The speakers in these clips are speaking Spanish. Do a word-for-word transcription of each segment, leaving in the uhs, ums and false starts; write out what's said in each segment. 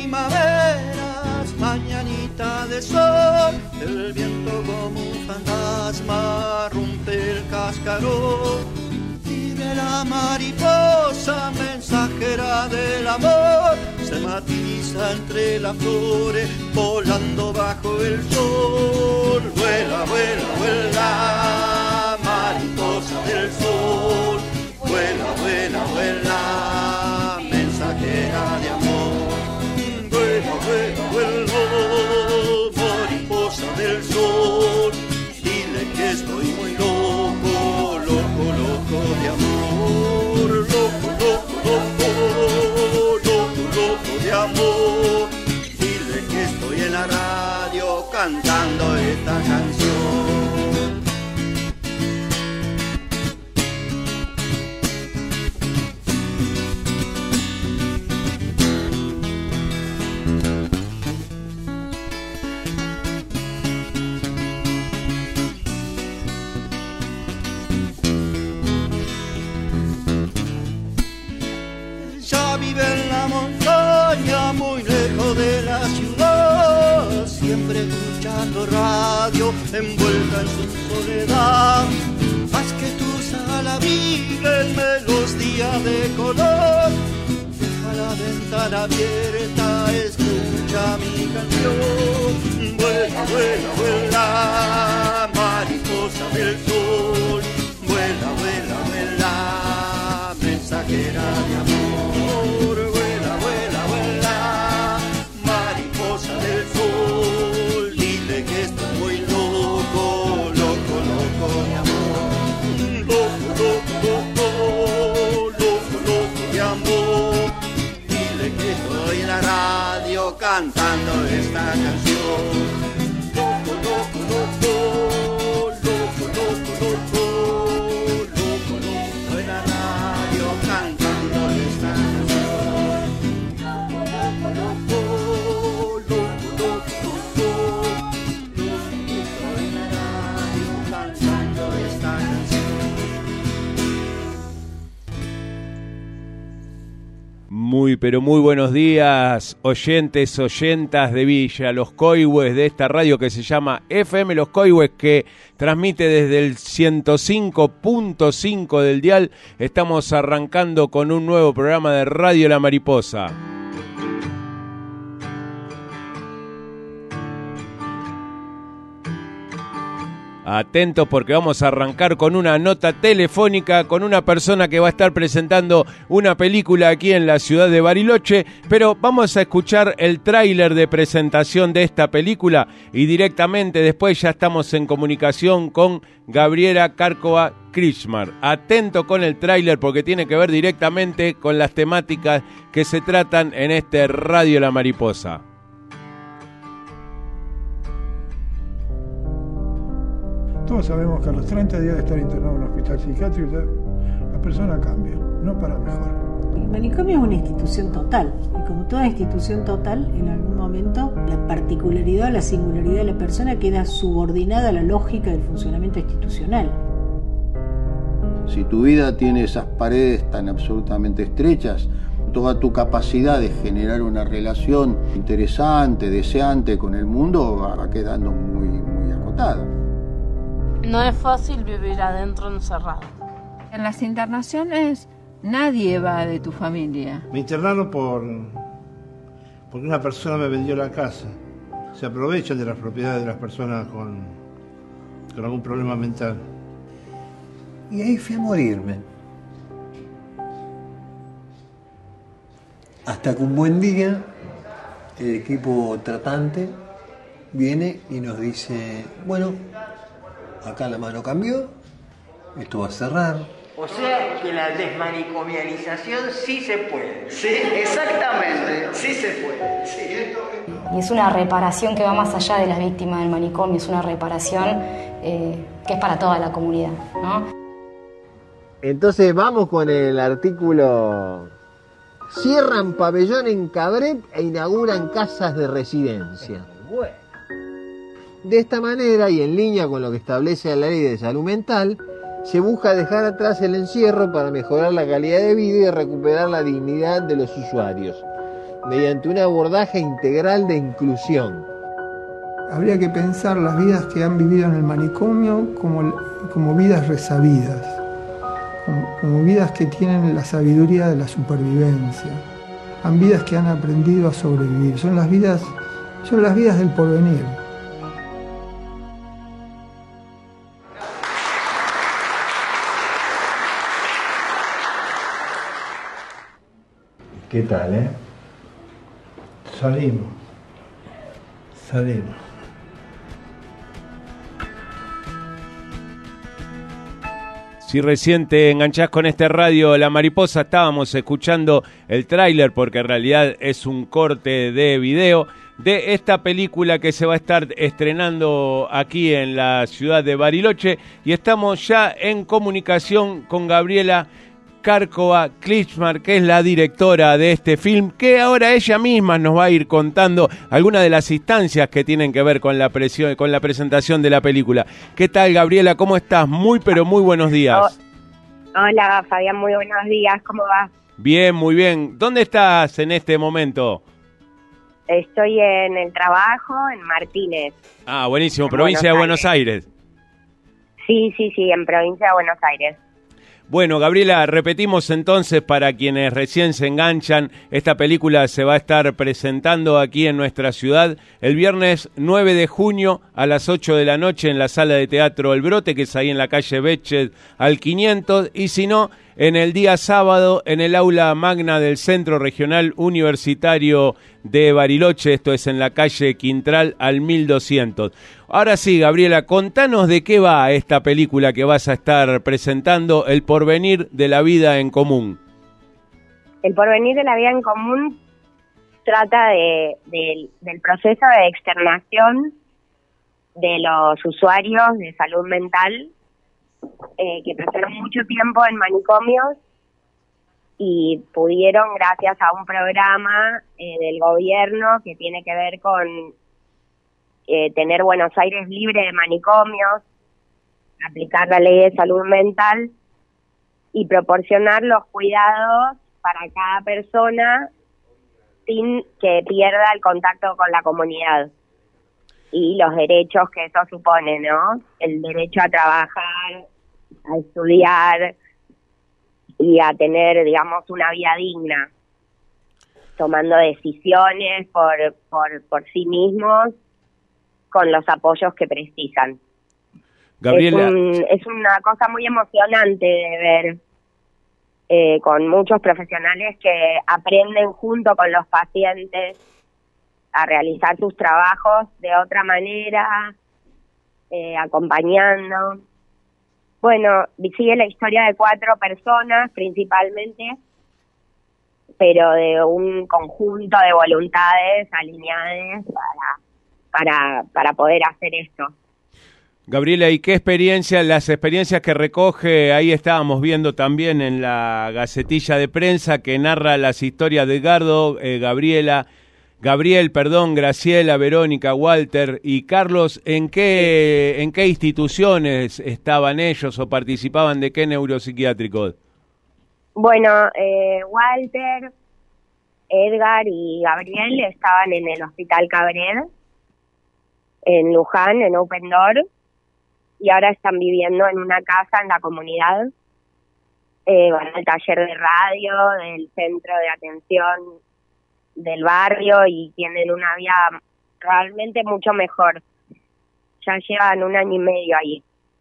primaveras, mañanita de sol, el viento como un fantasma rompe el cascarón. Vive la mariposa, mensajera del amor, se matiza entre las flores, volando bajo el sol. Vuela, vuela, vuela, mariposa del sol, vuela, vuela, vuela, mensajera de amor. Vuela, vuela, vuela, mariposa del sol, dile que estoy muy loco, loco, loco de amor, loco, loco, loco, loco, loco de amor. Dile que estoy en la radio cantando esta canción. En la montaña, muy lejos de la ciudad, siempre escuchando radio, envuelta en su soledad. Haz que tu sala vive en melodía de color, deja la ventana abierta, escucha mi canción. Vuela, vuela, vuela, mariposa del sol, vuela, vuela, vuela, mensajera de amor. Vuela, vuela, vuela, mariposa del sol, dile que estoy muy loco, loco, loco de amor. Loco, loco, loco, loco, loco de amor. Dile que estoy en la radio cantando esta canción. Loco, loco, loco, loco, loco, loco, loco, loco en la radio cantando esta canción. Muy, pero muy buenos días, oyentes, oyentas de Villa Los Coihues, de esta radio que se llama F M Los Coihues, que transmite desde el ciento cinco punto cinco del dial. Estamos arrancando con un nuevo programa de Radio La Mariposa. Atentos porque vamos a arrancar con una nota telefónica con una persona que va a estar presentando una película aquí en la ciudad de Bariloche, pero vamos a escuchar el tráiler de presentación de esta película y directamente después ya estamos en comunicación con Gabriela Cárcova Krishmar. Atento con el tráiler porque tiene que ver directamente con las temáticas que se tratan en este Radio La Mariposa. Todos sabemos que a los treinta días de estar internado en un hospital psiquiátrico la persona cambia, no para mejor. El manicomio es una institución total y como toda institución total, en algún momento la particularidad o la singularidad de la persona queda subordinada a la lógica del funcionamiento institucional. Si tu vida tiene esas paredes tan absolutamente estrechas, toda tu capacidad de generar una relación interesante, deseante con el mundo va quedando muy, muy acotada. No es fácil vivir adentro encerrado. En las internaciones nadie va de tu familia. Me internaron por porque una persona me vendió la casa. Se aprovechan de las propiedades de las personas con, con algún problema mental. Y ahí fui a morirme. Hasta que un buen día el equipo tratante viene y nos dice, bueno, acá la mano cambió, esto va a cerrar. O sea que la desmanicomialización sí se puede. Sí, exactamente, sí se puede. Sí. Y es una reparación que va más allá de las víctimas del manicomio, es una reparación eh, que es para toda la comunidad, ¿no? Entonces vamos con el artículo. Cierran pabellón en Cabret e inauguran casas de residencia. De esta manera, y en línea con lo que establece la ley de salud mental, se busca dejar atrás el encierro para mejorar la calidad de vida y recuperar la dignidad de los usuarios. mediante un abordaje integral de inclusión. Habría que pensar las vidas que han vivido en el manicomio como, como vidas resabidas, como, como vidas que tienen la sabiduría de la supervivencia, han vidas que han aprendido a sobrevivir, son las vidas, son las vidas del porvenir. ¿Qué tal, eh? Salimos. Salimos. Si recién te enganchás con este radio La Mariposa, estábamos escuchando el tráiler, porque en realidad es un corte de video de esta película que se va a estar estrenando aquí en la ciudad de Bariloche, y estamos ya en comunicación con Gabriela Cárcova Klichmar, que es la directora de este film, que ahora ella misma nos va a ir contando algunas de las instancias que tienen que ver con la presión, con la presentación de la película. ¿Qué tal, Gabriela? ¿Cómo estás? Muy, pero muy buenos días. Oh, hola, Fabián, muy buenos días. ¿Cómo vas? Bien, muy bien. ¿Dónde estás en este momento? Estoy en el trabajo en Martínez. Ah, buenísimo. Provincia de Buenos Aires. Sí, sí, sí, en provincia de Buenos Aires. Bueno, Gabriela, repetimos entonces para quienes recién se enganchan, esta película se va a estar presentando aquí en nuestra ciudad el viernes nueve de junio a las ocho de la noche en la sala de teatro El Brote, que es ahí en la calle Bechet al quinientos, y si no, en el día sábado en el aula magna del Centro Regional Universitario de Bariloche, esto es en la calle Quintral al mil doscientos. Ahora sí, Gabriela, contanos de qué va esta película que vas a estar presentando, El porvenir de la vida en común. El porvenir de la vida en común trata de, de, del proceso de externación de los usuarios de salud mental eh, que pasaron mucho tiempo en manicomios y pudieron, gracias a un programa eh, del gobierno que tiene que ver con eh, tener Buenos Aires libre de manicomios, aplicar la ley de salud mental y proporcionar los cuidados para cada persona sin que pierda el contacto con la comunidad y los derechos que eso supone, ¿no? El derecho a trabajar, a estudiar y a tener, digamos, una vida digna, tomando decisiones por, por, por sí mismos con los apoyos que precisan. Gabriela. Es, un, es una cosa muy emocionante de ver eh, con muchos profesionales que aprenden junto con los pacientes a realizar sus trabajos de otra manera, eh, acompañando. Bueno, sigue la historia de cuatro personas principalmente, pero de un conjunto de voluntades alineadas para, para, para poder hacer esto. Gabriela, ¿y qué experiencia, las experiencias que recoge, ahí estábamos viendo también en la gacetilla de prensa que narra las historias de Edgardo, eh, Gabriela, Gabriel, perdón, Graciela, Verónica, Walter y Carlos, ¿en qué, en qué instituciones estaban ellos o participaban de qué neuropsiquiátricos? Bueno, eh, Walter, Edgar y Gabriel estaban en el Hospital Cabrera, en Luján, en Open Door, y ahora están viviendo en una casa en la comunidad, eh, van al taller de radio del centro de atención del barrio y tienen una vida realmente mucho mejor. Ya llevan un año y medio ahí.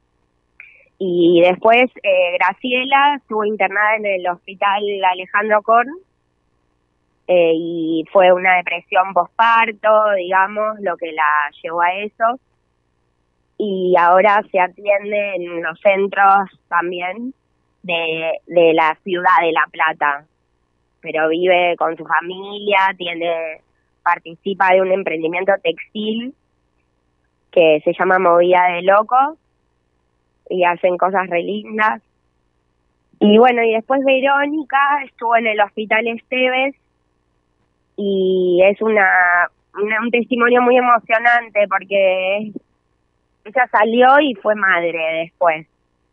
Y después eh, Graciela estuvo internada en el hospital Alejandro Korn eh, y fue una depresión posparto, digamos, lo que la llevó a eso. Y ahora se atiende en los centros también de, de la ciudad de La Plata, pero vive con su familia, tiene participa de un emprendimiento textil que se llama Movida de Locos y hacen cosas re lindas. Y bueno, y después Verónica estuvo en el Hospital Esteves y es una, una un testimonio muy emocionante porque ella salió y fue madre después.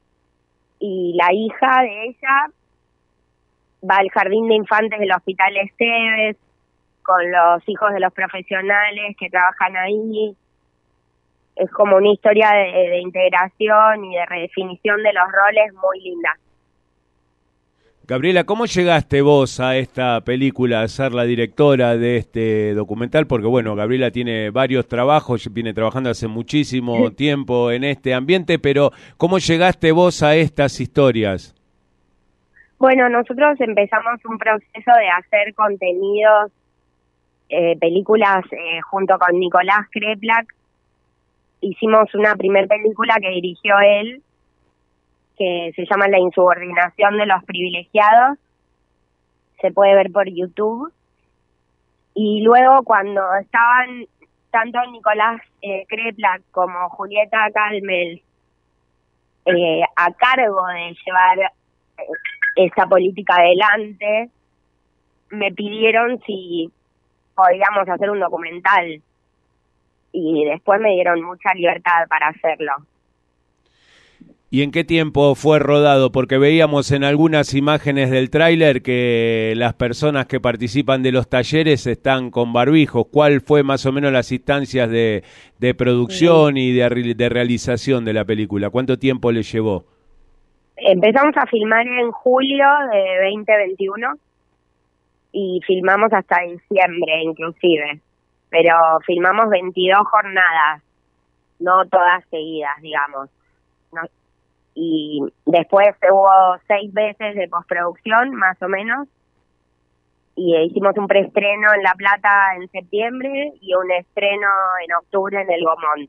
Y la hija de ella va al jardín de infantes del Hospital Esteves, con los hijos de los profesionales que trabajan ahí. Es como una historia de, de integración y de redefinición de los roles muy linda. Gabriela, ¿cómo llegaste vos a esta película, a ser la directora de este documental? Porque bueno, Gabriela tiene varios trabajos, viene trabajando hace muchísimo tiempo en este ambiente, pero ¿cómo llegaste vos a estas historias? Bueno, nosotros empezamos un proceso de hacer contenidos, eh, películas eh, junto con Nicolás Kreplak. Hicimos una primer película que dirigió él, que se llama La insubordinación de los privilegiados, se puede ver por YouTube. Y luego cuando estaban tanto Nicolás eh, Kreplak como Julieta Calmel eh, a cargo de llevar eh, esa política adelante, me pidieron si podíamos hacer un documental y después me dieron mucha libertad para hacerlo. ¿Y en qué tiempo fue rodado? Porque veíamos en algunas imágenes del tráiler que las personas que participan de los talleres están con barbijos. ¿Cuál fue más o menos las instancias de, de producción y de, de realización de la película? ¿Cuánto tiempo le llevó? Empezamos a filmar en julio de veinte veintiuno y filmamos hasta diciembre inclusive. Pero filmamos veintidós jornadas, no todas seguidas, digamos. No, y después hubo seis veces de postproducción, más o menos, y hicimos un preestreno en La Plata en septiembre y un estreno en octubre en el Gaumont.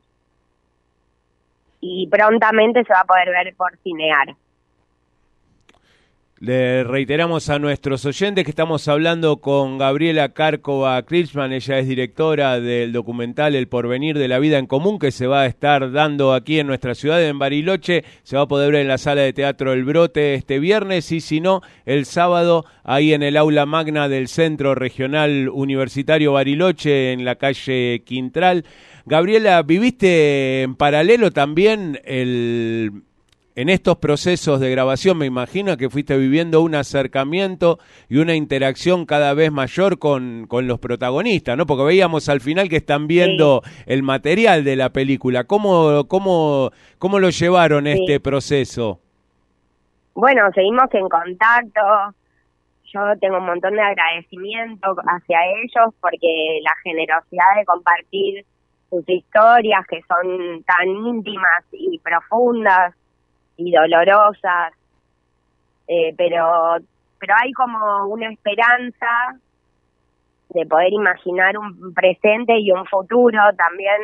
Y prontamente se va a poder ver por Cinear. Le reiteramos a nuestros oyentes que estamos hablando con Gabriela Cárcova Kriegsmann. Ella es directora del documental El Porvenir de la Vida en Común, que se va a estar dando aquí en nuestra ciudad, en Bariloche. Se va a poder ver en la sala de teatro El Brote este viernes y si no, el sábado ahí en el aula magna del Centro Regional Universitario Bariloche, en la calle Quintral. Gabriela, ¿viviste en paralelo también el... en estos procesos de grabación? Me imagino que fuiste viviendo un acercamiento y una interacción cada vez mayor con, con los protagonistas, ¿no? Porque veíamos al final que están viendo sí. el material de la película. ¿Cómo, cómo, cómo lo llevaron sí. este proceso? Bueno, seguimos en contacto. Yo tengo un montón de agradecimiento hacia ellos porque la generosidad de compartir sus historias, que son tan íntimas y profundas y dolorosas, eh, pero pero hay como una esperanza de poder imaginar un presente y un futuro también,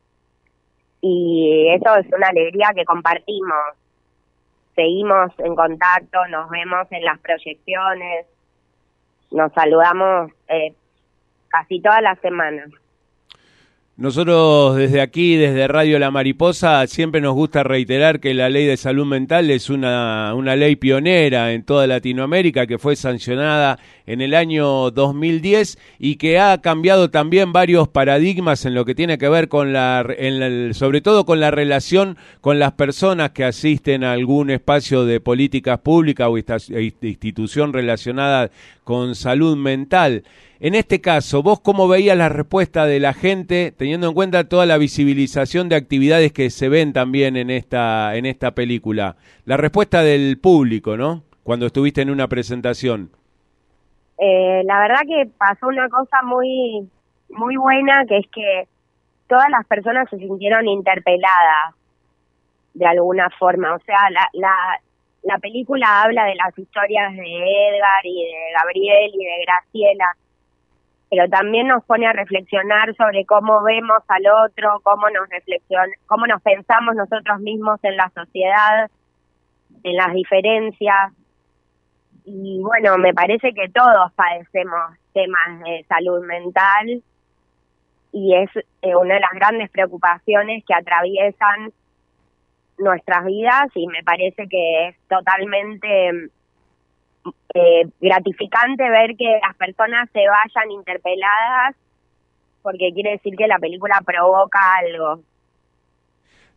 y eso es una alegría que compartimos. Seguimos en contacto, nos vemos en las proyecciones, nos saludamos eh, casi todas las semanas. Nosotros desde aquí, desde Radio La Mariposa, siempre nos gusta reiterar que la Ley de Salud Mental es una, una ley pionera en toda Latinoamérica, que fue sancionada en el año dos mil diez y que ha cambiado también varios paradigmas en lo que tiene que ver con la, en la, sobre todo con la relación con las personas que asisten a algún espacio de políticas públicas o institución relacionada con salud mental. En este caso, ¿vos cómo veías la respuesta de la gente, teniendo en cuenta toda la visibilización de actividades que se ven también en esta en esta película? La respuesta del público, ¿no? Cuando estuviste en una presentación. Eh, la verdad que pasó una cosa muy muy buena, que es que todas las personas se sintieron interpeladas de alguna forma. O sea, la, la, la película habla de las historias de Edgar y de Gabriel y de Graciela, pero también nos pone a reflexionar sobre cómo vemos al otro, cómo nos reflexion, cómo nos pensamos nosotros mismos en la sociedad, en las diferencias. Y bueno, me parece que todos padecemos temas de salud mental y es eh, una de las grandes preocupaciones que atraviesan nuestras vidas, y me parece que es totalmente Eh, gratificante ver que las personas se vayan interpeladas, porque quiere decir que la película provoca algo.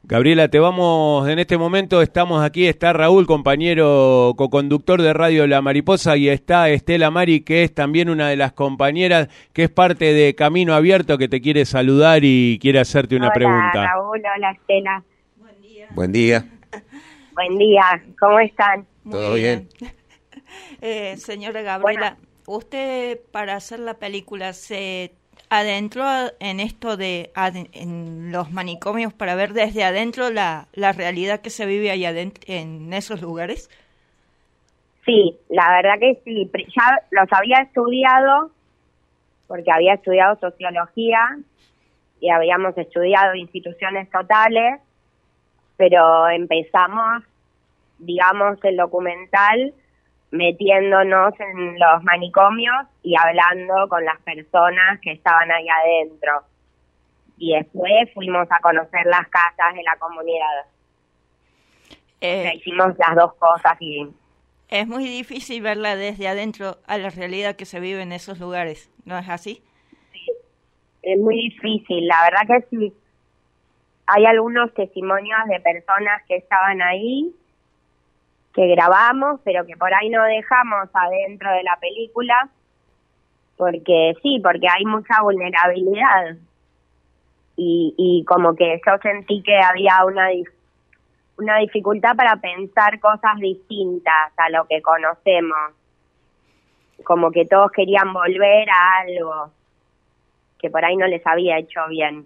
Gabriela, te vamos, en este momento estamos aquí, está Raúl, compañero coconductor de Radio La Mariposa, y está Estela Mari, que es también una de las compañeras, que es parte de Camino Abierto, que te quiere saludar y quiere hacerte una hola, pregunta. Hola Raúl, hola Estela. Buen día. Buen día. Buen día, ¿cómo están? ¿Todo bien? bien. eh, señora Gabriela, bueno. Usted para hacer la película se adentró en esto de en los manicomios para ver desde adentro la, la realidad que se vive ahí adentro en esos lugares. Sí, la verdad que sí, ya los había estudiado porque había estudiado sociología y habíamos estudiado instituciones totales, pero empezamos, digamos, el documental metiéndonos en los manicomios y hablando con las personas que estaban ahí adentro. Y después fuimos a conocer las casas de la comunidad. Eh, o sea, hicimos las dos cosas y... Es muy difícil verla desde adentro a la realidad que se vive en esos lugares, ¿no es así? Sí, es muy difícil, la verdad que sí. Hay algunos testimonios de personas que estaban ahí, que grabamos, pero que por ahí no dejamos adentro de la película, porque sí, porque hay mucha vulnerabilidad. Y, y como que yo sentí que había una, una dificultad para pensar cosas distintas a lo que conocemos. Como que todos querían volver a algo que por ahí no les había hecho bien.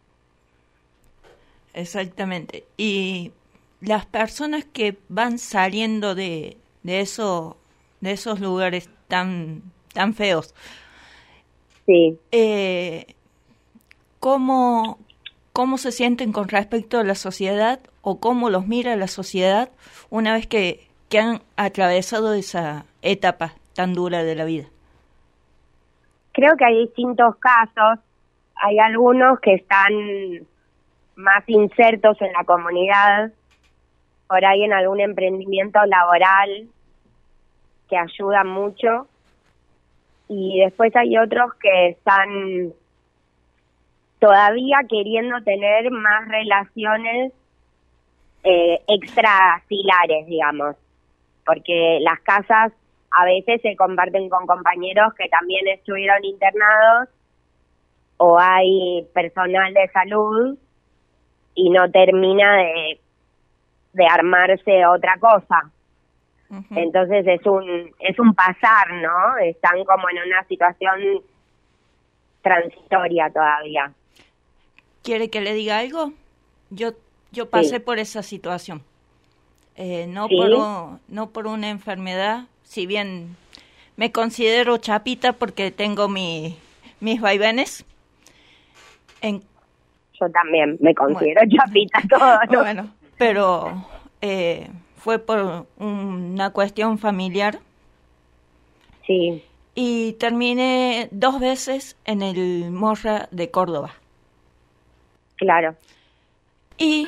Exactamente. Y las personas que van saliendo de de eso de esos lugares tan tan feos, sí, eh, cómo cómo se sienten con respecto a la sociedad o cómo los mira la sociedad una vez que que han atravesado esa etapa tan dura de la vida. Creo que hay distintos casos. Hay algunos que están más insertos en la comunidad, por ahí en algún emprendimiento laboral que ayuda mucho, y después hay otros que están todavía queriendo tener más relaciones eh, extracilares, digamos, porque las casas a veces se comparten con compañeros que también estuvieron internados, o hay personal de salud y no termina de de armarse otra cosa. Uh-huh. Entonces es un es un pasar, ¿no? Están como en una situación transitoria todavía. ¿Quiere que le diga algo? Yo yo pasé sí. por esa situación. Eh, no ¿Sí? por un, no por una enfermedad, si bien me considero chapita porque tengo mi mis vaivenes. En... Yo también me considero bueno. chapita todo, ¿no? Bueno. Pero eh, fue por una cuestión familiar. Sí. Y terminé dos veces en el Morra de Córdoba. Claro. Y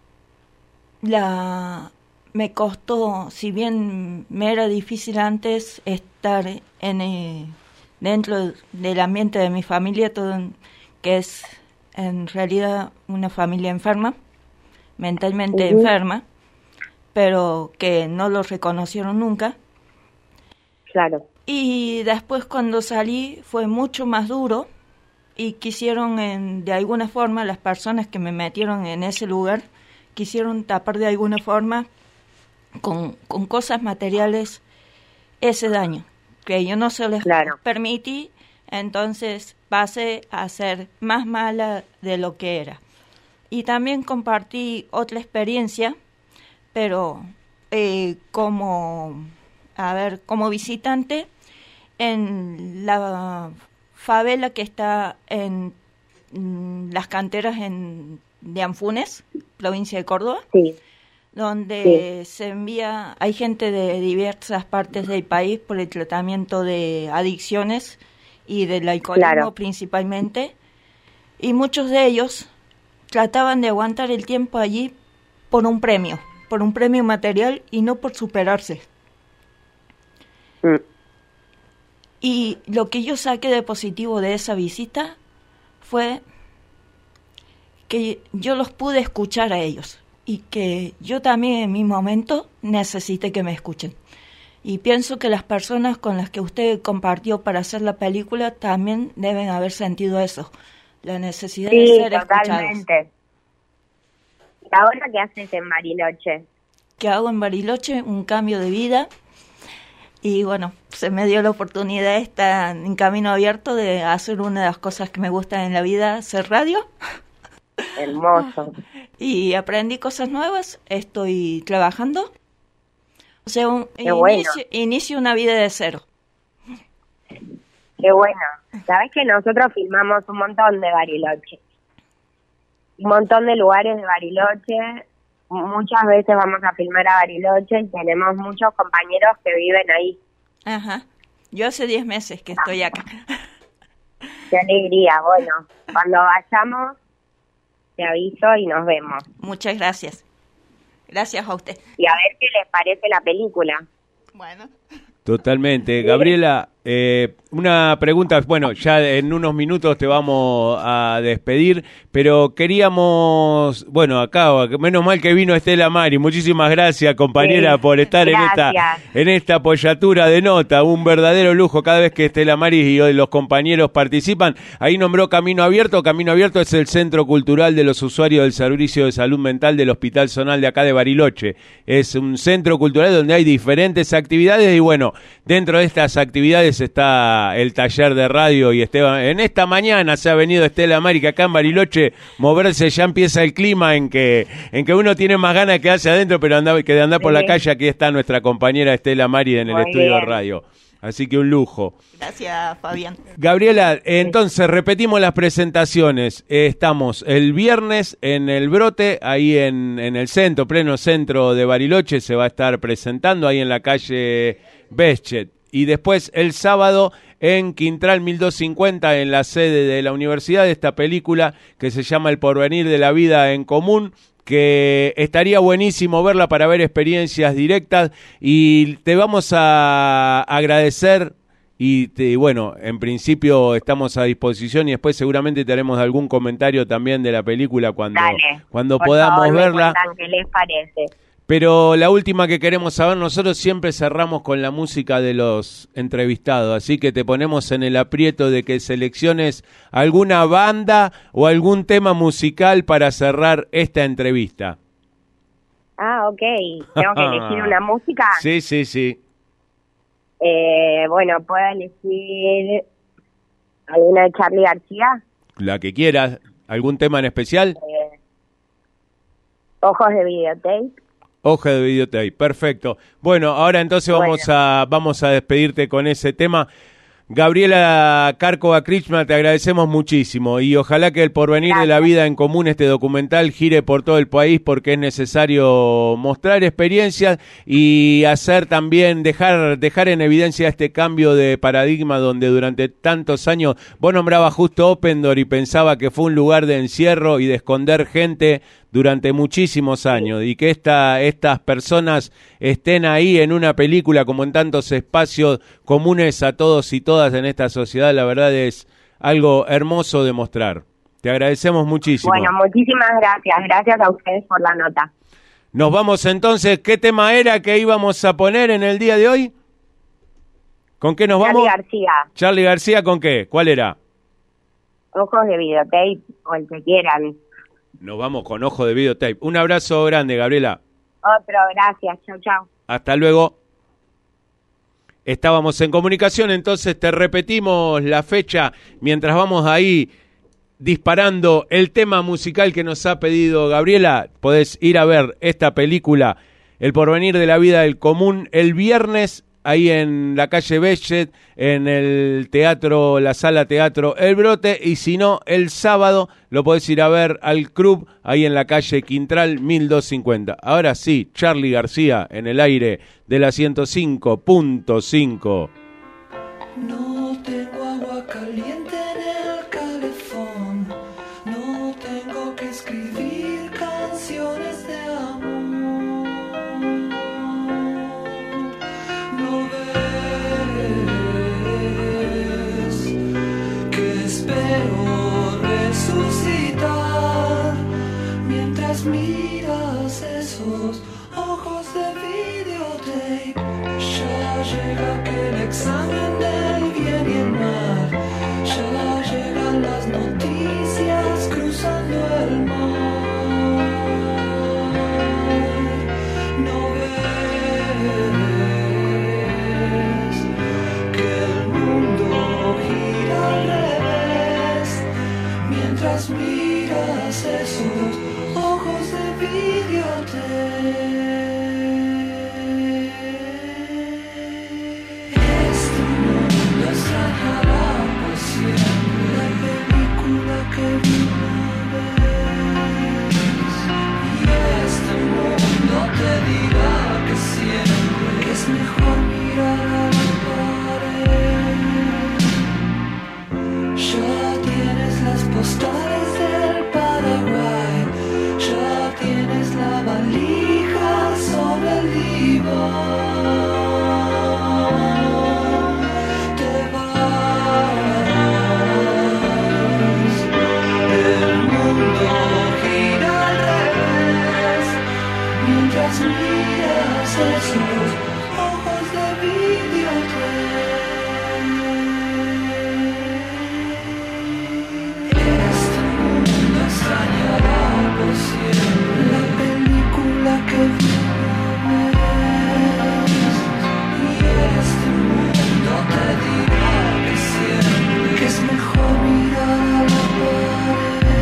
la me costó, si bien me era difícil antes estar en el, dentro del ambiente de mi familia, todo, que es en realidad una familia enferma, mentalmente uh-huh. enferma, pero que no lo reconocieron nunca. Claro. Y después cuando salí fue mucho más duro y quisieron, en, de alguna forma, las personas que me metieron en ese lugar, quisieron tapar de alguna forma con, con cosas materiales ese daño, que yo no se les claro. permití, entonces pasé a ser más mala de lo que era. Y también compartí otra experiencia, pero eh, como, a ver, como visitante en la favela que está en mm, las canteras en, de Anfunes, provincia de Córdoba, sí. donde sí. se envía, hay gente de diversas partes del país por el tratamiento de adicciones y del alcoholismo claro. principalmente, y muchos de ellos trataban de aguantar el tiempo allí por un premio, por un premio material y no por superarse. Mm. Y lo que yo saqué de positivo de esa visita fue que yo los pude escuchar a ellos y que yo también en mi momento necesité que me escuchen. Y pienso que las personas con las que usted compartió para hacer la película también deben haber sentido eso, la necesidad sí, de ser totalmente. escuchados. ¿Y ahora qué haces en Bariloche? ¿Qué hago en Bariloche? Un cambio de vida. Y bueno, se me dio la oportunidad esta en Camino Abierto de hacer una de las cosas que me gustan en la vida, hacer radio. Hermoso. Y aprendí cosas nuevas, estoy trabajando. O sea, un, Qué bueno. inicio, inicio una vida de cero. Qué bueno. Sabes que nosotros filmamos un montón de Bariloche. Un montón de lugares de Bariloche. Muchas veces vamos a filmar a Bariloche y tenemos muchos compañeros que viven ahí. Ajá. Yo hace diez meses que estoy acá. Qué alegría. Bueno, cuando vayamos, te aviso y nos vemos. Muchas gracias. Gracias a usted. Y a ver qué les parece la película. Bueno. Totalmente. Gabriela, eh, una pregunta, bueno, ya en unos minutos te vamos a despedir, pero queríamos, bueno, acá, menos mal que vino Estela Mari, muchísimas gracias, compañera, sí, por estar en esta, en esta apoyatura de nota, un verdadero lujo cada vez que Estela Mari y los compañeros participan. Ahí nombró Camino Abierto. Camino Abierto es el centro cultural de los usuarios del Servicio de Salud Mental del Hospital Zonal de acá de Bariloche. Es un centro cultural donde hay diferentes actividades y bueno, dentro de estas actividades está el taller de radio y Esteban. En esta mañana se ha venido Estela Mari, que acá en Bariloche moverse ya empieza el clima en que en que uno tiene más ganas de quedarse adentro, pero anda, que de andar por la calle. Aquí está nuestra compañera Estela Mari en el Muy estudio bien. de radio. Así que un lujo. Gracias, Fabián. Gabriela, entonces repetimos las presentaciones. Eh, estamos el viernes en el Brote, ahí en, en el centro, pleno centro de Bariloche, se va a estar presentando ahí en la calle Beschet. Y después el sábado en Quintral mil doscientos cincuenta, en la sede de la universidad, esta película que se llama El porvenir de la vida en común, que estaría buenísimo verla para ver experiencias directas, y te vamos a agradecer y te, bueno, en principio estamos a disposición y después seguramente te haremos algún comentario también de la película cuando, Dale, cuando por podamos favor, me verla. cuentan qué les parece. Pero la última que queremos saber, nosotros siempre cerramos con la música de los entrevistados, así que te ponemos en el aprieto de que selecciones alguna banda o algún tema musical para cerrar esta entrevista. Ah, ok. ¿Tengo que elegir una música? Sí, sí, sí. Eh, bueno, puedo elegir alguna de Charly García. La que quieras. ¿Algún tema en especial? Eh, Ojos de videotape. Ojo de videotape, perfecto. Bueno, ahora entonces vamos Bueno. a vamos a despedirte con ese tema. Gabriela Cárcova Krichma, te agradecemos muchísimo y ojalá que el porvenir Gracias. de la vida en común, este documental, gire por todo el país porque es necesario mostrar experiencias y hacer también, dejar dejar en evidencia este cambio de paradigma donde durante tantos años vos nombrabas justo Open Door y pensaba que fue un lugar de encierro y de esconder gente durante muchísimos años, y que esta, estas personas estén ahí en una película como en tantos espacios comunes a todos y todas en esta sociedad, la verdad es algo hermoso de mostrar. Te agradecemos muchísimo. Bueno, muchísimas gracias. Gracias a ustedes por la nota. Nos vamos entonces. ¿Qué tema era que íbamos a poner en el día de hoy? ¿Con qué nos vamos? Charly García. Charly García, ¿con qué? ¿Cuál era? Ojos de videotape o el que quieran. Nos vamos con Ojo de Videotape. Un abrazo grande, Gabriela. Otro, gracias. Chau, chau. Hasta luego. Estábamos en comunicación, entonces te repetimos la fecha mientras vamos ahí disparando el tema musical que nos ha pedido Gabriela. Podés ir a ver esta película, El porvenir de la vida del común, el viernes ahí en la calle Beschet, en el teatro, la sala teatro El Brote, y si no, el sábado lo podés ir a ver al club, ahí en la calle Quintral mil doscientos cincuenta. Ahora sí, Charly García en el aire de la ciento cinco punto cinco. No tengo agua caliente en el calefón, no tengo que escribir canciones de amor. No ves que espero resucitar mientras miras esos ojos de videotape. Ya llega aquel examen del bien y el mal. Ya llegan las noticias cruzando el mar. No ves que el mundo gira al revés mientras miras esos ojos de videotape. Este mundo extrañará por siempre la película que vi una vez. Y este mundo te dirá que siempre es mejor mirar a la pared. Ya tienes las postales del Paraguay. Ya tienes la valija sobre el diván. Te vas. El mundo gira al revés mientras miras esos ojos de videotape. Este mundo extrañará por siempre la película que vi una vez. Y este mundo te dirá que siempre que es mejor mirar a la pared.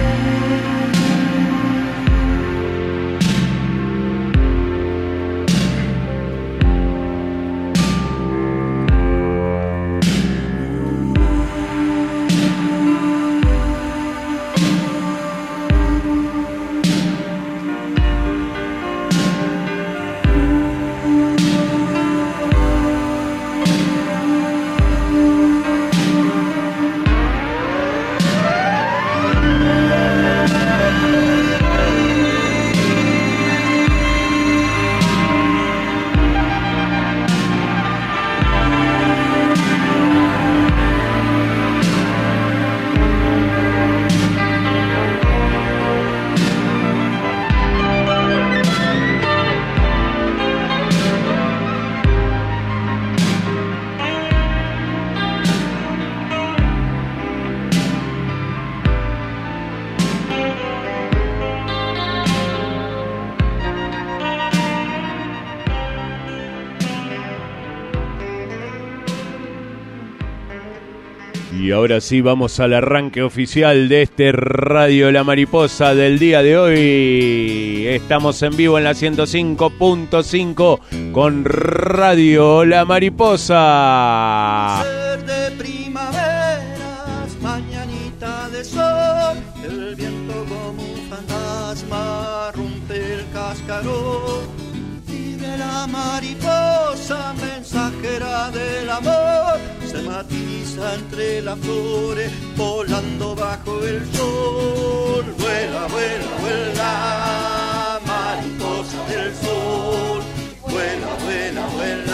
Y ahora sí vamos al arranque oficial de este Radio La Mariposa del día de hoy. Estamos en vivo en la ciento cinco punto cinco con Radio La Mariposa. Ser de primaveras, mañanita de sol, el viento como un fantasma rompe el cascarón. Vive la mariposa, mensajera del amor, se matiza entre las flores, volando bajo el sol. Vuela, vuela, vuela, mariposa del sol. Vuela, vuela,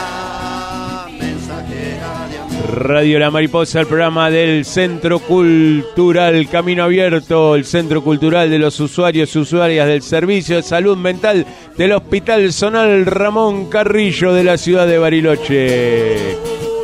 vuela, mensajera de amor. Radio La Mariposa, el programa del Centro Cultural Camino Abierto, el Centro Cultural de los usuarios y usuarias del Servicio de Salud Mental del Hospital Zonal Ramón Carrillo de la ciudad de Bariloche.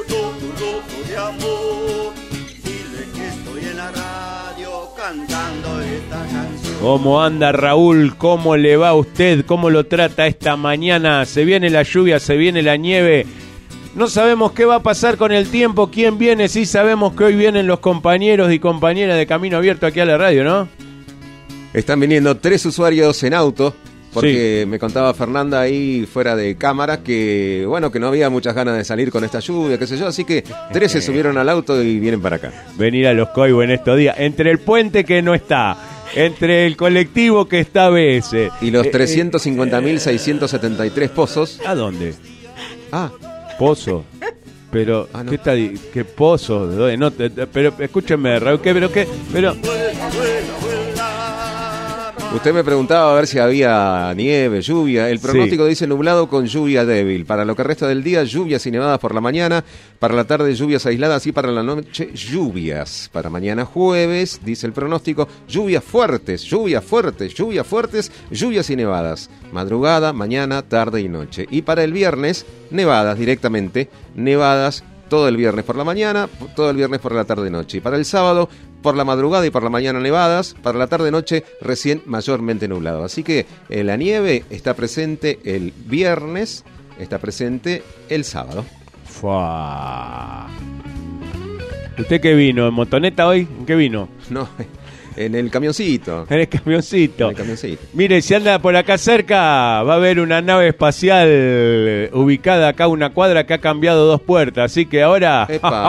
¿Cómo anda Raúl? ¿Cómo le va a usted? ¿Cómo lo trata esta mañana? Se viene la lluvia, se viene la nieve. No sabemos qué va a pasar con el tiempo, quién viene. Sí sabemos que hoy vienen los compañeros y compañeras de Camino Abierto aquí a la radio, ¿no? Están viniendo tres usuarios en auto, porque sí. Me contaba Fernanda ahí fuera de cámara que, bueno, que no había muchas ganas de salir con esta lluvia, qué sé yo, así que tres se subieron al auto y vienen para acá. Venir a los Coibo en estos días, entre el puente que no está, entre el colectivo que está a veces. Y los trescientos cincuenta mil seiscientos setenta y tres pozos. ¿A dónde? Ah, pozo. Pero, ah, no. ¿qué está? ¿Qué pozo? ¿De dónde? No, te, te, pero escúcheme, Raúl, ¿qué? ¿Pero qué? Pero... Usted me preguntaba a ver si había nieve, lluvia. El pronóstico sí. dice nublado con lluvia débil. Para lo que resta del día, lluvias y nevadas por la mañana. Para la tarde, lluvias aisladas y para la noche, lluvias. Para mañana jueves, dice el pronóstico, lluvias fuertes, lluvias fuertes, lluvias fuertes, lluvias y nevadas. Madrugada, mañana, tarde y noche. Y para el viernes, nevadas directamente, nevadas todo el viernes por la mañana, todo el viernes por la tarde-noche. Y para el sábado, por la madrugada y por la mañana nevadas, para la tarde-noche recién mayormente nublado. Así que eh, la nieve está presente el viernes, está presente el sábado. Fua. ¿Usted qué vino? ¿En motoneta hoy? ¿En qué vino? No, en el camioncito. En el camioncito. En el camioncito. Mire, si anda por acá cerca, va a haber una nave espacial ubicada acá a una cuadra que ha cambiado dos puertas. Así que ahora...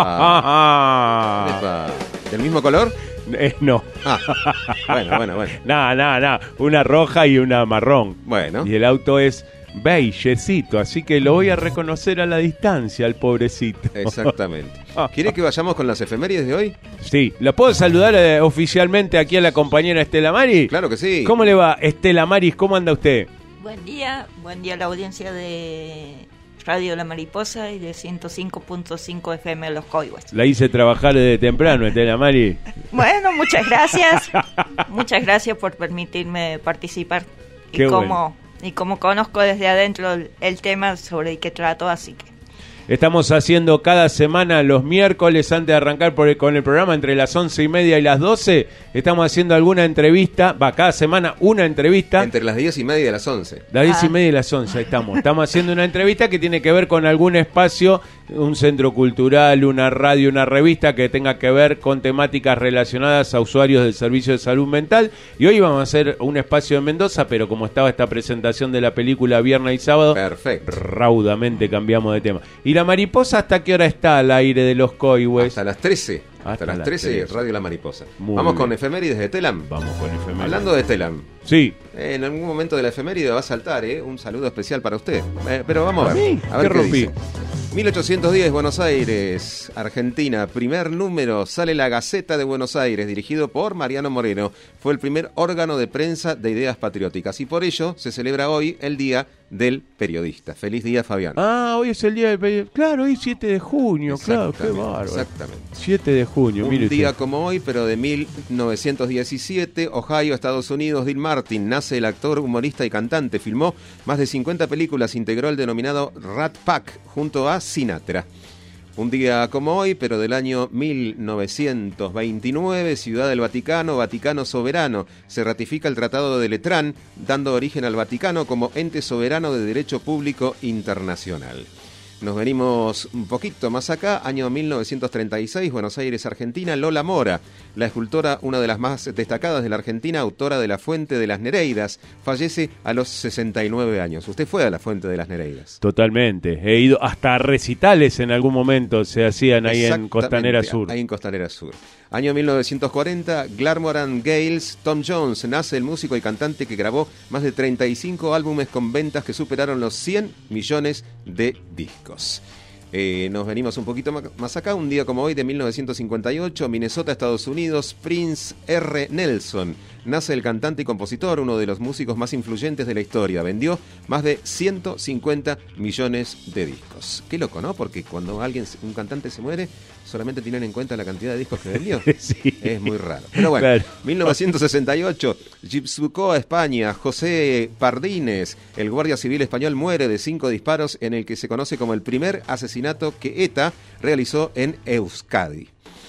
¡Epa! ¡Epa! ¿Del mismo color? Eh, no. Ah, bueno, bueno, bueno. No, no, no. Una roja y una marrón. Bueno. Y el auto es beigecito, así que lo voy a reconocer a la distancia, al pobrecito. Exactamente. ¿Quiere que vayamos con las efemérides de hoy? Sí. ¿La puedo saludar eh, oficialmente aquí a la compañera Estela Maris? Claro que sí. ¿Cómo le va, Estela Maris? ¿Cómo anda usted? Buen día, buen día a la audiencia de Radio La Mariposa y de ciento cinco punto cinco F M Los Coihues. La hice trabajar desde temprano, Estela Maris. Bueno, muchas gracias. Muchas gracias por permitirme participar. Y Qué como, bueno. y como conozco desde adentro el, el tema sobre el que trato, así que... Estamos haciendo cada semana los miércoles antes de arrancar por el, con el programa entre las once y media y las doce. Estamos haciendo alguna entrevista, va, cada semana una entrevista. Entre las diez y media y las once. Las diez Ah. y media y las once, ahí estamos. Estamos haciendo una entrevista que tiene que ver con algún espacio, un centro cultural, una radio, una revista que tenga que ver con temáticas relacionadas a usuarios del servicio de salud mental. Y hoy vamos a hacer un espacio en Mendoza, pero como estaba esta presentación de la película viernes y sábado, perfecto, raudamente cambiamos de tema. Y la mariposa, ¿hasta qué hora está al aire de Los Coihues? Hasta las trece. Hasta, Hasta las las trece, trece. Radio La Mariposa. Muy Vamos bien. con efemérides de Telam. Vamos con efemérides. Hablando de Telam. Sí. Eh, en algún momento de la efeméride va a saltar, ¿eh? Un saludo especial para usted. Eh, pero vamos a ¿A ver. mí? A ver ¿Qué qué rompí? dice. mil ochocientos diez, Buenos Aires, Argentina. Primer número, sale La Gaceta de Buenos Aires, dirigido por Mariano Moreno. Fue el primer órgano de prensa de ideas patrióticas y por ello se celebra hoy el Día del Periodista. Feliz día, Fabián. Ah, hoy es el día del periodista. Claro, hoy siete de junio, claro, qué Exactamente, bárbaro. exactamente. siete de junio, Un mire día usted. como hoy, pero de mil novecientos diecisiete, Ohio, Estados Unidos, Dean Martin, nace el actor, humorista y cantante. Filmó más de cincuenta películas, integró el denominado Rat Pack junto a Sinatra. Un día como hoy, pero del año mil novecientos veintinueve, Ciudad del Vaticano, Vaticano soberano. Se ratifica el Tratado de Letrán, dando origen al Vaticano como ente soberano de derecho público internacional. Nos venimos un poquito más acá, año mil novecientos treinta y seis, Buenos Aires, Argentina, Lola Mora, la escultora, una de las más destacadas de la Argentina, autora de La Fuente de las Nereidas, fallece a los sesenta y nueve años. Usted fue a La Fuente de las Nereidas. Totalmente. He ido hasta a recitales en algún momento, se hacían ahí en Exactamente, Costanera Sur. Ahí en Costanera Sur. Año mil novecientos cuarenta, Glamorgan Gales, Tom Jones, nace el músico y cantante que grabó más de treinta y cinco álbumes con ventas que superaron los cien millones de discos. Eh, nos venimos un poquito más acá, un día como hoy de mil novecientos cincuenta y ocho, Minnesota, Estados Unidos, Prince R. Nelson. Nace el cantante y compositor, uno de los músicos más influyentes de la historia. Vendió más de ciento cincuenta millones de discos. Qué loco, ¿no? Porque cuando alguien, un cantante se muere, solamente tienen en cuenta la cantidad de discos que vendió. Sí. Es muy raro. Pero bueno, Claro. mil novecientos sesenta y ocho, Guipúzcoa, España. José Pardines, el guardia civil español, muere de cinco disparos en el que se conoce como el primer asesinato que ETA realizó en Euskadi.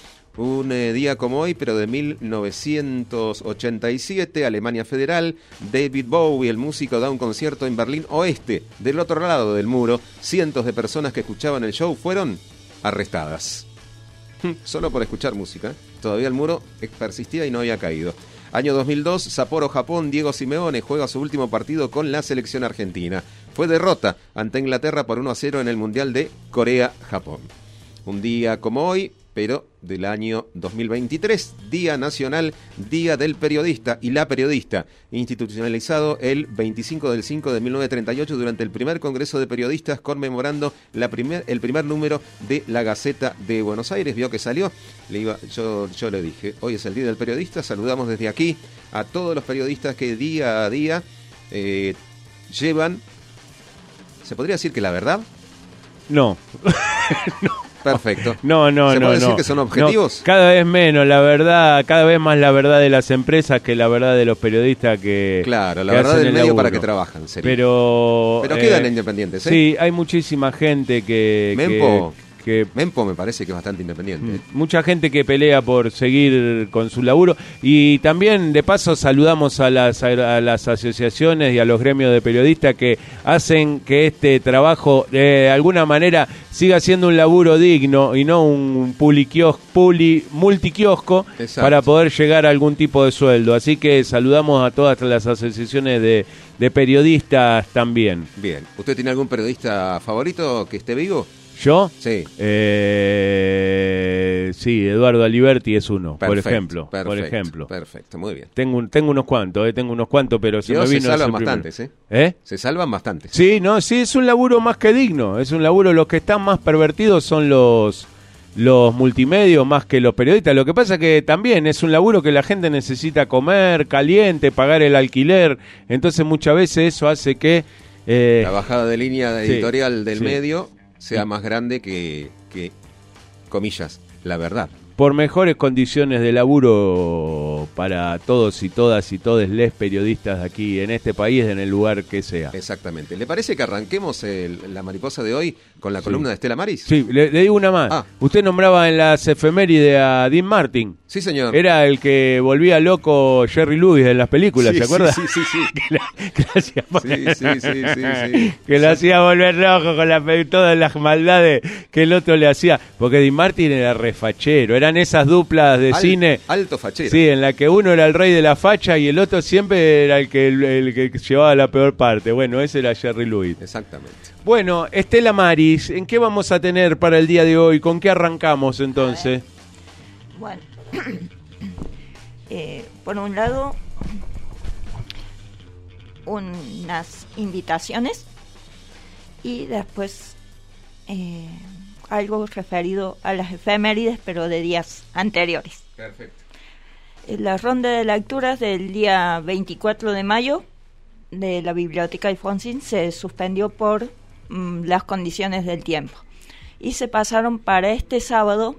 Un eh, día como hoy, pero de mil novecientos ochenta y siete, Alemania Federal, David Bowie, el músico, da un concierto en Berlín Oeste. Del otro lado del muro, cientos de personas que escuchaban el show fueron arrestadas. Solo por escuchar música. Todavía el muro persistía y no había caído. Año dos mil dos, Sapporo, Japón, Diego Simeone juega su último partido con la selección argentina. Fue derrota ante Inglaterra por uno a cero en el Mundial de Corea-Japón. Un día como hoy, pero del año dos mil veintitrés, Día Nacional, Día del Periodista y la Periodista, institucionalizado el veinticinco del cinco de mil novecientos treinta y ocho durante el primer Congreso de Periodistas, conmemorando la primer, el primer número de la Gaceta de Buenos Aires. Vio que salió, le iba, yo, yo le dije, hoy es el Día del Periodista, saludamos desde aquí a todos los periodistas que día a día eh, llevan, ¿se podría decir que la verdad? No. No. Perfecto. No, no, ¿Se no. puede decir no. que son objetivos? No, cada vez menos, la verdad, cada vez más la verdad de las empresas que la verdad de los periodistas que Claro, la que verdad hacen del el medio laburo. para que trabajan, sería. Pero... Pero eh, quedan independientes, ¿eh? Sí, hay muchísima gente que... Mempo, que, que Mempo me parece que es bastante independiente. Mucha gente que pelea por seguir con su laburo y también de paso saludamos a las, a las asociaciones y a los gremios de periodistas que hacen que este trabajo de alguna manera siga siendo un laburo digno y no un puliquios, puli, multiquiosco. Exacto. Para poder llegar a algún tipo de sueldo. Así que saludamos a todas las asociaciones de, de periodistas también. Bien, ¿usted tiene algún periodista favorito que esté vivo? ¿Yo? Sí. Eh, sí, Eduardo Aliberti es uno, Perfecto, por ejemplo. Perfecto, por ejemplo. Perfecto, muy bien. Tengo, un, tengo unos cuantos, eh, tengo unos cuantos, pero se Dios, me vino... se salvan ese bastantes, primero. ¿eh? ¿Eh? Se salvan bastantes. Sí, no, sí, es un laburo más que digno. Es un laburo, los que están más pervertidos son los... los multimedios más que los periodistas. Lo que pasa es que también es un laburo que la gente necesita comer, caliente, pagar el alquiler. Entonces muchas veces eso hace que... Eh, la bajada de línea de editorial sí, del sí. medio sea más grande que, que, comillas, la verdad. Por mejores condiciones de laburo para todos y todas y todos les periodistas de aquí en este país, en el lugar que sea. Exactamente. ¿Le parece que arranquemos el, la mariposa de hoy con la Sí. columna de Estela Maris? Sí, le, le digo una más. Ah. Usted nombraba en las efemérides a Dean Martin. Sí, señor. Era el que volvía loco Jerry Lewis en las películas, Sí, ¿se acuerda? Sí, sí, sí. sí. que la, que la hacía, Sí, sí, sí, sí, sí. que lo hacía volver loco con la, todas las maldades que el otro le hacía. Porque Dean Martin era refachero. Eran esas duplas de Al, cine. Alto fachero. Sí, en la que uno era el rey de la facha y el otro siempre era el que, el, el que llevaba la peor parte. Bueno, ese era Jerry Lewis. Exactamente. Bueno, Estela Maris, ¿en qué vamos a tener para el día de hoy? ¿Con qué arrancamos entonces? Bueno, eh, por un lado, unas invitaciones y después eh, algo referido a las efemérides, pero de días anteriores. Perfecto. La ronda de lecturas del día veinticuatro de mayo de la Biblioteca Alfonsín se suspendió por mm, las condiciones del tiempo y se pasaron para este sábado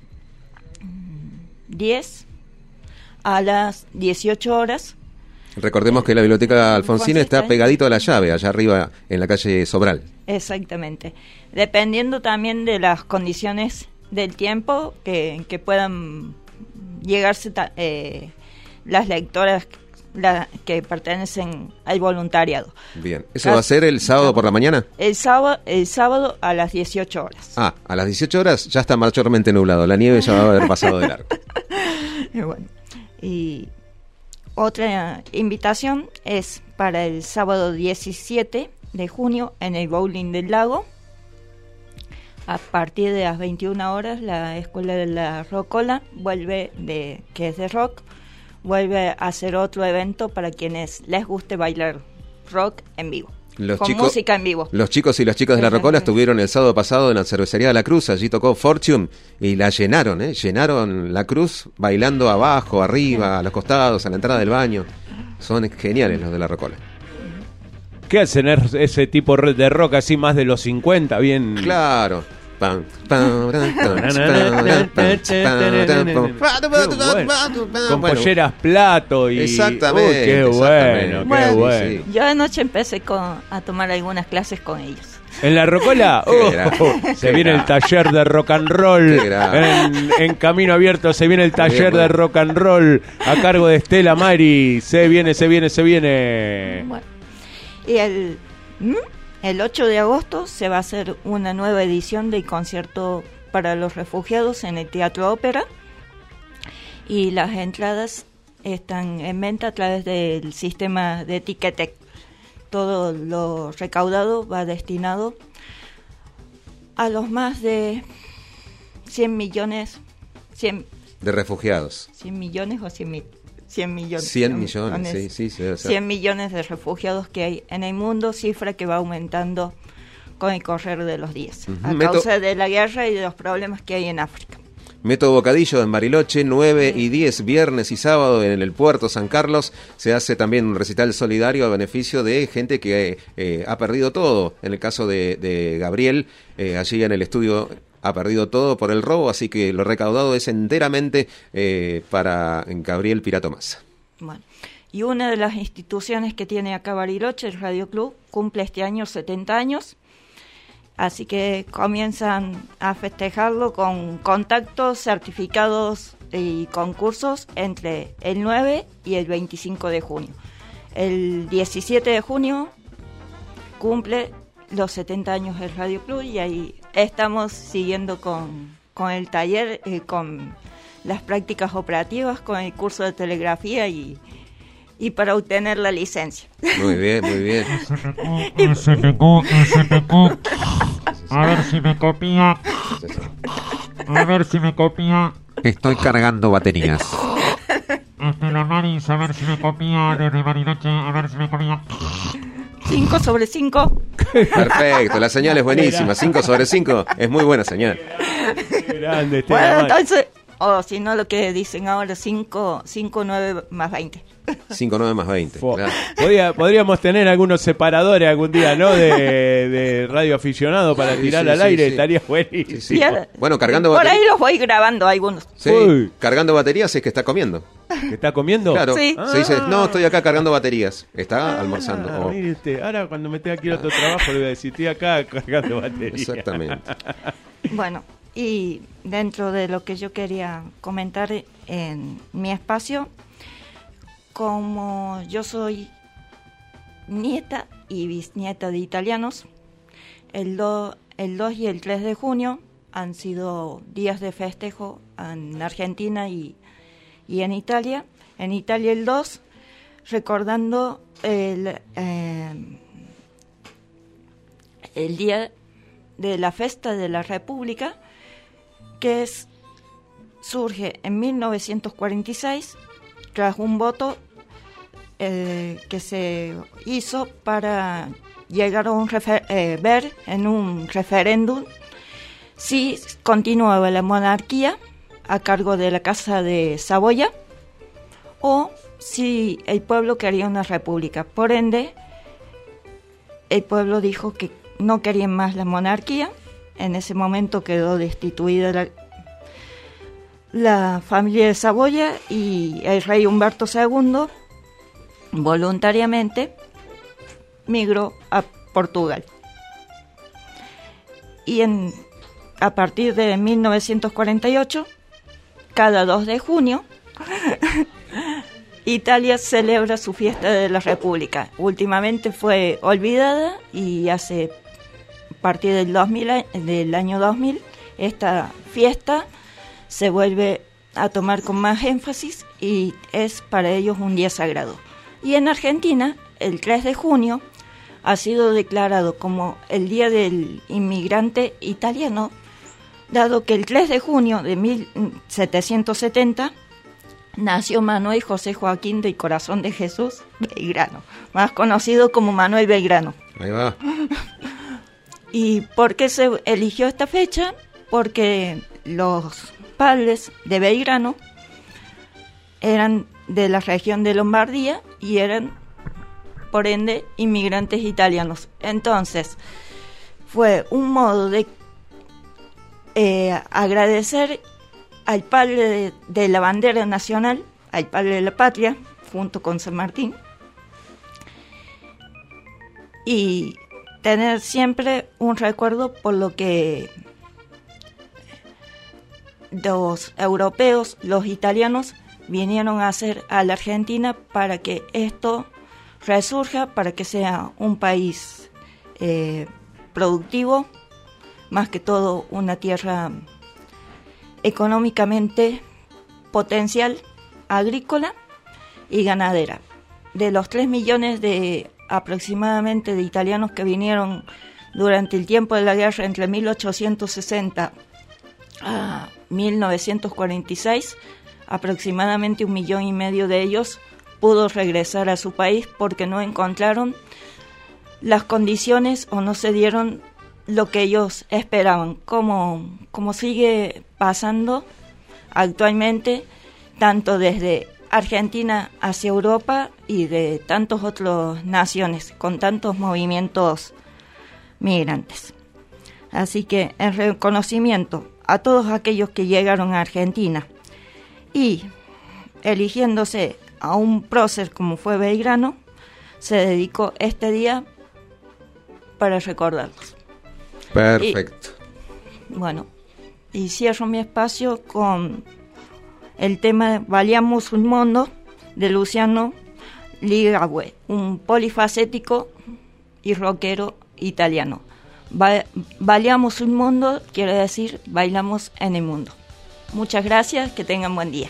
diez a las dieciocho horas. Recordemos que la Biblioteca Alfonsín está está pegadito a la llave, allá arriba en la calle Sobral. Exactamente. Dependiendo también de las condiciones del tiempo que, que puedan llegarse ta- eh, las lectoras la, que pertenecen al voluntariado. Bien. ¿Eso va a ser el sábado por la mañana? El sábado, el sábado a las dieciocho horas. Ah, a las dieciocho horas ya está mayormente nublado. La nieve ya va a haber pasado de largo. Y bueno, y otra invitación es para el sábado diecisiete de junio en el Bowling del Lago. A partir de las veintiuna horas, la Escuela de la Rocola vuelve, de que es de rock, vuelve a hacer otro evento para quienes les guste bailar rock en vivo. Los con chicos, música en vivo. Los chicos y las chicas de la Rocola estuvieron el sábado pasado en la cervecería de la Cruz, allí tocó Fortune y la llenaron, ¿eh? Llenaron la Cruz bailando abajo, arriba, a los costados, a la entrada del baño. Son geniales los de la Rocola. ¿Qué hacen ese tipo de rock así más de los cincuenta? Bien. Claro. Pam, pam, pam, con polleras plato y exactamente, uy, qué bueno, bueno, qué bueno. Sí. Yo anoche empecé con, a tomar algunas clases con ellos. ¿En la Rocola? Oh, se viene el taller de rock and roll. En, en Camino Abierto se viene el taller de rock and roll a cargo de Estela Maris. Se viene, se viene, se viene. Bueno. Y el, el ocho de agosto se va a hacer una nueva edición del concierto para los refugiados en el Teatro Ópera. Y las entradas están en venta a través del sistema de Ticketek. Todo lo recaudado va destinado a los más de cien millones, cien, de refugiados. cien millones o cien mil. cien millones. cien millones, sí, sí, sí. O sea. cien millones de refugiados que hay en el mundo, cifra que va aumentando con el correr de los días, uh-huh. a Meto... causa de la guerra y de los problemas que hay en África. Método Bocadillo en Bariloche, nueve y diez, viernes y sábado en el Puerto San Carlos. Se hace también un recital solidario a beneficio de gente que eh, ha perdido todo. En el caso de, de Gabriel, eh, allí en el estudio ha perdido todo por el robo, así que lo recaudado es enteramente eh, para Gabriel Pirato Massa. Bueno, y una de las instituciones que tiene acá Bariloche, el Radio Club, cumple este año setenta años. Así que comienzan a festejarlo con contactos, certificados y concursos entre el nueve y el veinticinco de junio. El diecisiete de junio cumple los setenta años del Radio Club y ahí estamos siguiendo con, con el taller, eh, con las prácticas operativas, con el curso de telegrafía y, y para obtener la licencia. Muy bien, muy bien. S P Q, S P Q. A ver si me copia. A ver si me copia. Estoy cargando baterías. Estela Maris, a ver si me copia. Desde Bariloche, a ver si me copia. cinco sobre cinco. Perfecto, la señal es buenísima. cinco sobre cinco es muy buena señal. Grande, bueno, entonces, o oh, si no lo que dicen ahora, cinco, cinco, nueve más veinte. cinco, nueve más veinte. Claro. Podría, podríamos tener algunos separadores algún día, ¿no? De, de radio aficionado para sí, tirar sí, al sí, aire, sí. Estaría buenísimo. Sí, sí. Ahora, bueno, cargando por baterías. ahí los voy grabando algunos. Sí, Uy. cargando baterías es que está comiendo. ¿Que está comiendo? Claro, sí. ah. se dice, no, estoy acá cargando baterías. Está ah, almorzando. Oh. Mire usted, ahora cuando me tenga que ir a otro trabajo le voy a decir, estoy acá cargando baterías. Exactamente. Bueno, y dentro de lo que yo quería comentar en mi espacio, como yo soy nieta y bisnieta de italianos, el, do, el dos y el tres de junio han sido días de festejo en Argentina y, y en Italia. En Italia el dos, recordando el, eh, el día de la Festa de la República, que es, surge en mil novecientos cuarenta y seis tras un voto eh, que se hizo para llegar a un refer- eh, ver en un referéndum si continuaba la monarquía a cargo de la Casa de Saboya o si el pueblo quería una república. Por ende, el pueblo dijo que no querían más la monarquía. En ese momento quedó destituida la, la familia de Saboya y el rey Humberto segundo voluntariamente migró a Portugal. Y en, a partir de mil novecientos cuarenta y ocho, cada dos de junio, Italia celebra su fiesta de la República. Últimamente fue olvidada y hace a partir del, dos mil, del año dos mil, esta fiesta se vuelve a tomar con más énfasis y es para ellos un día sagrado. Y en Argentina, el tres de junio, ha sido declarado como el Día del Inmigrante Italiano, dado que el tres de junio de mil setecientos setenta nació Manuel José Joaquín del Corazón de Jesús Belgrano, más conocido como Manuel Belgrano. Ahí va. ¿Y por qué se eligió esta fecha? Porque los padres de Belgrano eran de la región de Lombardía y eran, por ende, inmigrantes italianos. Entonces, fue un modo de eh, agradecer al padre de, de la bandera nacional, al padre de la patria, junto con San Martín, y tener siempre un recuerdo por lo que los europeos, los italianos, vinieron a hacer a la Argentina para que esto resurja, para que sea un país eh, productivo, más que todo una tierra económicamente potencial, agrícola y ganadera. De los tres millones de aproximadamente de italianos que vinieron durante el tiempo de la guerra entre mil ochocientos sesenta a mil novecientos cuarenta y seis, aproximadamente un millón y medio de ellos pudo regresar a su país porque no encontraron las condiciones o no se dieron lo que ellos esperaban, como, como sigue pasando actualmente, tanto desde Argentina hacia Europa y de tantas otras naciones, con tantos movimientos migrantes. Así que en reconocimiento a todos aquellos que llegaron a Argentina y eligiéndose a un prócer como fue Belgrano, se dedicó este día para recordarlos. Perfecto. Y, bueno, y cierro mi espacio con el tema Valiamos un Mundo de Luciano Ligabue, un polifacético y rockero italiano. Va, Valiamos un Mundo quiere decir bailamos en el mundo. Muchas gracias, que tengan buen día.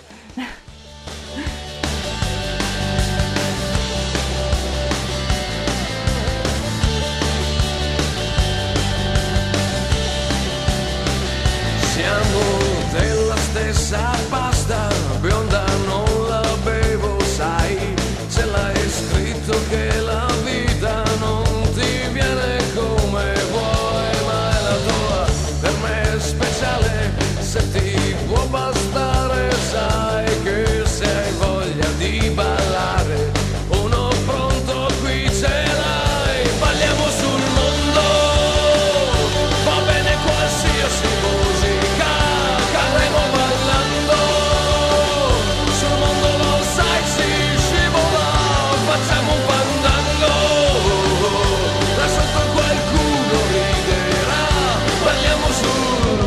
Stessa pasta bionda non la bevo, sai, ce l'hai scritto che la vita non ti viene come vuoi, ma è la tua, per me è speciale, se ti può bastare, sai che se hai voglia di ballare, uno pronto qui ce l'hai, balliamo sul mondo, va bene qualsiasi musica, cadremo ballando, sul mondo lo sai si scivola, facciamo un fandango, là sotto qualcuno riderà, balliamo sul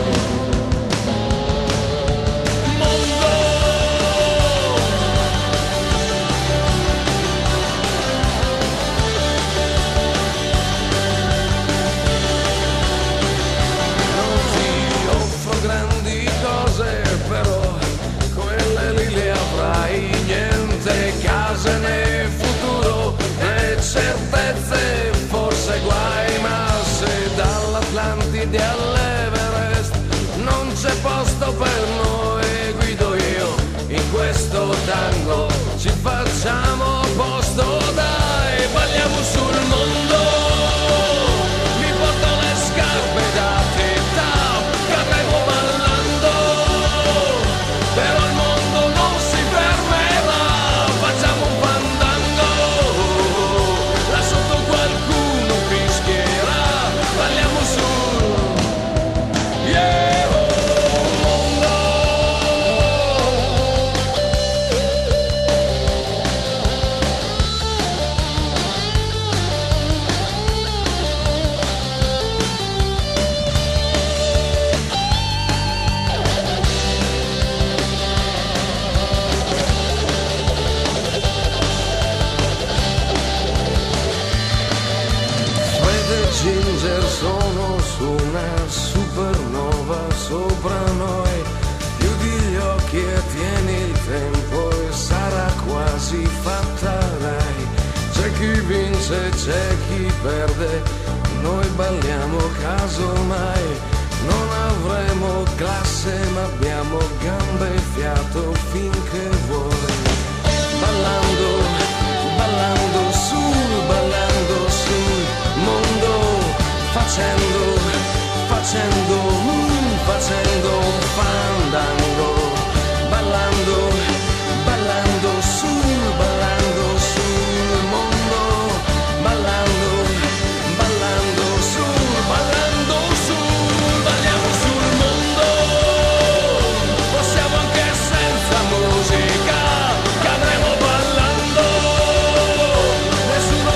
mondo. Non ti offro grandi cose, però quelle lì le avrai, niente case né futuro né certezze, forse guai, ma se dall'Atlantide all'Everest non c'è posto per noi, guido io in questo tango, ci facciamo posto, dai, balliamo sul mondo, mi porto le scarpe da tetta, cadremo ballando, però il mondo non si fermerà, facciamo un fandango, là sotto qualcuno fischierà, balliamo sul yeah, mondo. Fred e Ginger sono su una supernova sopra noi, chiudi gli occhi e tieni il tempo e sarà quasi fatta, dai, c'è chi vince, c'è chi perde, noi balliamo casomai, non avremo classe ma abbiamo gambe e fiato finché vuoi, ballando, ballando sul, ballando sul mondo, facendo, facendo, mm, facendo un fandango, ballando, ballando sul, ballando sul mondo, ballando, ballando sul, ballando sul, balliamo sul mondo, possiamo anche senza musica, cadremo ballando, nessuno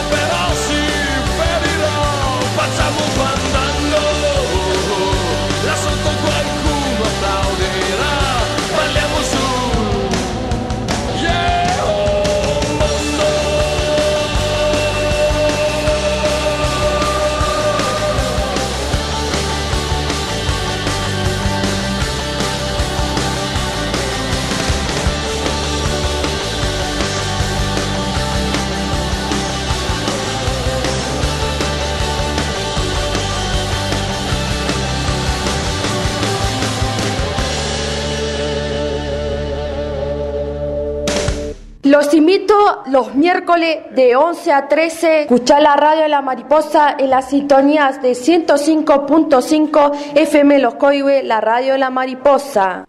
Los invito los miércoles de once a trece a escuchar la radio de La Mariposa en las sintonías de ciento cinco punto cinco F M Los Coihues, la radio de La Mariposa.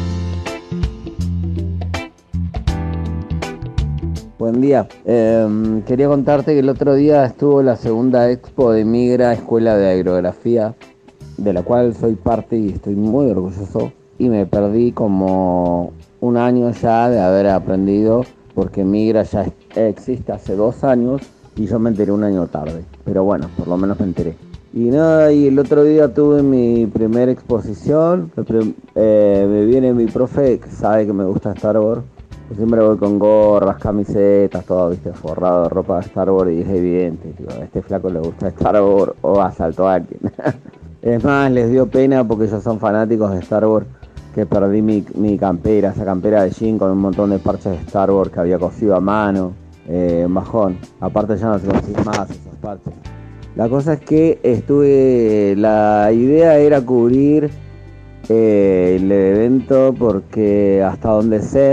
Buen día. Eh, quería contarte que el otro día estuvo la segunda expo de Migra Escuela de Aerografía, de la cual soy parte y estoy muy orgulloso. Y me perdí como un año ya de haber aprendido, porque Migra ya existe hace dos años y yo me enteré un año tarde. Pero bueno, por lo menos me enteré. Y nada, y el otro día tuve mi primera exposición. Eh, me viene mi profe, que sabe que me gusta Star Wars. Yo siempre voy con gorras, camisetas, todo, viste, forrado de ropa de Star Wars, y es evidente, digo, a este flaco le gusta Star Wars o asaltó a alguien. Es más, les dio pena porque ellos son fanáticos de Star Wars, que perdí mi, mi campera, esa campera de jean con un montón de parches de Star Wars que había cosido a mano, eh, un bajón. Aparte ya no se consiguen más esos parches. La cosa es que estuve, la idea era cubrir eh, el evento porque hasta donde sé,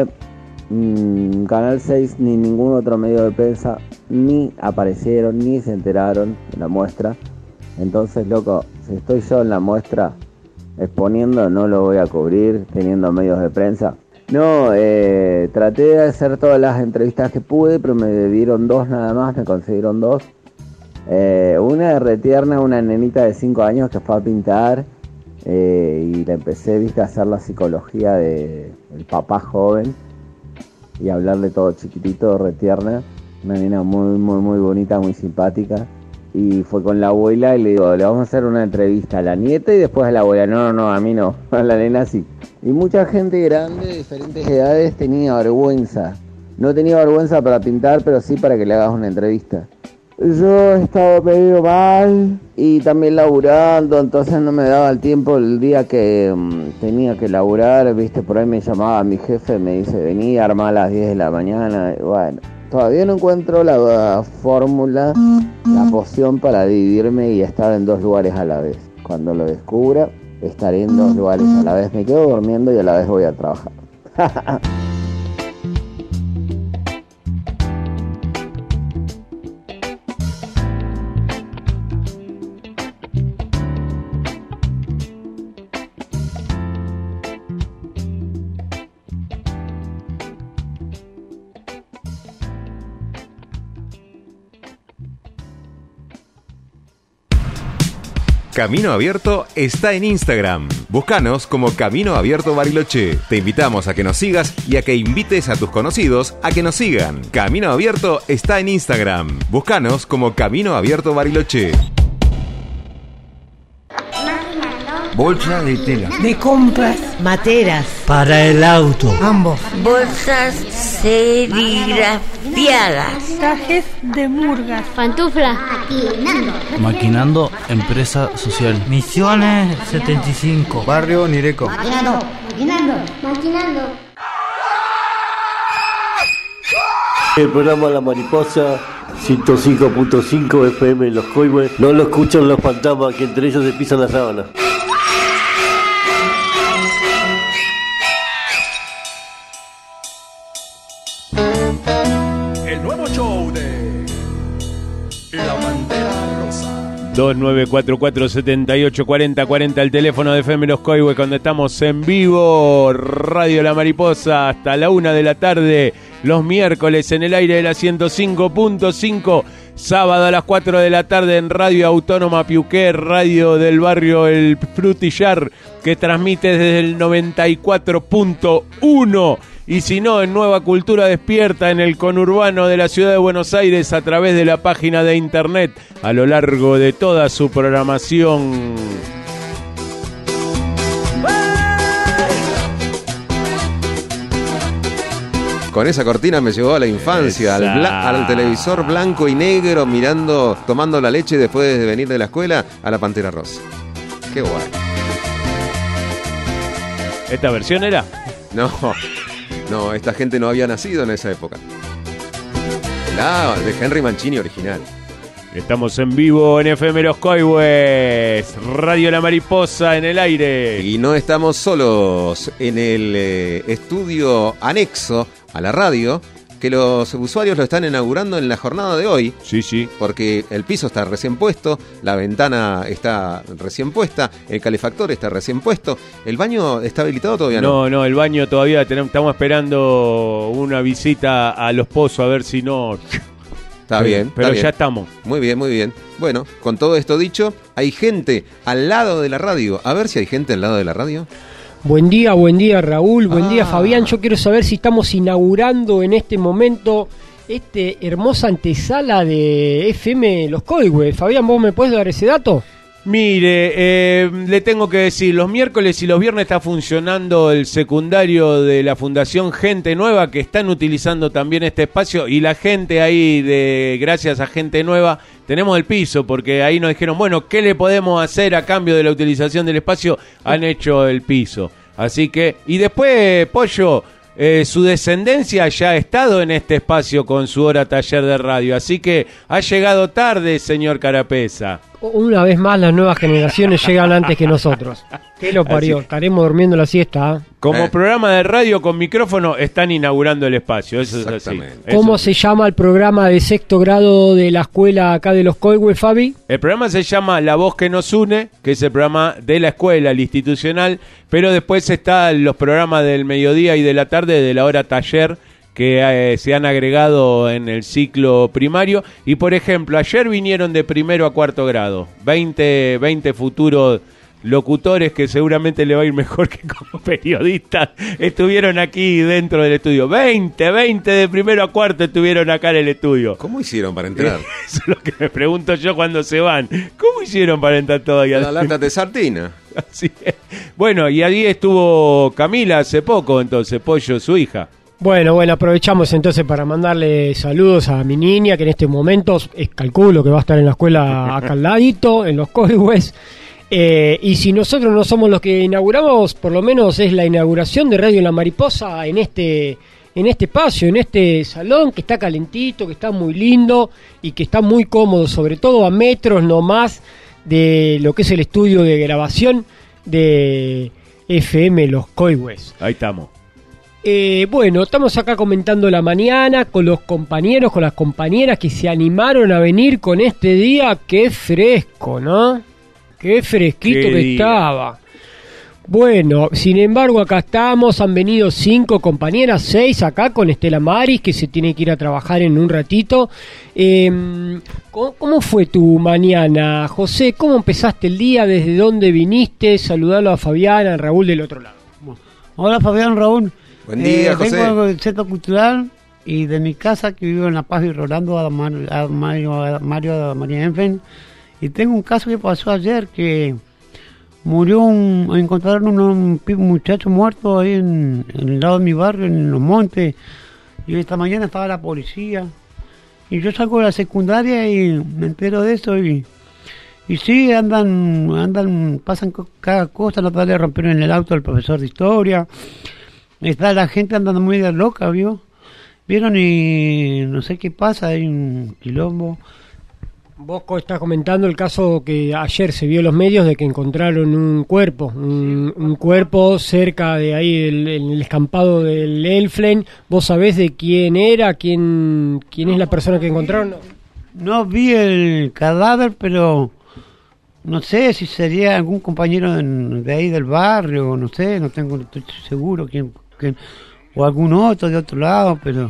mmm, Canal seis ni ningún otro medio de prensa ni aparecieron ni se enteraron de la muestra. Entonces, loco, si estoy yo en la muestra exponiendo, no lo voy a cubrir teniendo medios de prensa. No, eh, traté de hacer todas las entrevistas que pude, pero me dieron dos nada más, me consiguieron dos. Eh, una de retierna, una nenita de cinco años que fue a pintar eh, y le empecé, viste, a hacer la psicología de el papá joven y hablarle todo chiquitito, retierna. Una nena muy, muy, muy bonita, muy simpática. Y fue con la abuela y le digo, le vamos a hacer una entrevista a la nieta y después a la abuela. No, no, no, a mí no, a la nena sí. Y mucha gente grande de diferentes edades tenía vergüenza. No tenía vergüenza para pintar, pero sí para que le hagas una entrevista. Yo he estado medio mal y también laburando, entonces no me daba el tiempo el día que um, tenía que laburar, viste, por ahí me llamaba mi jefe, me dice, vení, arma a las diez de la mañana, y bueno. Todavía no encuentro la fórmula, la poción para dividirme y estar en dos lugares a la vez. Cuando lo descubra, estaré en dos lugares a la vez. Me quedo durmiendo y a la vez voy a trabajar. Camino Abierto está en Instagram. Búscanos como Camino Abierto Bariloche. Te invitamos a que nos sigas y a que invites a tus conocidos a que nos sigan. Camino Abierto está en Instagram. Búscanos como Camino Abierto Bariloche. Bolsa de tela. De compras. Materas. Para el auto. Ambos. Bolsas serigrafiadas. Trajes de murgas. Pantuflas. Maquinando. Maquinando, empresa social. Misiones setenta y cinco. Barrio Nireco. Maquinando. Maquinando. Maquinando. El programa La Mariposa, ciento cinco punto cinco F M Los Coihues. No lo escuchan los fantasmas que entre ellos se pisan la sábana. dos nueve cuatro cuatro siete ocho cuatro cero cuatro cero, el teléfono de F M Los Coihues, cuando estamos en vivo, Radio La Mariposa, hasta la una de la tarde, los miércoles en el aire de la ciento cinco punto cinco, sábado a las cuatro de la tarde en Radio Autónoma Piuqué, radio del barrio El Frutillar, que transmite desde el noventa y cuatro punto uno. Y si no, en Nueva Cultura Despierta, en el conurbano de la ciudad de Buenos Aires, a través de la página de internet, a lo largo de toda su programación. Con esa cortina me llevó a la infancia, al, bla- al televisor blanco y negro, mirando, tomando la leche después de venir de la escuela, a la Pantera Rosa. Qué guay. ¿Esta versión era? No. No, esta gente no había nacido en esa época. La de Henry Mancini original. Estamos en vivo en F M Los Coihues, Radio La Mariposa en el aire. Y no estamos solos. En el eh, estudio anexo a la radio que los usuarios lo están inaugurando en la jornada de hoy. Sí, sí. Porque el piso está recién puesto, la ventana está recién puesta, el calefactor está recién puesto. ¿El baño está habilitado todavía? No, no, no el baño todavía tenemos, estamos esperando una visita a Los Pozos a ver si no... Está bien, pero está bien. Ya estamos. Muy bien, muy bien. Bueno, con todo esto dicho, hay gente al lado de la radio. A ver si hay gente al lado de la radio. Buen día, buen día Raúl, buen ah. día Fabián. Yo quiero saber si estamos inaugurando en este momento este hermosa antesala de F M Los Coihues. Fabián, ¿vos me puedes dar ese dato? Mire, eh, le tengo que decir, los miércoles y los viernes está funcionando el secundario de la Fundación Gente Nueva, que están utilizando también este espacio, y la gente ahí, de gracias a Gente Nueva, tenemos el piso, porque ahí nos dijeron, bueno, ¿qué le podemos hacer a cambio de la utilización del espacio? Han hecho el piso. Así que, y después, Pollo, eh, su descendencia ya ha estado en este espacio con su hora taller de radio, así que ha llegado tarde, señor Carapeza. Una vez más las nuevas generaciones llegan antes que nosotros. ¿Qué lo parió? Así. Estaremos durmiendo la siesta. ¿eh? Como Eh. programa de radio con micrófono están inaugurando el espacio, eso es así. ¿Cómo Eso se llama el programa de sexto grado de la escuela acá de Los Coihues, Fabi? El programa se llama La Voz que nos une, que es el programa de la escuela, el institucional, pero después están los programas del mediodía y de la tarde, de la hora taller, que eh, se han agregado en el ciclo primario. Y por ejemplo, ayer vinieron de primero a cuarto grado, veinte, veinte futuros locutores que seguramente le va a ir mejor que como periodistas, estuvieron aquí dentro del estudio. veinte, veinte de primero a cuarto estuvieron acá en el estudio. ¿Cómo hicieron para entrar? Eso es lo que me pregunto yo cuando se van. ¿Cómo hicieron para entrar todavía? La lata de sardina. Así es. Bueno, y allí estuvo Camila hace poco, entonces, Pollo, su hija. Bueno, bueno, aprovechamos entonces para mandarle saludos a mi niña, que en estos momentos es, calculo que va a estar en la escuela acá al ladito, en Los Coihues. Eh, y si nosotros no somos los que inauguramos, por lo menos es la inauguración de Radio La Mariposa en este, en este espacio, en este salón que está calentito, que está muy lindo y que está muy cómodo, sobre todo a metros nomás de lo que es el estudio de grabación de F M Los Coihues. Ahí estamos. Eh, bueno, estamos acá comentando la mañana con los compañeros, con las compañeras que se animaron a venir con este día. Qué fresco, ¿no? Qué fresquito Qué que día. estaba. Bueno, sin embargo, acá estamos, han venido cinco compañeras, seis acá con Estela Maris, que se tiene que ir a trabajar en un ratito. Eh, ¿cómo, ¿Cómo fue tu mañana, José? ¿Cómo empezaste el día? ¿Desde dónde viniste? Saludalo a Fabián, a Raúl del otro lado. Hola Fabián, Raúl. Buen día, eh, José. Vengo del Centro Cultural y de mi casa, que vivo en La Paz y Rolando, a, Mar, a Mario, a Mario a María Enfen. Y tengo un caso que pasó ayer, que murió un, encontraron un, un, un muchacho muerto ahí en, en el lado de mi barrio, en los montes. Y esta mañana estaba la policía. Y yo salgo de la secundaria y me entero de eso y... Y sí, andan, andan, pasan cada cosa. La otra vez le rompieron el auto al profesor de historia. Está la gente andando muy de loca, ¿vio? Vieron y no sé qué pasa, hay un quilombo. Vos estás comentando el caso que ayer se vio en los medios de que encontraron un cuerpo, un, un cuerpo cerca de ahí, el, en el escampado del Elflen. ¿Vos sabés de quién era, quién, quién es la persona que encontraron? No vi el cadáver, pero... No sé si sería algún compañero de, de ahí del barrio, no sé, no tengo, no estoy seguro quién, quién, o algún otro de otro lado, pero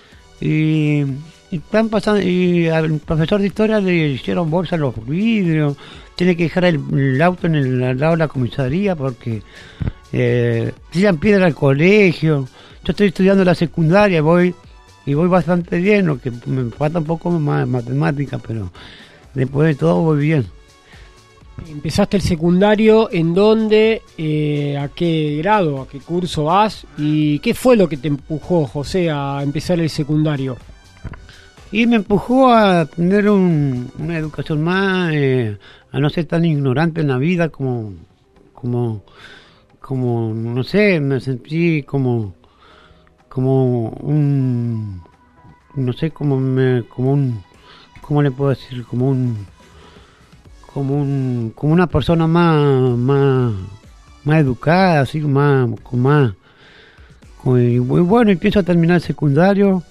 y, y están pasando, y al profesor de historia le hicieron bolsa a los vidrios, tiene que dejar el, el auto en el al lado de la comisaría porque eh, tiran piedra al colegio. Yo estoy estudiando la secundaria, voy y voy bastante bien, lo que me falta un poco más matemática, pero después de todo voy bien. Empezaste el secundario, ¿en dónde, eh, a qué grado, a qué curso vas? ¿Y qué fue lo que te empujó, José, a empezar el secundario? Y me empujó a tener un, una educación más, eh, a no ser tan ignorante en la vida como, como, como, no sé, me sentí como, como un, no sé, como me, como un, ¿cómo le puedo decir? Como un... como un como una persona más más más educada, así más con más con, y bueno, empiezo a terminar el secundario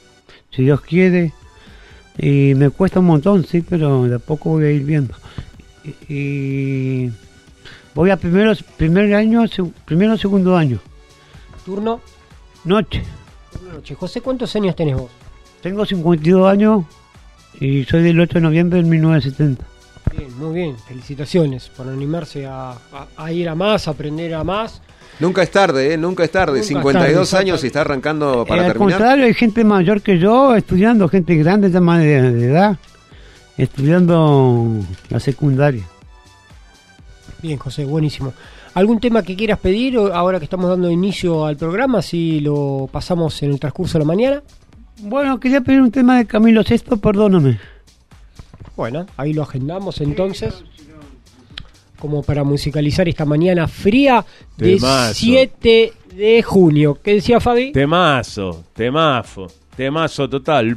si Dios quiere. Y me cuesta un montón, sí, pero de a poco voy a ir viendo. Y, y voy a primero, primer año, seg- primero segundo año. ¿Turno? Noche. Turno noche. José, ¿cuántos años tenés vos? Tengo cincuenta y dos años y soy del ocho de noviembre de mil novecientos setenta. Bien, muy bien. Felicitaciones por animarse a, a, a ir a más, a aprender a más. Nunca es tarde, ¿eh? Nunca es tarde. Nunca es cincuenta y dos tarde, años y está arrancando para Eh, al terminar. contrario, hay gente mayor que yo estudiando, gente grande ya más de, de edad, estudiando la secundaria. Bien, José, buenísimo. ¿Algún tema que quieras pedir o- ahora que estamos dando inicio al programa, si lo pasamos en el transcurso de la mañana? Bueno, quería pedir un tema de Camilo Sesto, perdóname. Bueno, ahí lo agendamos entonces, como para musicalizar esta mañana fría de Temazo. siete de junio. ¿Qué decía Fabi? Temazo, temafo, temazo total.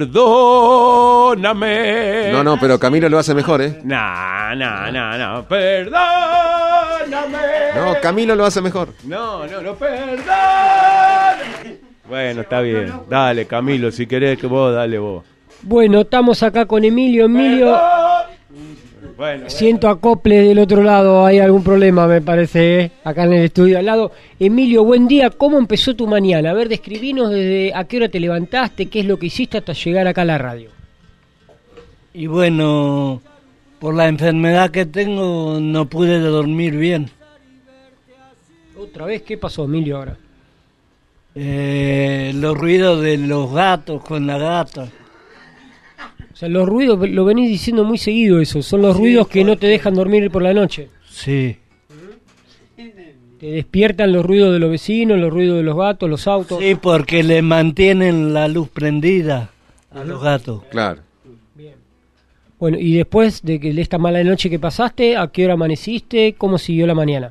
Perdóname. No, no, pero Camilo lo hace mejor, ¿eh? No, no, no, no. Perdóname. No, Camilo lo hace mejor. No, no, no, perdóname. Bueno, está bien. Dale, Camilo, si querés que vos, dale vos. Bueno, estamos acá con Emilio. Emilio, Bueno, siento acople del otro lado. Hay algún problema, me parece, ¿eh? Acá en el estudio al lado. Emilio, buen día. ¿Cómo empezó tu mañana? A ver, describinos desde a qué hora te levantaste, qué es lo que hiciste hasta llegar acá a la radio. Y bueno, por la enfermedad que tengo no pude dormir bien. Otra vez, ¿qué pasó, Emilio, ahora? Eh, los ruidos de los gatos con la gata. O sea, los ruidos, lo venís diciendo muy seguido eso, son los Sí, ruidos que no te dejan dormir por la noche. Sí. Te despiertan los ruidos de los vecinos, los ruidos de los gatos, los autos. Sí, porque le mantienen la luz prendida a los gatos. Claro. Bueno, y después de que de esta mala noche que pasaste, ¿a qué hora amaneciste? ¿Cómo siguió la mañana?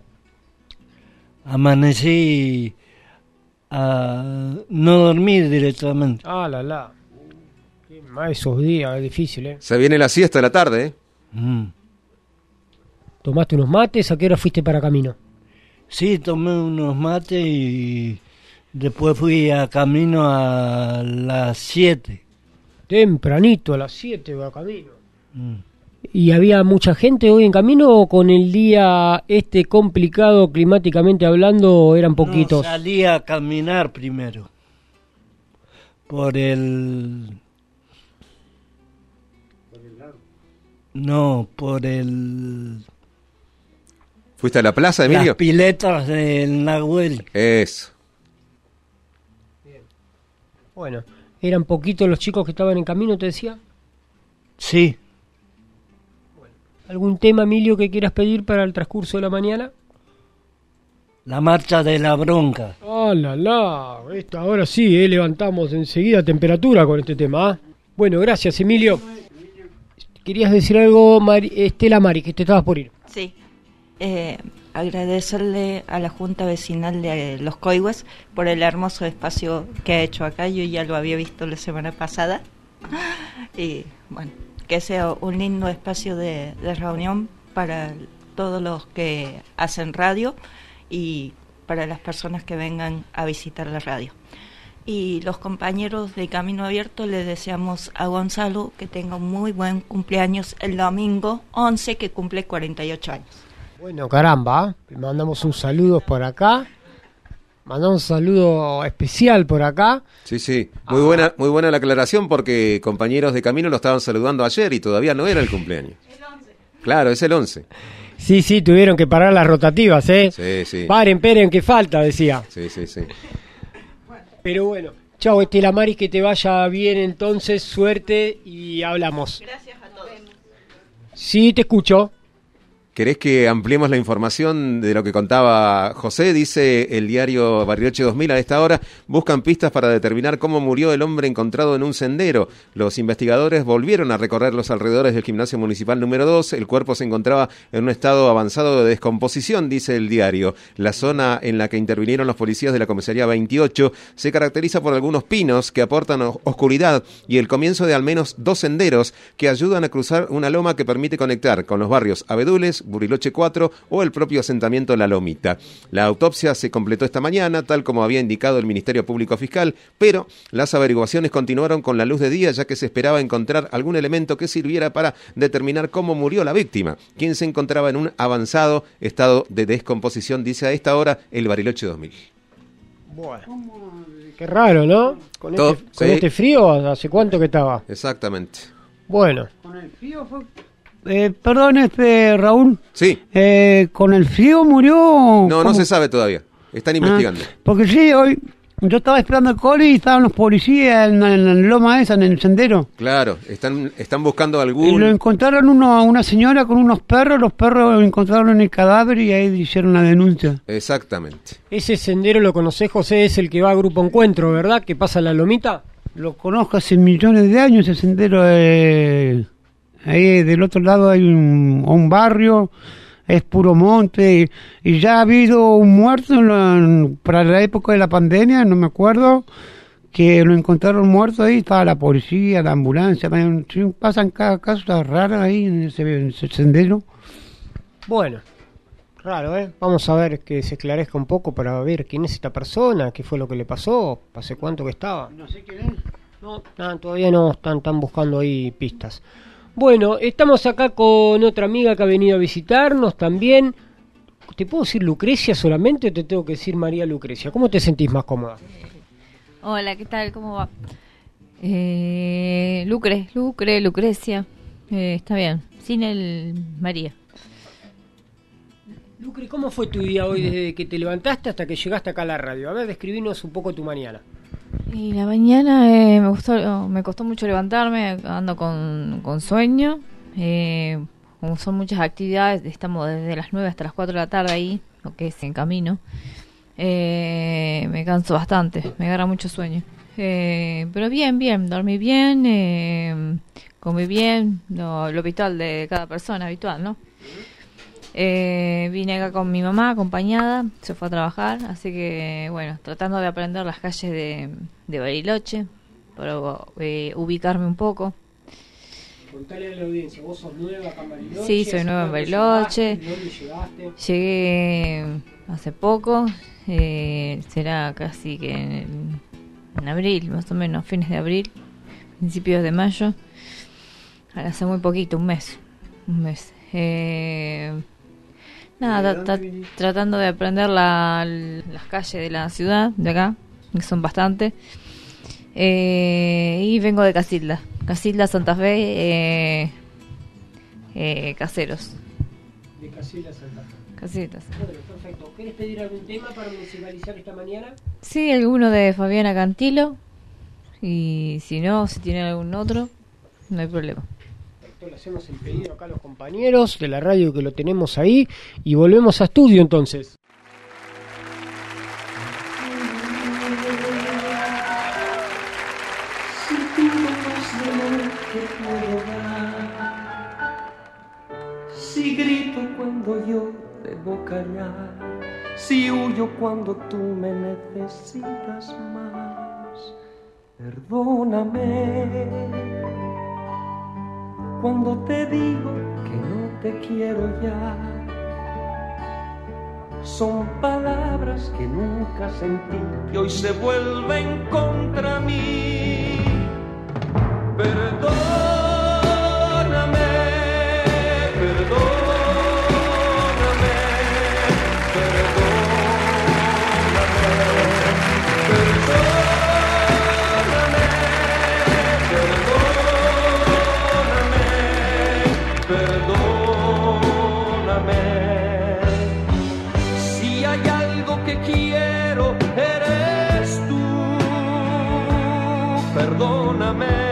Amanecí a no dormir directamente. Ah, la la. Qué más esos días, es difícil, ¿eh? Se viene la siesta de la tarde, ¿eh? Mm. ¿Tomaste unos mates? ¿A qué hora fuiste para camino? Sí, tomé unos mates y después fui a camino a las siete. Tempranito, a las siete va camino. Mm. ¿Y había mucha gente hoy en camino o con el día este complicado climáticamente hablando eran poquitos? No, salí a caminar primero. Por el... No, por el... ¿Fuiste a la plaza, Emilio? Las piletas del Nahuel. Eso. Bueno, ¿eran poquitos los chicos que estaban en camino, te decía? Sí. ¿Algún tema, Emilio, que quieras pedir para el transcurso de la mañana? La marcha de la bronca. ¡Ah, la, la! Esto, ahora sí, eh, levantamos enseguida temperatura con este tema. ¿Ah? Bueno, gracias, Emilio. ¿Querías decir algo, Mari, Estela Mari, que te estabas por ir? Sí. Eh, agradecerle a la Junta Vecinal de Los Coihues por el hermoso espacio que ha hecho acá. Yo ya lo había visto la semana pasada. Y bueno, que sea un lindo espacio de, de reunión para todos los que hacen radio y para las personas que vengan a visitar la radio. Y los compañeros de Camino Abierto le deseamos a Gonzalo que tenga un muy buen cumpleaños el domingo once, que cumple cuarenta y ocho años. Bueno, caramba, ¿eh? Mandamos un saludo por acá. Mandamos un saludo especial por acá. Sí, sí. Muy buena, muy buena la aclaración porque compañeros de camino lo estaban saludando ayer y todavía no era el cumpleaños. Claro, es el once. Sí, sí, tuvieron que parar las rotativas, ¿eh? Sí, sí. Paren, paren, que falta, decía. Sí, sí, sí. Pero bueno, chao Estela Maris, que te vaya bien entonces, suerte y hablamos. Gracias a todos. Sí, te escucho. ¿Querés que ampliemos la información de lo que contaba José? Dice el diario Bariloche dos mil a esta hora, buscan pistas para determinar cómo murió el hombre encontrado en un sendero. Los investigadores volvieron a recorrer los alrededores del gimnasio municipal número dos. El cuerpo se encontraba en un estado avanzado de descomposición, dice el diario. La zona en la que intervinieron los policías de la comisaría veintiocho se caracteriza por algunos pinos que aportan oscuridad y el comienzo de al menos dos senderos que ayudan a cruzar una loma que permite conectar con los barrios Abedules, tres, Bariloche cuatro o el propio asentamiento La Lomita. La autopsia se completó esta mañana, tal como había indicado el Ministerio Público Fiscal, pero las averiguaciones continuaron con la luz de día, ya que se esperaba encontrar algún elemento que sirviera para determinar cómo murió la víctima, quien se encontraba en un avanzado estado de descomposición, dice a esta hora el Bariloche dos mil. Bueno, qué raro, ¿no? Con, Todo, este, con sí. este frío, ¿hace cuánto que estaba? Exactamente. Bueno. Con el frío fue... Eh, perdón, este, Raúl. Sí. Eh, ¿Con el frío murió? No, ¿Cómo? no se sabe todavía. Están investigando. Ah, porque sí, hoy yo estaba esperando el coli y estaban los policías en, en la loma esa, en el sendero. Claro, están, están buscando Y algún... lo encontraron uno, a una señora con unos perros, los perros lo encontraron el cadáver y ahí hicieron la denuncia. Exactamente. Ese sendero lo conocés, José, es el que va a Grupo Encuentro, ¿verdad? Que pasa la Lomita. Lo conozco hace millones de años ese sendero. Eh, ahí del otro lado hay un, un barrio, es puro monte y, y ya ha habido un muerto en la, en, para la época de la pandemia, no me acuerdo, que lo encontraron muerto ahí, estaba la policía, la ambulancia, también, sí, pasan cada cosas raras ahí en ese, en ese sendero. Bueno, raro, ¿eh? Vamos a ver que se esclarezca un poco para ver quién es esta persona, qué fue lo que le pasó, hace cuánto que estaba. No sé quién es. No, no todavía no, están, están buscando ahí pistas. Bueno, estamos acá con otra amiga que ha venido a visitarnos también. ¿Te puedo decir Lucrecia solamente o te tengo que decir María Lucrecia? ¿Cómo te sentís más cómoda? Hola, ¿qué tal? ¿Cómo va? Eh, Lucre, Lucre, Lucrecia. Eh, está bien, sin el María. Lucre, ¿cómo fue tu día hoy desde que te levantaste hasta que llegaste acá a la radio? A ver, describinos un poco tu mañana. Y la mañana eh, me gustó, me costó mucho levantarme, ando con, con sueño. Eh, como son muchas actividades, estamos desde las nueve hasta las cuatro de la tarde ahí, lo que es en camino. Eh, me canso bastante, me agarra mucho sueño. Eh, pero bien, bien, dormí bien, eh, comí bien, lo, lo habitual de cada persona, habitual, ¿no? Eh, vine acá con mi mamá acompañada, se fue a trabajar, así que bueno, tratando de aprender las calles de, de Bariloche para eh, ubicarme un poco. Contale a la audiencia, vos sos nueva acá en Bariloche. Sí, soy nueva en Bariloche. ¿Dónde llegaste? Llegué hace poco, eh, será casi que en, en abril, más o menos, fines de abril, principios de mayo. Ahora hace muy poquito, un mes, un mes. Eh, Nada, tra- tra- tratando de aprender la, las calles de la ciudad, de acá, que son bastante. Eh, y vengo de Casilda, Casilda, Santa Fe, eh, eh, Caseros. De Casilda, Santa Fe. Casilda. Bueno, perfecto. ¿Querés pedir algún tema para musicalizar esta mañana? Sí, alguno de Fabiana Cantilo. Y si no, si tiene algún otro, no hay problema. Le hacemos el pedido acá a los compañeros de la radio que lo tenemos ahí y volvemos a estudio entonces. Si pido más de lo que puedo dar, si grito cuando yo debo callar, si huyo cuando tú me necesitas más, perdóname. Cuando te digo que no te quiero ya, son palabras que nunca sentí, que hoy se vuelven contra mí. Perdóname, perdóname, perdóname, perdóname. Si hay algo que quiero, eres tú. Perdóname.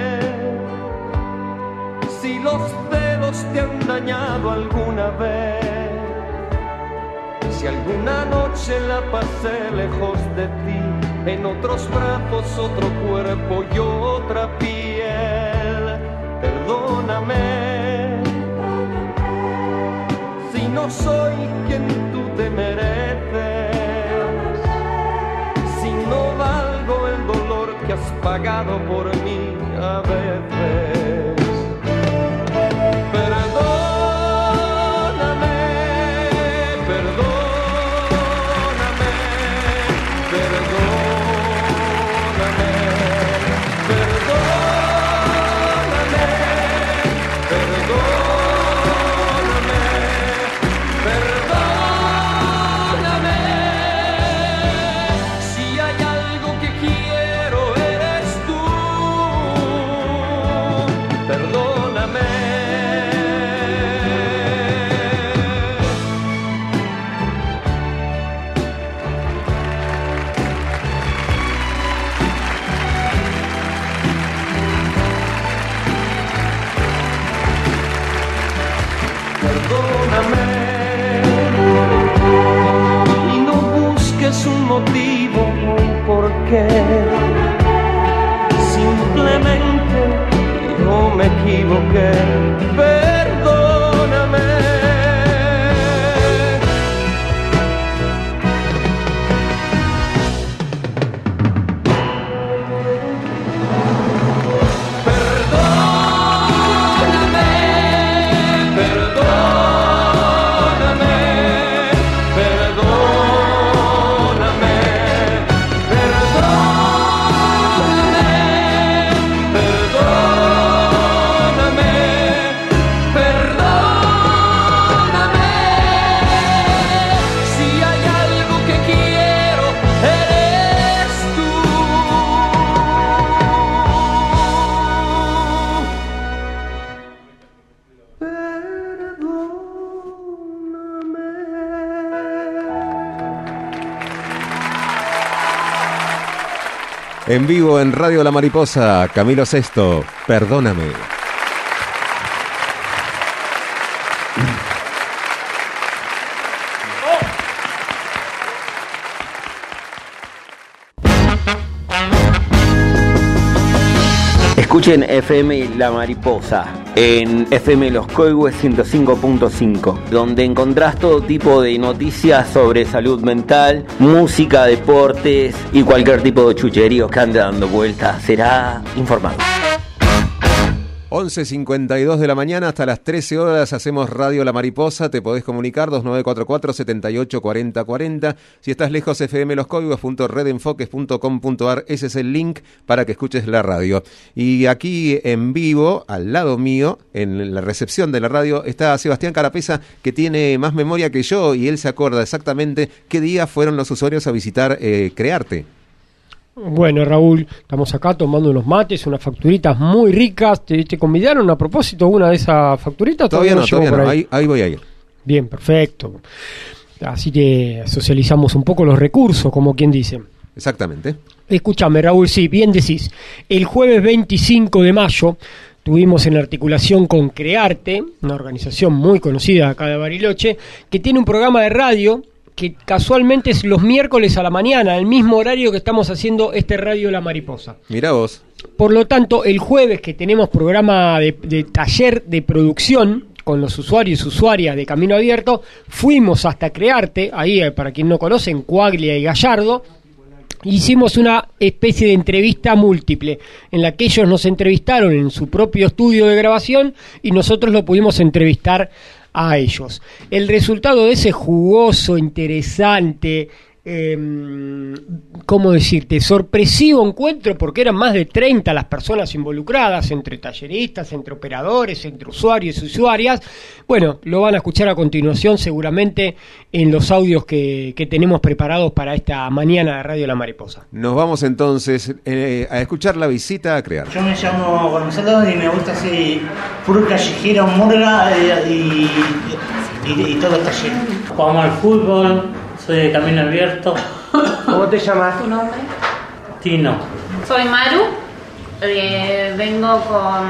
Si los celos te han dañado alguna vez, si alguna noche la pasé lejos de ti, en otros brazos, otro cuerpo y otra piel, perdóname. Si no soy quien tú te mereces, si no valgo el dolor que has pagado por mí a veces, perdóname. perdóname. Y no busques un motivo, un porqué. Simplemente yo me equivoqué. Perdóname. En vivo en Radio La Mariposa, Camilo Sesto, Perdóname. Escuchen F M La Mariposa en F M Los Coihues ciento cinco punto cinco, donde encontrás todo tipo de noticias sobre salud mental, música, deportes y cualquier tipo de chucheríos que ande dando vueltas. Será informado. once cincuenta y dos de la mañana hasta las trece horas hacemos Radio La Mariposa. Te podés comunicar dos nueve cuatro cuatro, siete ocho cuatro cero cuatro cero. Si estás lejos, f m los coihues punto red enfoques punto com punto a r. Ese es el link para que escuches la radio. Y aquí en vivo, al lado mío, en la recepción de la radio, está Sebastián Carapesa, que tiene más memoria que yo y él se acuerda exactamente qué día fueron los usuarios a visitar eh, Crearte. Bueno, Raúl, estamos acá tomando unos mates, unas facturitas muy ricas. ¿Te, te convidaron a propósito una de esas facturitas? Todavía, todavía no, todavía no. Ahí? Ahí, ahí voy a ir. Bien, perfecto. Así que socializamos un poco los recursos, como quien dice. Exactamente. Escúchame, Raúl, sí, bien decís. El jueves veinticinco de mayo tuvimos en articulación con Crearte, una organización muy conocida acá de Bariloche, que tiene un programa de radio que casualmente es los miércoles a la mañana, el mismo horario que estamos haciendo este Radio La Mariposa. Mirá vos. Por lo tanto, el jueves que tenemos programa de, de taller de producción con los usuarios y usuarias de Camino Abierto, fuimos hasta Crearte, ahí para quien no conoce, en Coaglia y Gallardo. Hicimos una especie de entrevista múltiple, en la que ellos nos entrevistaron en su propio estudio de grabación y nosotros lo pudimos entrevistar a ellos. El resultado de ese jugoso, interesante, eh, ¿cómo decirte?, sorpresivo encuentro, porque eran más de treinta las personas involucradas, entre talleristas, entre operadores, entre usuarios y usuarias. Bueno, lo van a escuchar a continuación seguramente en los audios que, que tenemos preparados para esta mañana de Radio La Mariposa. Nos vamos entonces eh, a escuchar la visita a Crear. Yo me llamo Gonzalo y me gusta así puro callejero, murga y, y, y, y todo taller. Jugamos al fútbol, soy de Camino Abierto. ¿Cómo te llamas? ¿Tu nombre? Tino. Soy Maru, eh, vengo con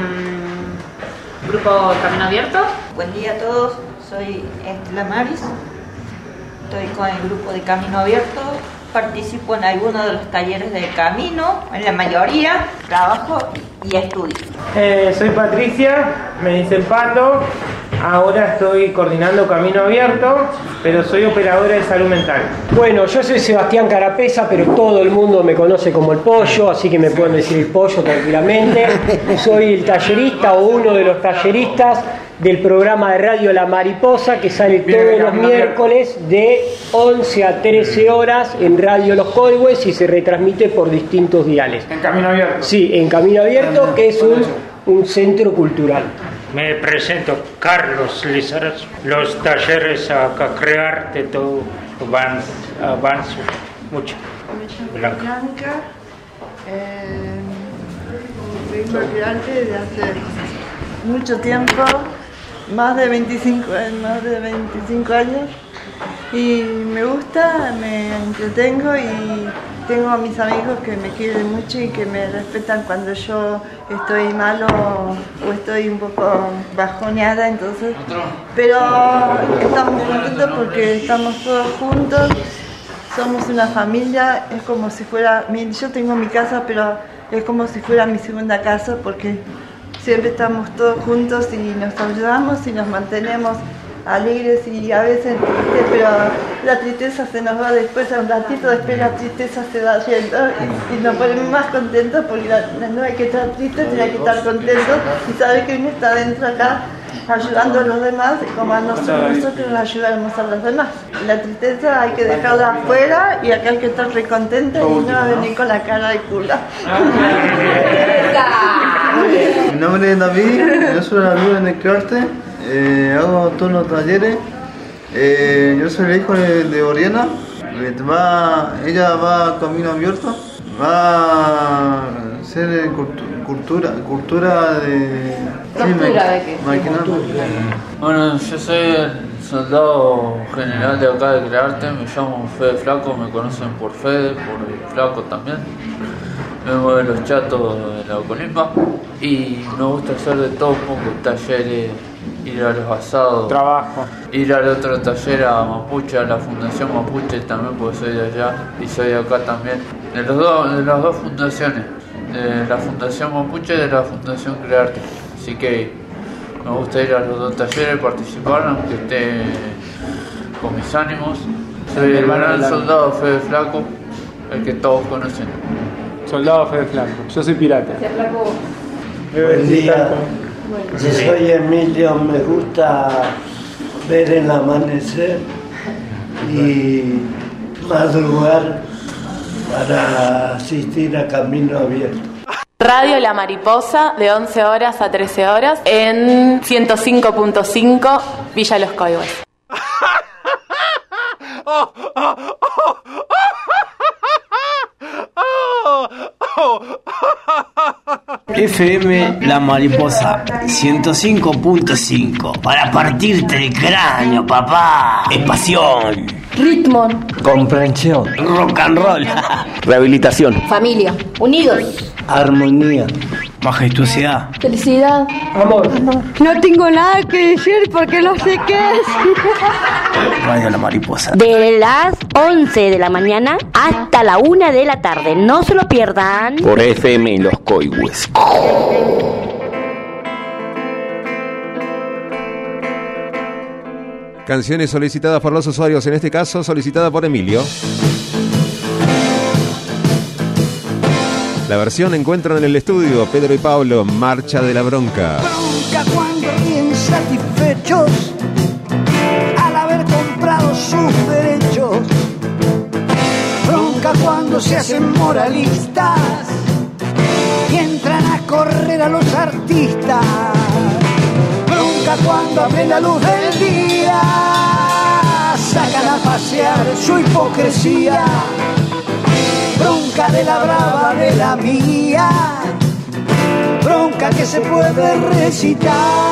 Grupo Camino Abierto. Buen día a todos, soy Estela Maris, estoy con el grupo de Camino Abierto, participo en algunos de los talleres de camino, en la mayoría trabajo y estudio. Eh, soy Patricia, me dicen Pato, ahora estoy coordinando Camino Abierto, pero soy operadora de salud mental. Bueno, yo soy Sebastián Carapesa, pero todo el mundo me conoce como el Pollo, así que me pueden decir el Pollo tranquilamente. Soy el tallerista o uno de los talleristas del programa de Radio La Mariposa, que sale Bien, todos bien, los bien. miércoles de once a trece horas en Radio Los Coihues y se retransmite por distintos diales. En Camino Abierto. Sí, en Camino Abierto, que es un, un centro cultural. Me presento, Carlos Lizarazo. Los talleres acá, Crearte, todo van, avanzo mucho. Me llamo Blanca, eh, vengo a Crearte desde hace mucho tiempo, más de veinticinco, más de veinticinco años, y me gusta, me entretengo y tengo a mis amigos que me quieren mucho y que me respetan cuando yo estoy malo o estoy un poco bajoneada, entonces. Pero estamos contentos porque estamos todos juntos, somos una familia, es como si fuera, yo tengo mi casa, pero es como si fuera mi segunda casa porque siempre estamos todos juntos y nos ayudamos y nos mantenemos alegres y a veces tristes, pero la tristeza se nos va después, a un ratito después la tristeza se va yendo y, y nos ponemos más contentos porque la, no hay que estar tristes, hay que estar contentos y saber que uno está dentro acá ayudando a los demás y como a nosotros, nosotros nos ayudamos a los demás. La tristeza hay que dejarla afuera y acá hay que estar recontentos y no venir con la cara de culo. Mi nombre es David, yo soy la luz en el Arte. Eh, hago todos los talleres. Eh, yo soy el hijo de, de Oriana. Va, ella va a camino abierto. Va a hacer cultu- cultura, cultura de. ¿Cultura de qué? Maquinaria. Bueno, yo soy el soldado general de acá de Crearte. Me llamo Fede Flaco, me conocen por Fede, por el Flaco también. Vengo de los chatos de la Colimba y me gusta hacer de todo un poco, talleres, ir a los asados, trabajo, ir al otro taller a Mapuche, a la Fundación Mapuche también, porque soy de allá y soy de acá también, de, los dos, de las dos fundaciones, de la Fundación Mapuche y de la Fundación Crearte. Así que me gusta ir a los dos talleres, participar, aunque esté con mis ánimos. Soy el gran soldado Fede Flaco, el que todos conocen. Soldado Fede Flaco, yo soy pirata. Buen día. Yo soy Emilio, me gusta ver el amanecer y madrugar para asistir a Camino Abierto. Radio La Mariposa de once horas a trece horas en ciento cinco punto cinco Villa Los Coihues. F M La Mariposa ciento cinco punto cinco para partirte el cráneo, papá. Es pasión, Ritmo, comprensión, rock and roll, Rehabilitación. familia, unidos, armonía, majestuosidad, felicidad, amor. No tengo nada que decir porque no sé qué es. Radio La Mariposa. De las once de la mañana hasta la una de la tarde. No se lo pierdan. Por F M Los Coihues. Canciones solicitadas por los usuarios, en este caso solicitada por Emilio. La versión encuentran en el estudio Pedro y Pablo, Marcha de la Bronca. Bronca cuando ríen satisfechos al haber comprado sus derechos. Bronca cuando se hacen moralistas y entran a correr a los artistas. Bronca cuando a plena luz del día sacan a pasear su hipocresía. Bronca de la brava de la mía, bronca que se puede recitar.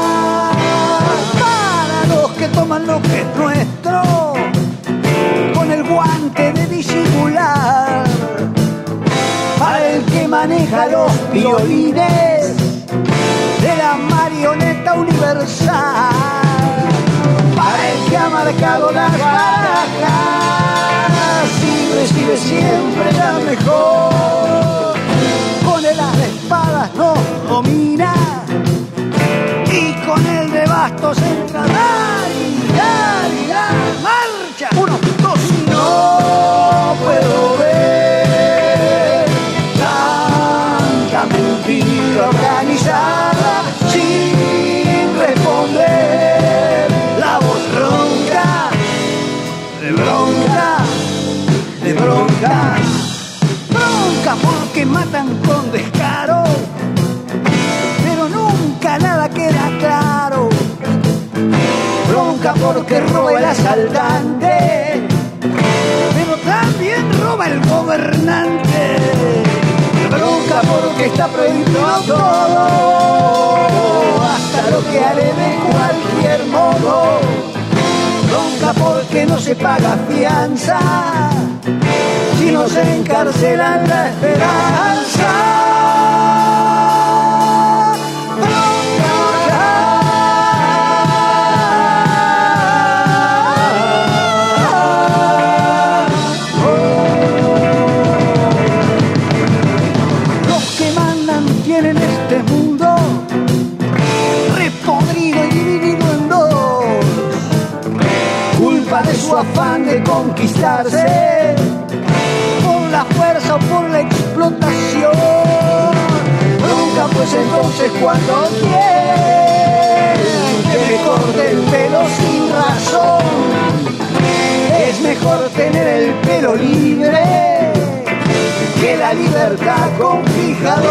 Para los que toman lo que es nuestro con el guante de disimular. Para el que maneja los violines de la marioneta universal. Para el que ha marcado las barajas y recibe siempre la mejor. Con el as de espadas nos domina y con el de bastos entra a dar y dar y dar. Marcha, uno, dos y no puedo ver tanta mentira organizada sin responder. La voz ronca de bronca, de bronca, bronca porque matan con descaro, pero nunca nada queda claro. Bronca porque roba el asaltante, pero también roba el gobernante. Bronca porque está prohibido todo, hasta lo que haré de cualquier modo. Bronca porque no se paga fianza, si si nos encarcelan la esperanza. Su afán de conquistarse por la fuerza o por la explotación. Nunca pues entonces cuando quieren que me corte el pelo sin razón, es mejor tener el pelo libre que la libertad con fijador.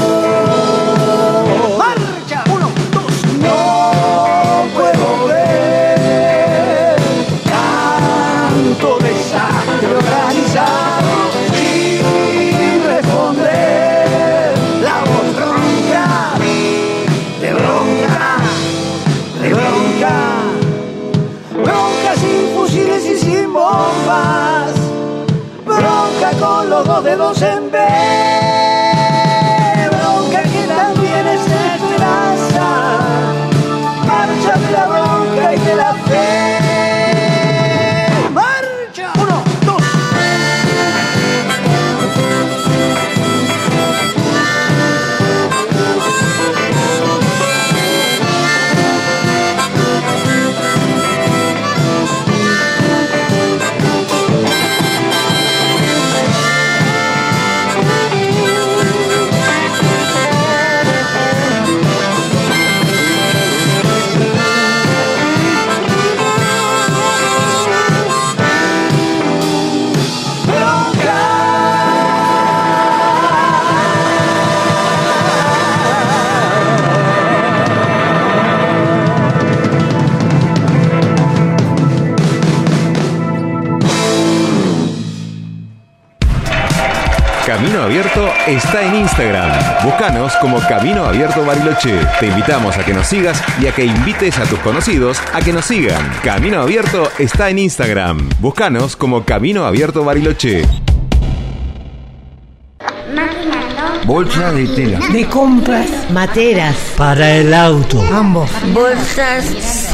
¡Marcha! Uno, dos. No puedo ver desastre organizado sin responder. La voz ronca, de bronca, de bronca, bronca sin fusiles y sin bombas, bronca con los dos dedos en B, bronca que también es esperanza, marcha de la bronca y de la fe. Camino Abierto está en Instagram. Búscanos como Camino Abierto Bariloche. Te invitamos a que nos sigas y a que invites a tus conocidos a que nos sigan. Camino Abierto está en Instagram. Búscanos como Camino Abierto Bariloche. Bolsa de tela. De compras. Materas. Para el auto. Ambos. Bolsas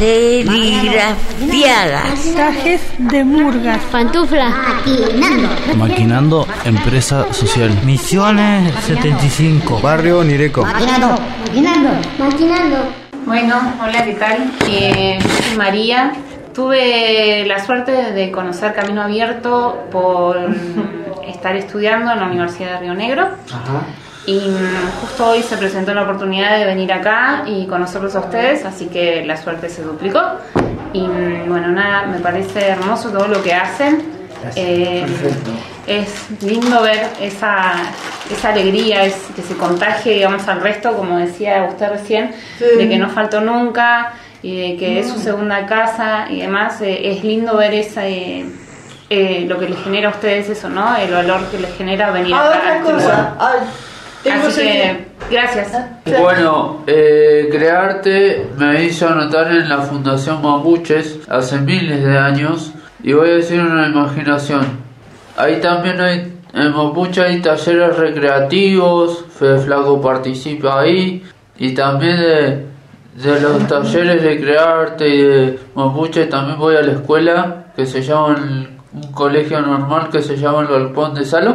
serigrafiadas. Trajes de murgas. Pantuflas. Maquinando. Maquinando, empresa social. Misiones setenta y cinco. Barrio Nireco. Maquinando. Maquinando. Maquinando. Bueno, hola, ¿qué tal? Eh, soy María. Tuve la suerte de conocer Camino Abierto por estar estudiando en la Universidad de Río Negro. Ajá. Y justo hoy se presentó la oportunidad de venir acá y conocerlos a ustedes, así que la suerte se duplicó. Y bueno, nada, me parece hermoso todo lo que hacen. Eh, es lindo ver esa, esa alegría, es, que se contagie, digamos, al resto, como decía usted recién, sí, de que no faltó nunca y de que no. es su segunda casa y demás. Eh, es lindo ver esa... Eh, Eh, lo que les genera a ustedes eso, ¿no? El valor que les genera venir ah, acá. Otra cosa. Ay, Así que, gracias. Bueno, eh, Crearte me hizo anotar en la Fundación Mapuches hace miles de años y voy a decir una imaginación. Ahí también hay, en Mapuche hay talleres recreativos, Fede Flaco participa ahí y también de, de los talleres de Crearte y de Mapuche también voy a la escuela que se llama el un colegio normal que se llama el Galpón de Salo.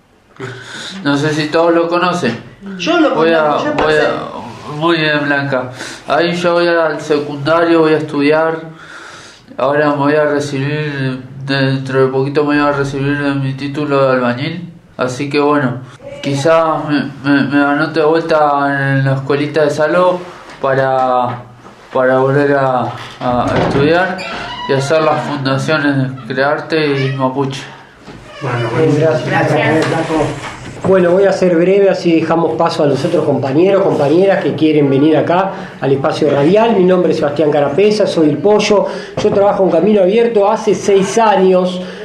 No sé si todos lo conocen. Yo lo voy a, conozco, yo voy a, muy bien, Blanca. Ahí yo voy al secundario, voy a estudiar. Ahora me voy a recibir, dentro de poquito me voy a recibir de mi título de albañil. Así que bueno, quizás me, me, me anote de vuelta en la escuelita de Salo para, para volver a, a estudiar y hacer las fundaciones de Crearte y Mapuche. Bueno, gracias. Gracias. Bueno, voy a ser breve, así dejamos paso a los otros compañeros, compañeras que quieren venir acá al espacio radial. Mi nombre es Sebastián Carapeza, soy el Pollo. Yo trabajo en Camino Abierto hace seis años.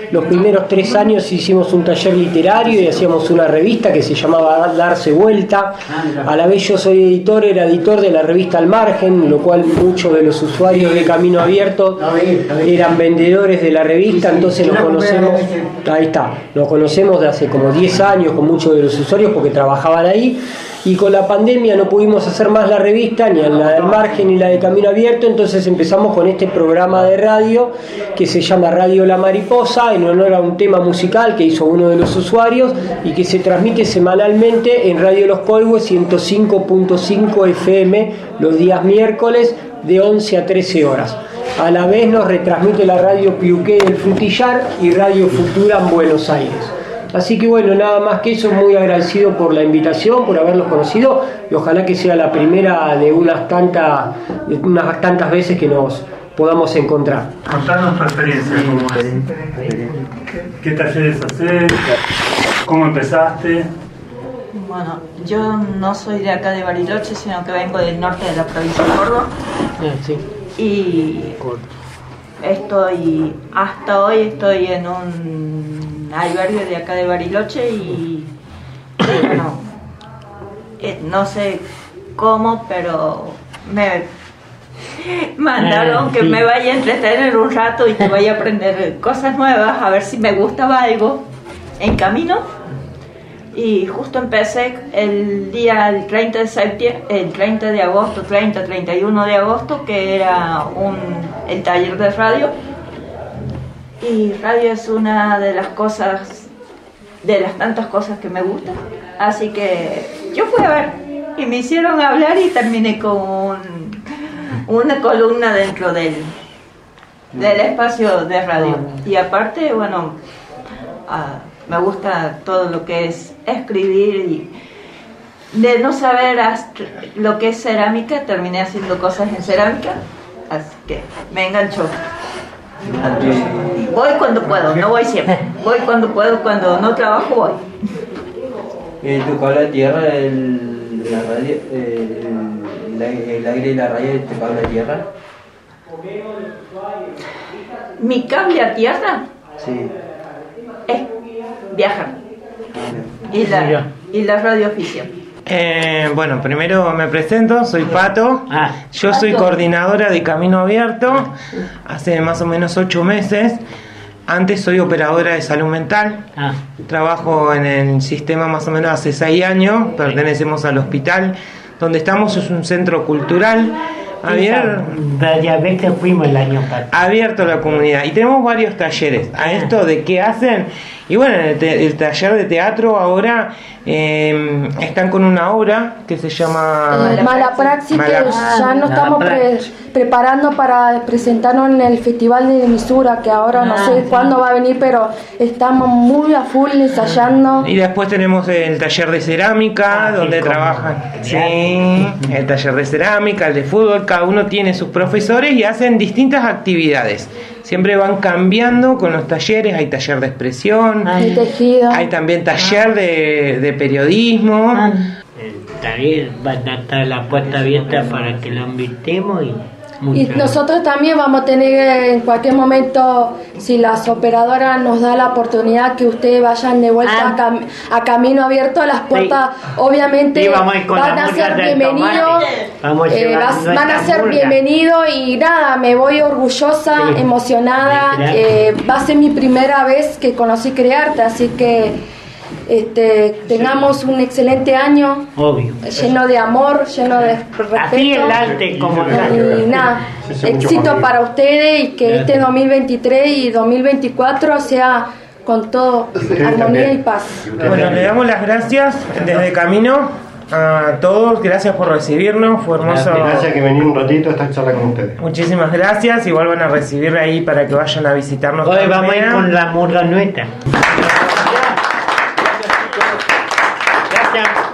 los primeros tres años hicimos un taller literario y hacíamos una revista que se llamaba Darse Vuelta. A la vez yo soy editor, era editor de la revista Al Margen, lo cual muchos de los usuarios de Camino Abierto eran vendedores de la revista, entonces nos conocemos, ahí está, nos conocemos de hace como diez años con muchos de los usuarios porque trabajaban ahí. Y con la pandemia no pudimos hacer más la revista, ni la del Margen ni la de Camino Abierto, entonces empezamos con este programa de radio que se llama Radio La Mariposa, en honor a un tema musical que hizo uno de los usuarios y que se transmite semanalmente en Radio Los Coihues ciento cinco punto cinco F M los días miércoles de once a trece horas. A la vez nos retransmite la Radio Piuqué del Frutillar y Radio Futura en Buenos Aires. Así que bueno, nada más que eso, muy agradecido por la invitación, por haberlos conocido y ojalá que sea la primera de unas tantas, de unas tantas veces que nos podamos encontrar. Contanos tu experiencia, ¿cómo es? ¿Qué talleres haces? ¿Cómo empezaste? Bueno, yo no soy de acá de Bariloche, sino que vengo del norte de la provincia de Córdoba. Sí. Y estoy, hasta hoy estoy en un albergue de acá de Bariloche y, y bueno, eh, no sé cómo, pero me mandaron eh, que sí. me vaya a entretener un rato y que vaya a aprender cosas nuevas, a ver si me gustaba algo en camino. Y justo empecé el día el treinta de septiembre, el treinta de agosto, treinta, treinta y uno de agosto, que era un, el taller de radio. Y radio es una de las cosas, de las tantas cosas que me gustan. Así que yo fui a ver y me hicieron hablar y terminé con un, una columna dentro del, del espacio de radio. Y aparte, bueno, uh, me gusta todo lo que es escribir y de no saber hasta lo que es cerámica, terminé haciendo cosas en cerámica. Así que me enganchó. Voy cuando puedo, no voy siempre. Voy cuando puedo, cuando no trabajo voy. ¿Y tu cable a tierra, el, la radio, el, el aire y la radio, tu cable a tierra? Mi cable a tierra Sí. es viajar. Y la, y la radioficción. Eh, bueno, primero me presento, soy Pato, yo soy coordinadora de Camino Abierto hace más o menos ocho meses. Antes soy operadora de salud mental, trabajo en el sistema más o menos hace seis años, pertenecemos al hospital donde estamos, es un centro cultural abierto, fuimos el año pasado. abierto a la comunidad y tenemos varios talleres. A esto de qué hacen, y bueno, el, te, el taller de teatro ahora eh, están con una obra que se llama Eh, Mala Praxis, Mala- que ya nos estamos pre- preparando para presentarnos en el Festival de Misura, que ahora no Ah, sé sí. cuándo va a venir, pero estamos muy a full ensayando. Y después tenemos el taller de cerámica, donde trabajan. Sí, el taller de cerámica, el de fútbol, cada uno tiene sus profesores y hacen distintas actividades. Siempre van cambiando con los talleres, hay taller de expresión, De tejido. hay también taller de, de periodismo. También van a estar la puerta abierta para que lo invitemos y Y muchas- nosotros también vamos a tener eh, en cualquier momento, si las operadoras nos da la oportunidad, que ustedes vayan de vuelta a, cam- a Camino Abierto. Las puertas obviamente Sí, vamos a ir con van la a murga ser del bienvenidos, tomate. Vamos a eh, llevar vas- van a nuestra ser murga. bienvenidos y nada, me voy orgullosa, Sí. emocionada. Sí, claro. eh, va a ser mi primera vez que conocí Crearte, así que este, tengamos un excelente año. Obvio. Lleno de amor, lleno de respeto. Así el arte como Y nada, éxito para ustedes y que este dos mil veintitrés y dos mil veinticuatro sea con todo armonía y paz. Bueno, le damos las gracias desde Camino a todos, gracias por recibirnos, fue hermoso. Gracias que vení un ratito a esta charla con ustedes. Muchísimas gracias, igual van a recibir ahí para que vayan a visitarnos. Hoy vamos a ir también. con la murga nuestra.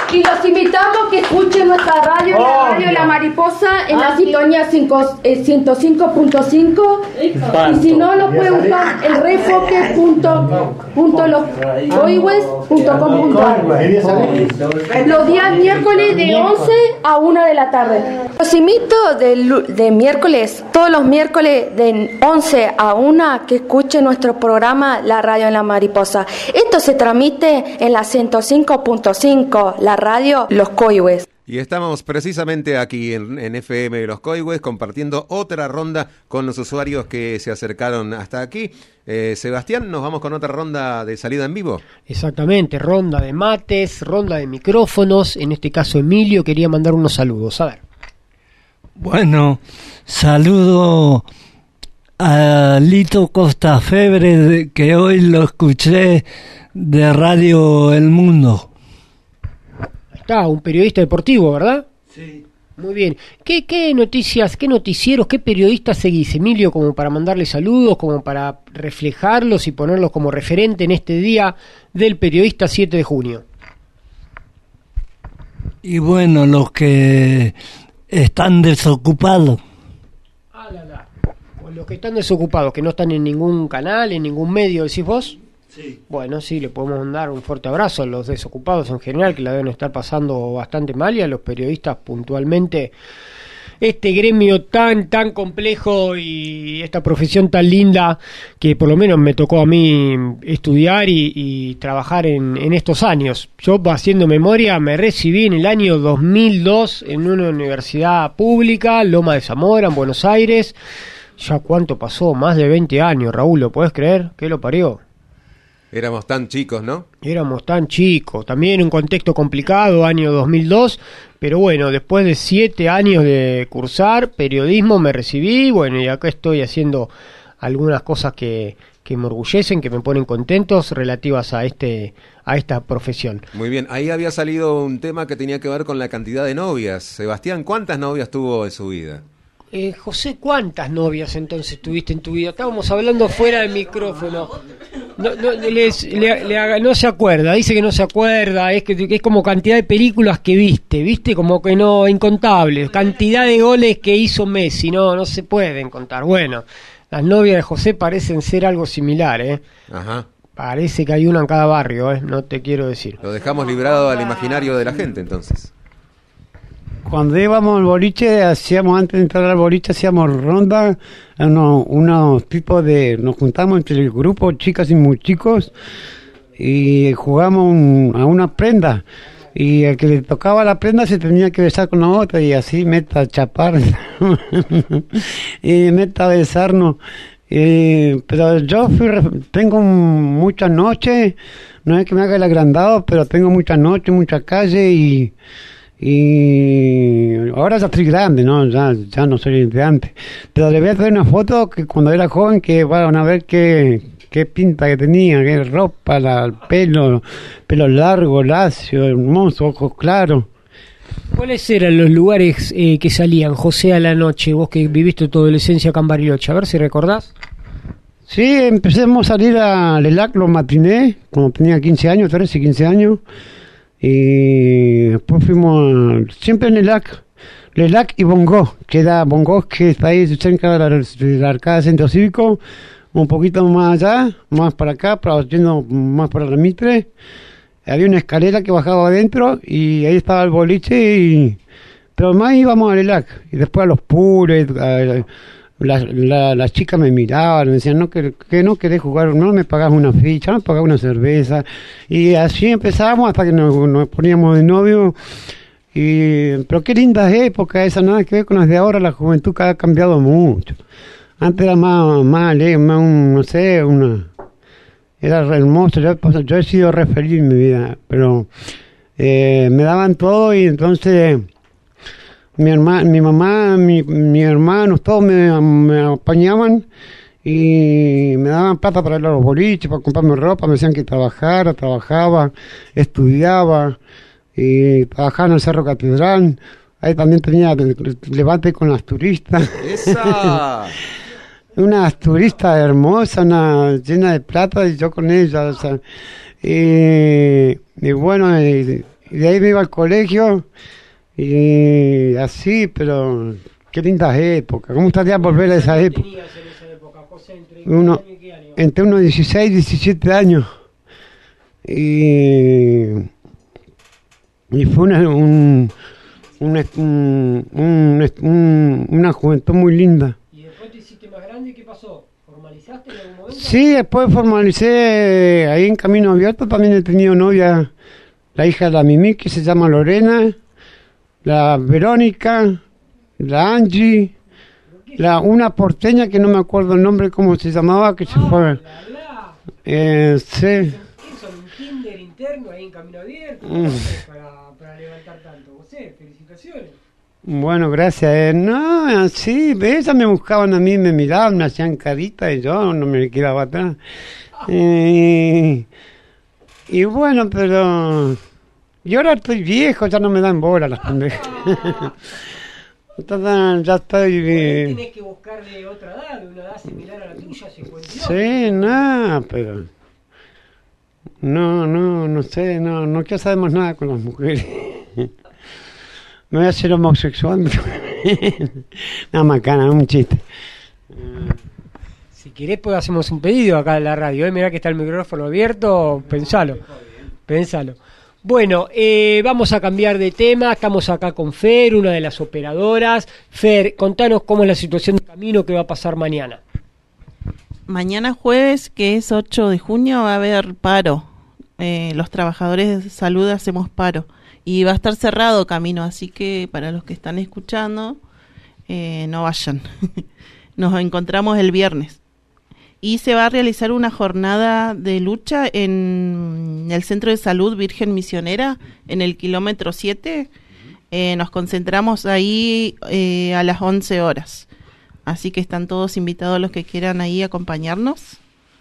Y los invitamos a que escuchen nuestra radio, la Oh, radio La Mariposa, en Ah, la sintonía cinco, eh, ciento cinco punto cinco. Y si no, lo pueden buscar en refoque punto los coihues punto com punto a r. Los días miércoles de once a una de la tarde. Los invito de, lu- de miércoles, todos los miércoles de once a una, que escuchen nuestro programa La Radio en la Mariposa. Esto se transmite en la ciento cinco punto cinco, la radio Los Coihues. Y estamos precisamente aquí en, en F M Los Coihues compartiendo otra ronda con los usuarios que se acercaron hasta aquí. Eh, Sebastián, ¿nos vamos con otra ronda de salida en vivo? Exactamente, ronda de mates, ronda de micrófonos. En este caso Emilio quería mandar unos saludos. A ver. Bueno, saludo a Lito Costafebre, de- que hoy lo escuché de Radio El Mundo. Ahí está, un periodista deportivo, ¿verdad? Sí. Muy bien. ¿Qué, qué noticias, qué noticieros, qué periodistas seguís, Emilio, como para mandarle saludos, como para reflejarlos y ponerlos como referente en este día del periodista siete de junio? Y bueno, los que están desocupados. O los que están desocupados, que no están en ningún canal, en ningún medio, ¿decís vos? Sí. Bueno, sí, le podemos mandar un fuerte abrazo a los desocupados en general, que la deben estar pasando bastante mal, y a los periodistas puntualmente. Este gremio tan, tan complejo y esta profesión tan linda que por lo menos me tocó a mí estudiar y, y trabajar en, en estos años. Yo, haciendo memoria, me recibí en el año dos mil dos en una universidad pública, Loma de Zamora, en Buenos Aires. Ya cuánto pasó, más de veinte años, Raúl, ¿lo podés creer? ¿Qué lo parió? Éramos tan chicos, ¿no? Éramos tan chicos, también un contexto complicado, año dos mil dos, pero bueno, después de siete años de cursar periodismo me recibí, bueno, y acá estoy haciendo algunas cosas que, que me orgullecen, que me ponen contentos relativas a este a esta profesión. Muy bien, ahí había salido un tema que tenía que ver con la cantidad de novias. Sebastián, ¿cuántas novias tuvo en su vida? Eh, José, ¿cuántas novias entonces tuviste en tu vida? Estábamos hablando fuera del micrófono. No, no, les- le- le haga- no se acuerda, dice que no se acuerda, es que, que es como cantidad de películas que viste, viste, como que no, incontables, cantidad de goles que hizo Messi, no, no se pueden contar. Bueno, las novias de José parecen ser algo similar, ¿eh? Ajá. Parece que hay una en cada barrio, ¿eh? No te quiero decir. Lo dejamos librado al imaginario de la gente, entonces. Cuando íbamos al boliche, hacíamos, antes de entrar al boliche, hacíamos ronda, unos, unos tipos de, nos juntamos entre el grupo, chicas y muy chicos, y jugamos un- a una prenda, y el que le tocaba la prenda se tenía que besar con la otra, y así meta a chapar, y meta a besarnos. Eh, pero yo fui, re- tengo muchas noches, no es que me haga el agrandado, pero tengo muchas noches, muchas calles, y y ahora ya estoy grande, ¿no? Ya, ya no soy de antes. Pero le voy a traer una foto que cuando era joven, que van a ver qué, qué pinta que tenía, qué ropa, la, el pelo, pelo largo, lacio, hermoso, ojos claros. ¿Cuáles eran los lugares eh, que salían, José, a la noche? Vos que viviste tu adolescencia acá en Bariloche, a ver si recordás. Sí, empecemos a salir a Lelac, los matinés, cuando tenía quince años, trece, quince años. Y después fuimos a- siempre en Lelac, Lelac y Bongó, que era Bongó, que está ahí cerca de la, de la Arcada Centro Cívico, un poquito más allá, más para acá, para, yendo más para la Mitre. Había una escalera que bajaba adentro y ahí estaba el boliche, y, pero más íbamos a Lelac, y después a los pures, a- las la, las chicas me miraban, me decían, no, que, que no querés jugar, no me pagás una ficha, no me pagás una cerveza, y así empezábamos hasta que nos, nos poníamos de novio. Y, pero qué lindas épocas esas, nada que ver con las de ahora, la juventud que ha cambiado mucho. Antes era más, más alegre, más un, no sé, una, era re hermoso. Yo, he- yo he sido re feliz en mi vida, pero eh, me daban todo, y entonces mi herma, mi mamá, mi, mi hermanos, todos me, me apañaban y me daban plata para ir a los boliches, para comprarme ropa, me decían que trabajara, trabajaba, estudiaba, y trabajaba en el Cerro Catedral. Ahí también tenía levante con las turistas. ¡Esa! Unas turistas hermosas, una llena de plata, y yo con ellas. O sea, y, y bueno, y, y de ahí me iba al colegio y así, pero qué lindas épocas. ¿Cómo estaría volver a esa época? ¿Qué tenías en esa época, José? ¿Entre Uno, qué año y qué año? entre unos dieciséis y diecisiete años. Y, y fue una, un, una, un, un, un, una juventud muy linda. ¿Y después te hiciste más grande? ¿Qué pasó? ¿Formalizaste en algún momento? Sí, después formalicé ahí en Camino Abierto. También he tenido novia, la hija de la Mimi, que se llama Lorena, la Verónica, la Angie, la, una porteña que no me acuerdo el nombre, cómo se llamaba, que se ah, fue. La, la. Eh, sí. ¿Qué son? ¿Un Tinder interno ahí en Camino Abierto? Mm. Para, para levantar tanto. José, felicitaciones. Bueno, gracias. Eh, no, sí, ellas me buscaban a mí, me miraban, me hacían carita y yo no me quedaba atrás. Eh, y bueno, pero yo ahora estoy viejo, ya no me dan bola las pendejas. Entonces, ya estoy... Eh, tenés que buscarle otra edad, una edad similar a la tuya, cincuenta y dos. Sí, no, pero... No, no, no sé, no, no quiero saber más nada con las mujeres. Me voy a hacer homosexual. Nada, macana, un chiste. Si querés, pues hacemos un pedido acá en la radio. ¿eh? Mirá que está el micrófono abierto, pensalo. Pensalo. Bueno, eh, vamos a cambiar de tema. Estamos acá con Fer, una de las operadoras. Fer, contanos cómo es la situación de camino que va a pasar mañana. Mañana jueves, que es ocho de junio, va a haber paro. Eh, los trabajadores de salud hacemos paro. Y va a estar cerrado camino, así que para los que están escuchando, eh, no vayan. Nos encontramos el viernes. Y se va a realizar una jornada de lucha en el Centro de Salud Virgen Misionera, en el kilómetro siete. Eh, nos concentramos ahí eh, a las once horas. Así que están todos invitados los que quieran ahí acompañarnos.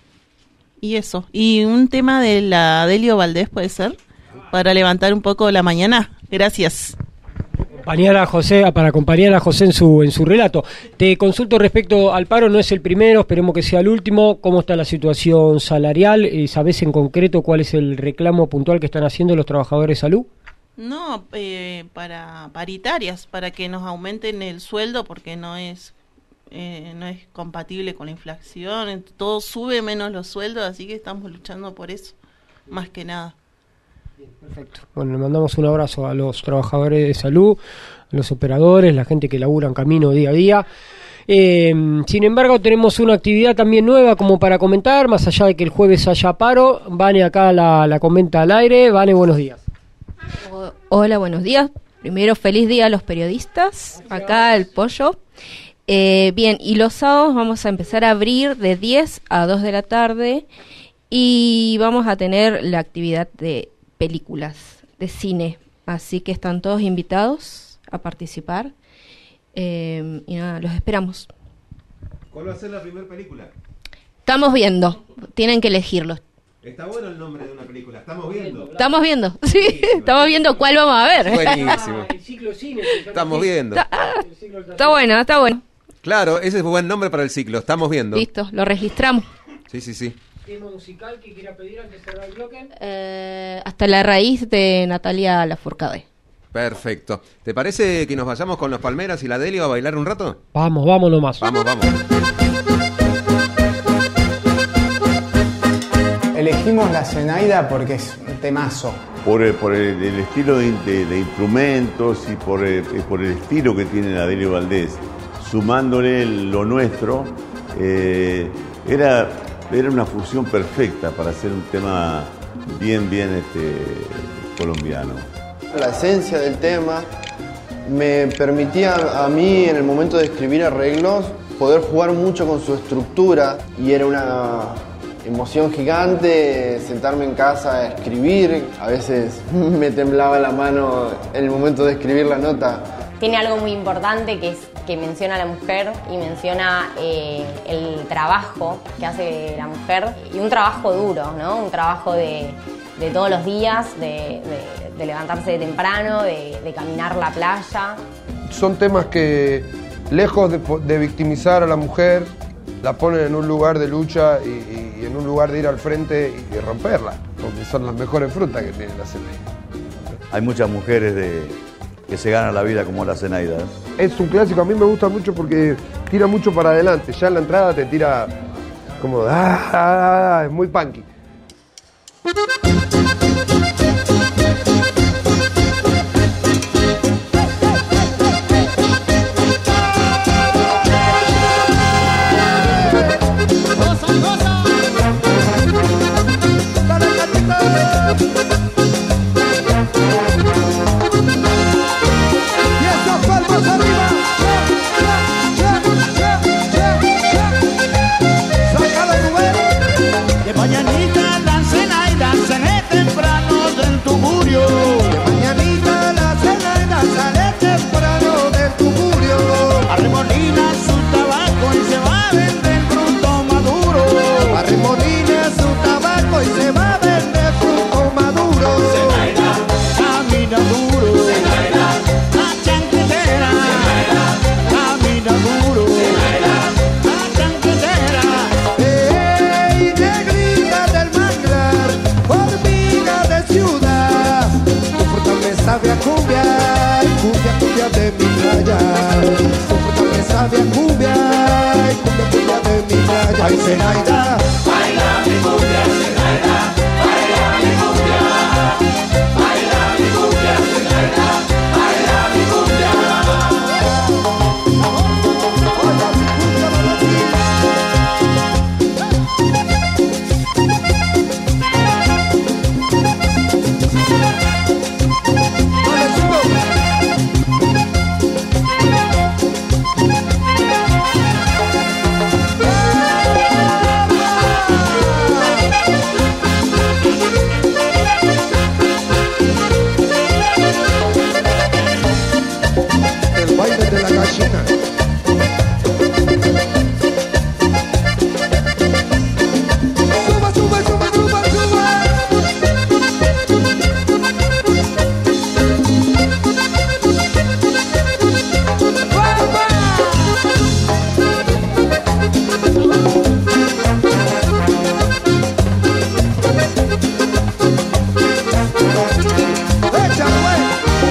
Y eso. Y un tema de la Delio Valdés, ¿puede ser? Para levantar un poco la mañana. Gracias. Acompañar a José, para acompañar a José en su en su relato. Te consulto respecto al paro, no es el primero, esperemos que sea el último. ¿Cómo está la situación salarial? ¿Y sabés en concreto cuál es el reclamo puntual que están haciendo los trabajadores de salud? No, eh, para paritarias, para que nos aumenten el sueldo, porque no es eh, no es compatible con la inflación. Todo sube menos los sueldos, así que estamos luchando por eso, más que nada. Perfecto. Bueno, le mandamos un abrazo a los trabajadores de salud, a los operadores, la gente que labura en camino día a día. Eh, sin embargo, tenemos una actividad también nueva como para comentar, más allá de que el jueves haya paro. Vane acá la, la comenta al aire. Vane, buenos días. Hola, buenos días. Primero, feliz día a los periodistas. Acá el pollo. Eh, bien, y los sábados vamos a empezar a abrir de diez a dos de la tarde y vamos a tener la actividad de películas, de cine, así que están todos invitados a participar eh, y nada, los esperamos. ¿Cuál va a ser la primera película? Estamos viendo, tienen que elegirlo. Está bueno el nombre de una película, estamos viendo. Estamos viendo, sí, estamos viendo cuál vamos a ver. Buenísimo. El ciclo cine. Estamos viendo. Está, está bueno, está bueno. Claro, ese es un buen nombre para el ciclo, estamos viendo. Listo, lo registramos. Sí, sí, sí. ¿Tema musical que quiera pedir antes de cerrar el bloque? Eh, hasta la raíz de Natalia Lafourcade. Perfecto. ¿Te parece que nos vayamos con los Palmeras y la Delio a bailar un rato? Vamos, vamos nomás. Vamos, vamos. Elegimos la Zenaida porque es un temazo. Por el, por el, el estilo de, de, de instrumentos y por el, por el estilo que tiene la Delio Valdés, sumándole lo nuestro, eh, era... Era una fusión perfecta para hacer un tema bien, bien este, colombiano. La esencia del tema me permitía a mí, en el momento de escribir arreglos, poder jugar mucho con su estructura y era una emoción gigante sentarme en casa a escribir. A veces me temblaba la mano en el momento de escribir la nota. Tiene algo muy importante que es que menciona a la mujer y menciona eh, el trabajo que hace la mujer y un trabajo duro, ¿no? Un trabajo de, de todos los días, de, de, de levantarse de temprano, de, de caminar la playa. Son temas que, lejos de, de victimizar a la mujer, la ponen en un lugar de lucha y, y en un lugar de ir al frente y, y romperla, porque son las mejores frutas que tiene la Zenaida. hay muchas mujeres de, que se ganan la vida como la Zenaida. ¿eh? Es un clásico, a mí me gusta mucho porque tira mucho para adelante. Ya en la entrada te tira como... Ah, ah, ah, es muy punky. Mañanita la Zenaida sale temprano del tugurio. De mañanita la Zenaida sale temprano del tugurio. Arremolina su tabaco y se va a vender fruto maduro. Arremolina su tabaco y se va a vender fruto maduro. Zenaida camina duro. Zenaida la chanquetera. Zenaida camina duro. Zenaida la chanquetera. ¡Ey, negrita del manglar, hormiga de ciudad! Tu fruta me sabe a cumbia, cumbia, cumbia de mi playa. Tu fruta me sabe a cumbia, cumbia, cumbia de mi playa. ¡Ay, Zenaida! Baila mi cumbia, Zenaida. Baila mi cumbia. Baila mi cumbia, Zenaida. Baila mi cumbia. Baila mi cumbia, el baile de la gallina. Suba, suba, suba, suba, suba. Échalo, güey.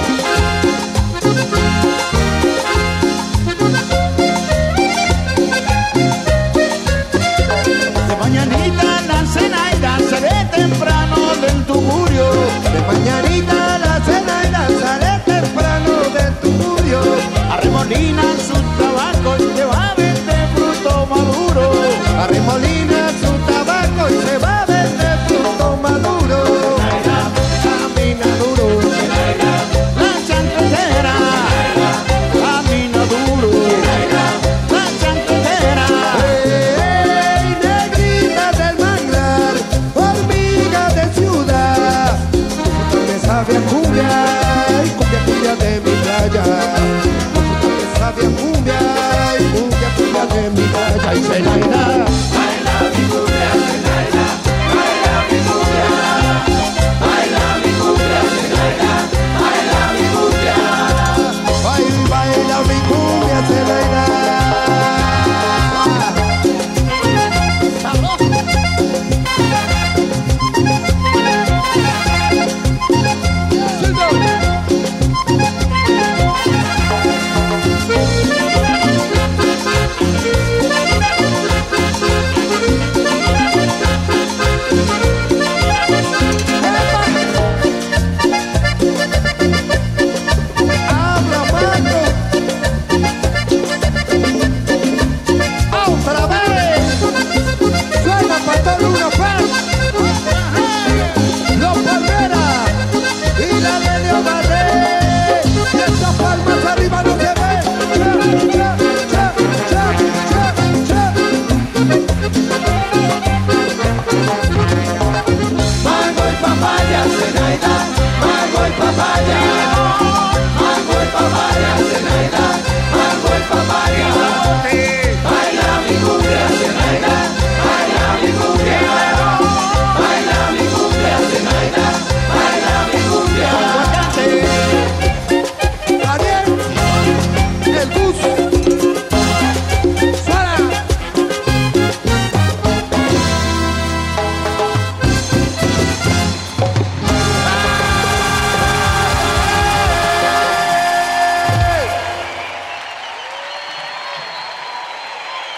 De mañanita la Zenaida sale temprano del tugurio. De mañanita la Zenaida sale temprano del tugurio. Arremolina su tabaco y se va a vender fruto maduro. Arremolina su tabaco y se va a vender fruto maduro. Camina duro. La chanquetera. Camina duro. La chanquetera. ¡Ey, negrita del manglar, hormiga de ciudad! Tu fruta me sabe a cumbia, y cumbia, cumbia de mi playa. Tu fruta me sabe a cumbia, y cumbia, cumbia de mi playa. ¡Ay, Zenaida! Baila mi cumbia, Zenaida. Baila mi cumbia. Baila mi cumbia, Zenaida. Baila mi cumbia. Baila, baila mi cumbia, Zenaida.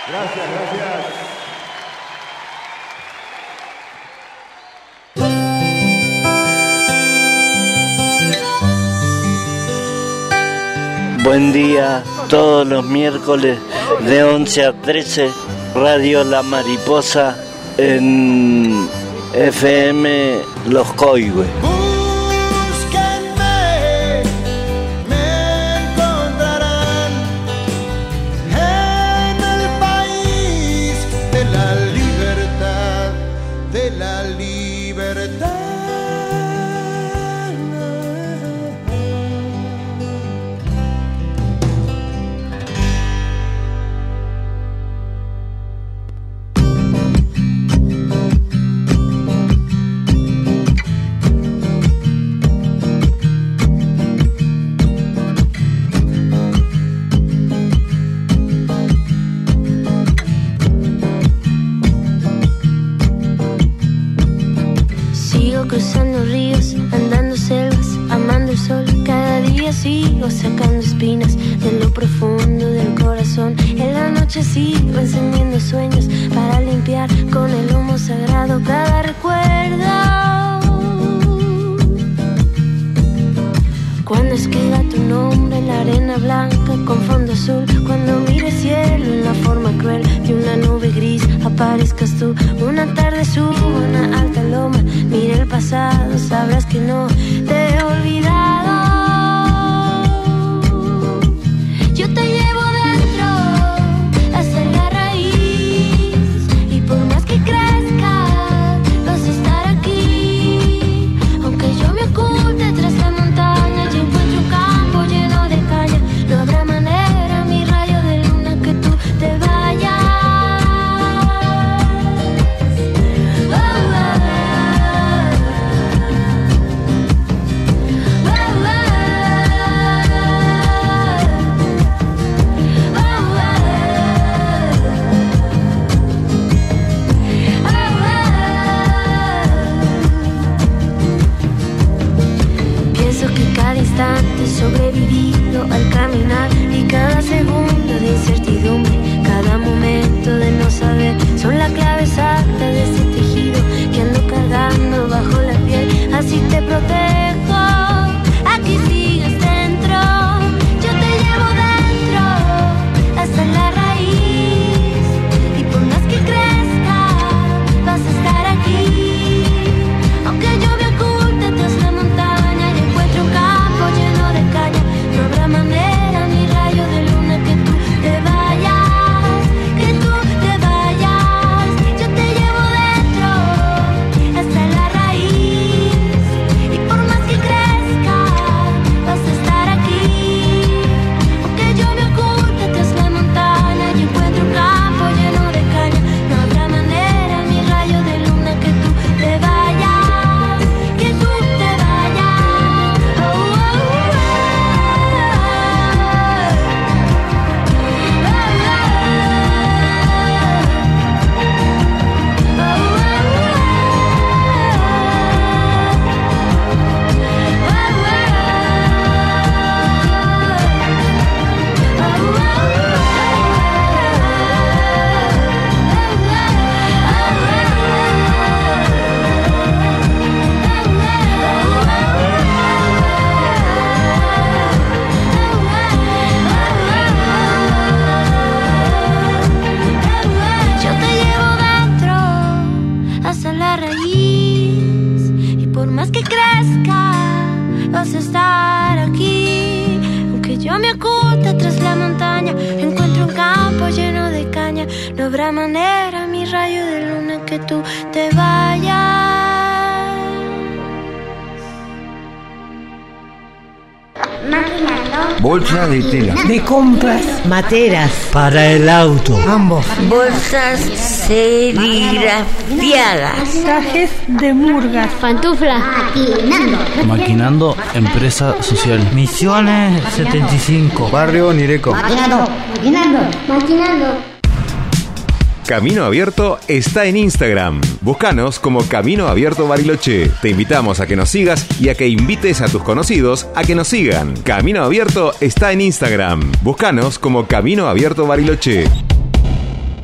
Gracias, gracias. Buen día, todos los miércoles de once a trece, Radio La Mariposa en F M Los Coihues. Búsquenme, me encontrarán en el país de la libertad, de la libertad. Cruzando ríos, andando selvas, amando el sol. Cada día sigo sacando espinas de lo profundo del corazón. En la noche sigo encendiendo sueños para limpiar con el humo sagrado cada recuerdo. Cuando escriba tu nombre en la arena blanca con fondo azul, cuando mire el cielo en la forma cruel de una nube gris, aparezcas tú. Una tarde subo a una alta loma, mira el pasado, sabrás que no te he olvidado. Yo te llevo dentro hasta la raíz, y por más que crezca vas a estar aquí. Aunque yo me oculte tras la montaña y encuentre un campo lleno de caña, no habrá manera, mi rayo de luna, que tú te vayas. Sobrevivido al caminar, y cada segundo de incertidumbre, cada momento de no saber, son la clave exacta de ese tejido que ando cargando bajo la piel. Así te protejo, aquí sigues dentro. Yo te llevo dentro hasta la raíz, y por más que crezca vas a estar aquí. Aunque yo me oculte tras la montaña y encuentre un campo lleno de caña, no habrá manera, mi rayo de luna, que tú te vayas, que tú te vayas. Yo te llevo dentro hasta la raíz, y por más que crezca vas a estar aquí. Aunque yo me oculte tras la montaña y encuentre un campo lleno de caña, no habrá manera, mi rayo de luna, que tú te vayas, que tú te vayas. Oh, oh, oh. Yo te llevo dentro hasta la raíz, y por más que crezca vas a estar aquí. Aunque yo me oculte tras la montaña, encuentro un campo lleno de caña, no habrá manera, mi rayo de luna, que tú te vayas. Bolsa de tela. De compras. Materas. Para el auto. Ambos. Bolsas serigrafiadas. Trajes de murgas. Pantuflas. Maquinando. Maquinando, empresa social. Misiones setenta y cinco. Barrio Nireco. Maquinando. Maquinando. Maquinando. Camino Abierto está en Instagram. Búscanos como Camino Abierto Bariloche. Te invitamos a que nos sigas y a que invites a tus conocidos a que nos sigan. Camino Abierto está en Instagram. Búscanos como Camino Abierto Bariloche.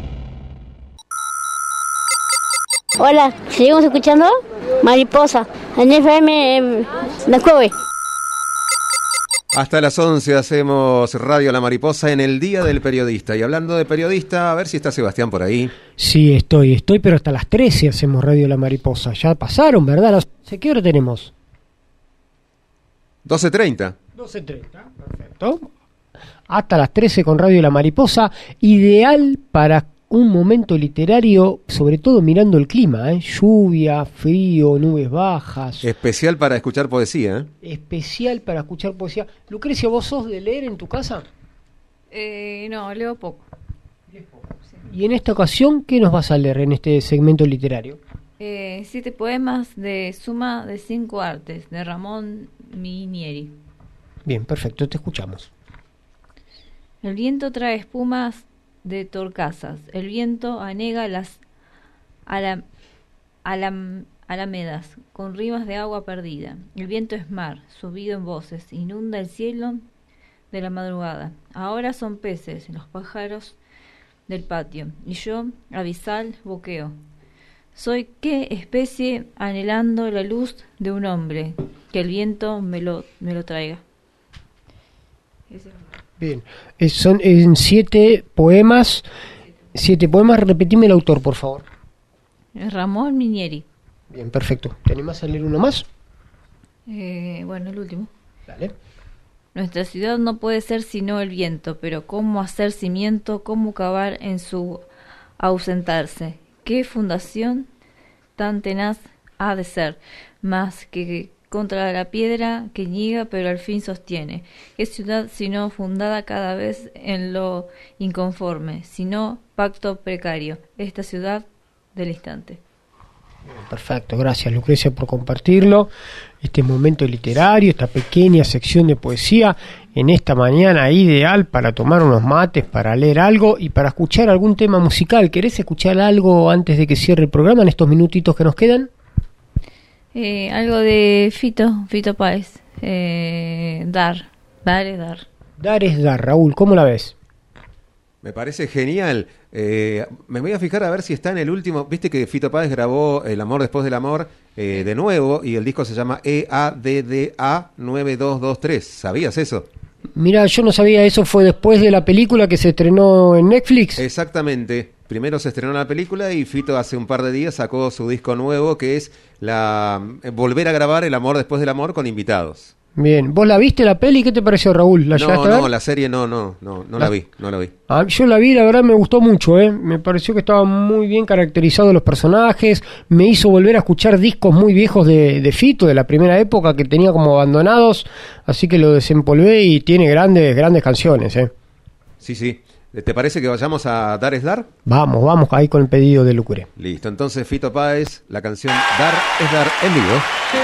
Hola, seguimos escuchando Mariposa en F M La Cueve. Hasta las once hacemos Radio La Mariposa en el Día del Periodista. Y hablando de periodista, a ver si está Sebastián por ahí. Sí, estoy, estoy, pero hasta las trece hacemos Radio La Mariposa. Ya pasaron, ¿verdad? Las... ¿Qué hora tenemos? doce treinta. doce treinta, perfecto. Hasta las trece con Radio La Mariposa, ideal para un momento literario, sobre todo mirando el clima, ¿eh? Lluvia, frío, nubes bajas. Especial para escuchar poesía, ¿eh? Especial para escuchar poesía. Lucrecia, ¿vos sos de leer en tu casa? Eh, no, leo poco. Y en esta ocasión, ¿qué nos vas a leer en este segmento literario? Eh, siete poemas de Suma de Cinco Artes, de Ramón Minieri. Bien, perfecto, te escuchamos. El viento trae espumas de torcasas. El viento anega las alam, alam, alamedas con rimas de agua perdida. El viento es mar, subido en voces, inunda el cielo de la madrugada. Ahora son peces los pájaros del patio, y yo, abisal, boqueo. Soy qué especie anhelando la luz de un hombre, que el viento me lo, me lo traiga. Ese. Bien, es, son en siete poemas, siete poemas, repetime el autor, por favor. Ramón Minieri. Bien, perfecto. ¿Te animás a leer uno más? Eh, bueno, el último. Dale. Nuestra ciudad no puede ser sino el viento, pero cómo hacer cimiento, cómo cavar en su ausentarse. ¿Qué fundación tan tenaz ha de ser? Más que contra la piedra que niega pero al fin sostiene. ¿Qué ciudad sino fundada cada vez en lo inconforme, sino pacto precario? Esta ciudad del instante. Perfecto, gracias Lucrecia por compartirlo, este momento literario, esta pequeña sección de poesía en esta mañana ideal para tomar unos mates, para leer algo y para escuchar algún tema musical. ¿Querés escuchar algo antes de que cierre el programa en estos minutitos que nos quedan? Eh, algo de Fito, Fito Páez, eh, Dar, Dar es Dar. Dar es Dar, Raúl, ¿cómo la ves? Me parece genial. Eh, me voy a fijar a ver si está en el último. Viste que Fito Páez grabó El amor después del amor eh, de nuevo y el disco se llama E A D D A nueve dos dos tres. ¿Sabías eso? Mira, yo no sabía, eso fue después de la película que se estrenó en Netflix. Exactamente. Primero se estrenó la película y Fito hace un par de días sacó su disco nuevo que es la eh, volver a grabar El amor después del amor con invitados. Bien, ¿vos la viste la peli? ¿Qué te pareció, Raúl? ¿La no, no, la serie no, no, no, no la, la vi, no la vi. Ah, yo la vi, la verdad me gustó mucho, ¿eh? Me pareció que estaban muy bien caracterizados los personajes, me hizo volver a escuchar discos muy viejos de, de Fito, de la primera época que tenía como abandonados, así que lo desempolvé y tiene grandes, grandes canciones, ¿eh? Sí, sí. ¿Te parece que vayamos a Dar es Dar? Vamos, vamos ahí con el pedido de Lucure. Listo, entonces Fito Páez, la canción Dar es Dar en vivo.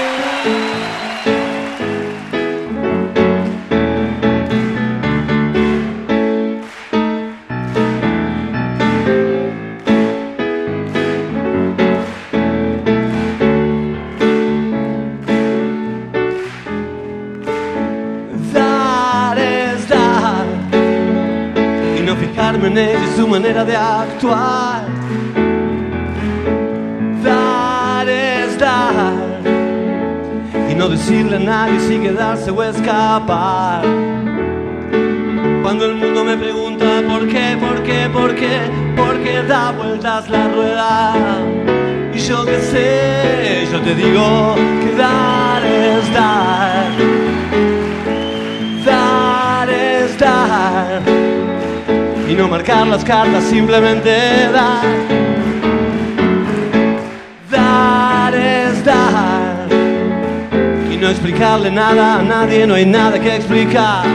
En ella y su manera de actuar. Dar es dar y no decirle a nadie si quedarse o escapar. Cuando el mundo me pregunta por qué, por qué, por qué, por qué da vueltas la rueda, y yo qué sé, yo te digo que dar es dar. Dar es dar y no marcar las cartas, simplemente dar. Dar es dar y no explicarle nada a nadie, no hay nada que explicar.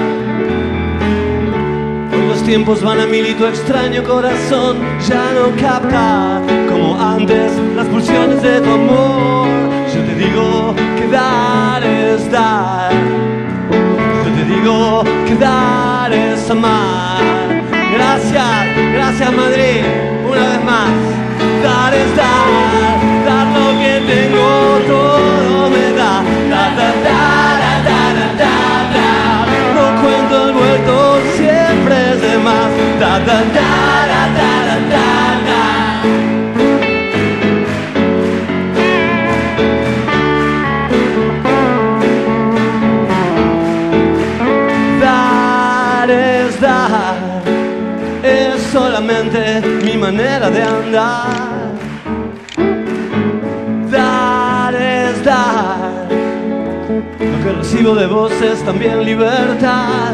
Hoy los tiempos van a mil y tu extraño corazón ya no capta como antes las pulsiones de tu amor. Yo te digo que dar es dar. Yo te digo que dar es amar. Gracias, gracias Madrid, una vez más. Dar es dar, dar lo que tengo, todo me da. Da, da, da, da, da, da, da. No cuento el vuelto, siempre es de más. Da, da, da, da, da, da, da. manera de andar. Dar es dar. Lo que recibo de vos es también libertad.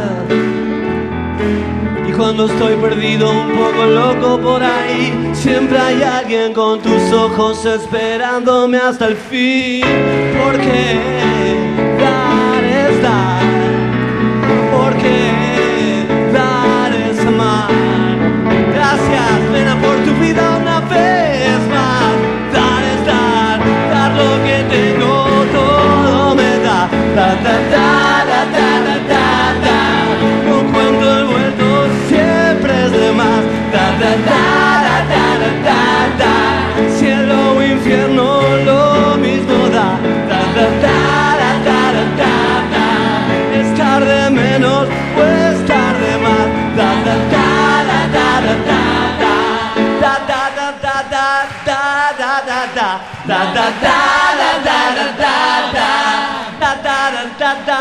Y cuando estoy perdido, un poco loco por ahí, siempre hay alguien con tus ojos esperándome hasta el fin. Porque dar es dar. Porque dar es amar. Gracias, nena, por tu vida una vez más. Dar es dar, dar lo que tengo, todo me da. Da, da, da, da, da, da, da, da. No cuento el vuelto, siempre es de más. Da, da, da, da, da, da, da, da. Cielo o infierno, lo mismo da. Da, da, da, da, da, da, da, da. Es tarde menos, pues tarde más. Da, da, da, da, da, da, da. Da da da da da da da da da da da da da da da da da da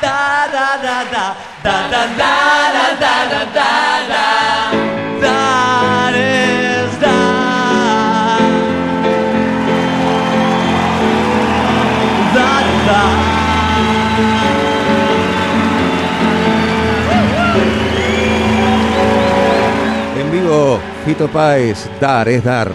dar es dar, dar es dar. En vivo, Fito Páez, dar es dar.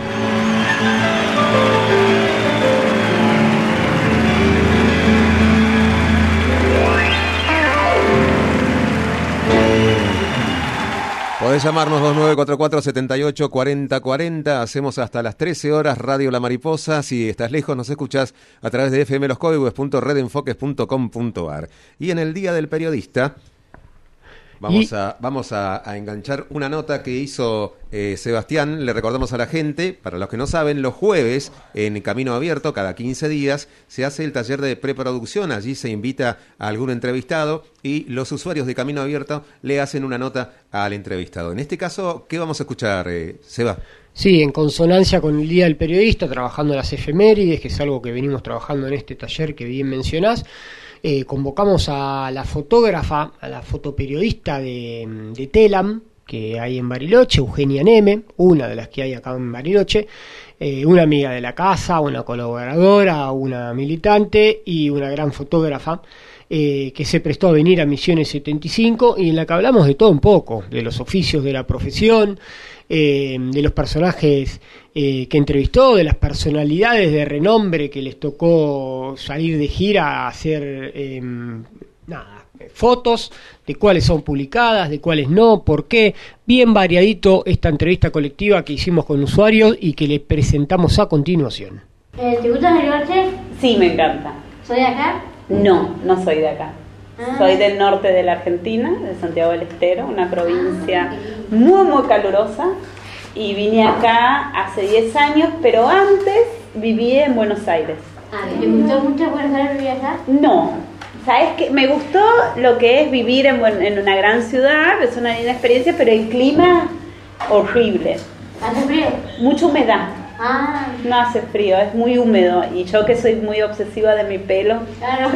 Podés llamarnos dos nueve cuatro cuatro, siete ocho, cuatro cero cuatro cero. Hacemos hasta las trece horas Radio La Mariposa. Si estás lejos, nos escuchás a través de f m los códigos punto red enfoques punto com punto a r. Y en el Día del Periodista vamos, y... a, vamos a, a enganchar una nota que hizo eh, Sebastián. Le recordamos a la gente, para los que no saben, los jueves en Camino Abierto, cada quince días, se hace el taller de preproducción. Allí se invita a algún entrevistado y los usuarios de Camino Abierto le hacen una nota al entrevistado. En este caso, ¿qué vamos a escuchar, eh, Seba? Sí, en consonancia con el Día del Periodista, trabajando las efemérides, que es algo que venimos trabajando en este taller que bien mencionás. Eh, convocamos a la fotógrafa, a la fotoperiodista de, de Telam, que hay en Bariloche, Eugenia Neme, una de las que hay acá en Bariloche, eh, una amiga de la casa, una colaboradora, una militante y una gran fotógrafa, eh, que se prestó a venir a Misiones setenta y cinco, y en la que hablamos de todo un poco, de los oficios de la profesión, eh, de los personajes eh, que entrevistó, de las personalidades de renombre que les tocó salir de gira a hacer eh, nada, fotos, de cuáles son publicadas, de cuáles no, por qué. Bien variadito esta entrevista colectiva que hicimos con usuarios y que les presentamos a continuación. Eh, ¿Te gusta Bariloche? Sí, me encanta. ¿Soy de acá? No, no soy de acá. Ah. Soy del norte de la Argentina, de Santiago del Estero, una provincia muy, muy calurosa. Y vine acá hace diez años, pero antes viví en Buenos Aires. Ah, ¿te gustó mucho Buenos Aires vivir acá? No. ¿Sabes qué? Me gustó lo que es vivir en, en una gran ciudad, es una linda experiencia, pero el clima horrible. ¿Hace frío? Mucha humedad. Ah. No hace frío, es muy húmedo. Y yo que soy muy obsesiva de mi pelo, claro.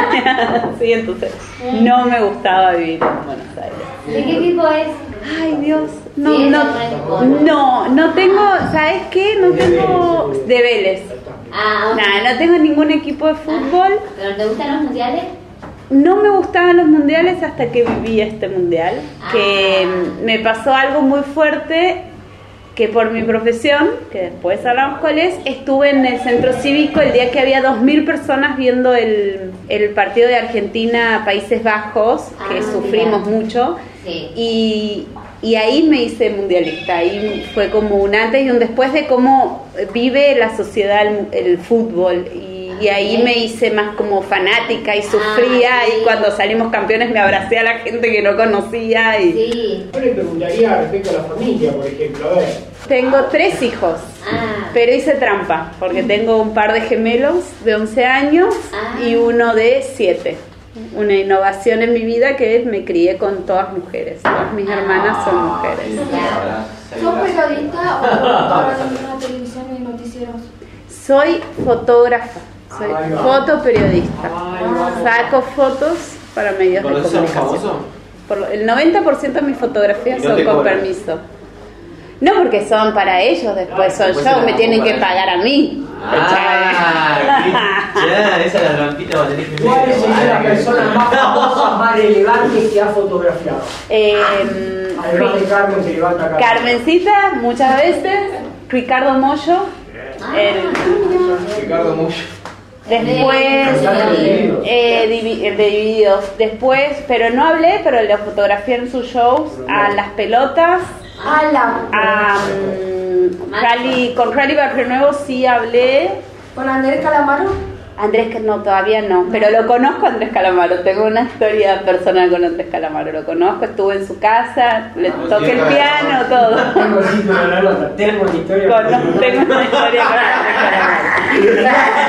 Sí, entonces no me gustaba vivir en Buenos Aires. ¿De qué tipo es? Ay, Dios. No, ¿Sí, no, no, no tengo, ¿sabes qué? No tengo de Vélez. Ah, okay. Nada, no tengo ningún equipo de fútbol. ¿Pero te gustan los mundiales? No me gustaban los mundiales hasta que viví este mundial, ah. que me pasó algo muy fuerte, que por mi profesión, que después hablamos cuál es, estuve en el centro cívico el día que había dos mil personas viendo el, el partido de Argentina-Países Bajos, que ah, sufrimos mira. mucho, sí. y, y ahí me hice mundialista, ahí fue como un antes y un después de cómo vive la sociedad el, el fútbol, y Y ahí me hice más como fanática y sufría, ah, sí. y cuando salimos campeones me abracé a la gente que no conocía. Y... Sí. Yo le preguntaría respecto a la familia, por ejemplo, a ver. Tengo tres hijos, ah. pero hice trampa, porque tengo un par de gemelos de once años ah. y uno de siete. Una innovación en mi vida que es, me crié con todas mujeres, todas mis hermanas son mujeres. ¿Sos periodista o trabajas en una televisión y noticieros? Soy fotógrafa. Soy fotoperiodista. Saco fotos para medios de comunicación. Por lo, el noventa por ciento de mis fotografías son con permiso. No, porque son para ellos, después son yo, me tienen que pagar a mí. Ah, ya, esa es la trampita va a tener que ¿Cuál es la persona más famosa, más relevante que ha fotografiado? Eh, Además de Carmen, que levanta Carmen. Carmencita, muchas veces. Ricardo Mollo. El, Ricardo Mollo. Después, eh, divi- el de Divididos. Después, pero no hablé, pero lo fotografié en sus shows a Las Pelotas. A la a, um, Rally, con Rally Barrio Nuevo sí hablé. ¿Con Andrés Calamaro? Andrés, que no, todavía no, pero lo conozco a Andrés Calamaro, tengo una historia personal con Andrés Calamaro, lo conozco, estuve en su casa, le toqué el piano, todo. Tengo una nota, tengo una historia. Conozco, tengo una historia con Andrés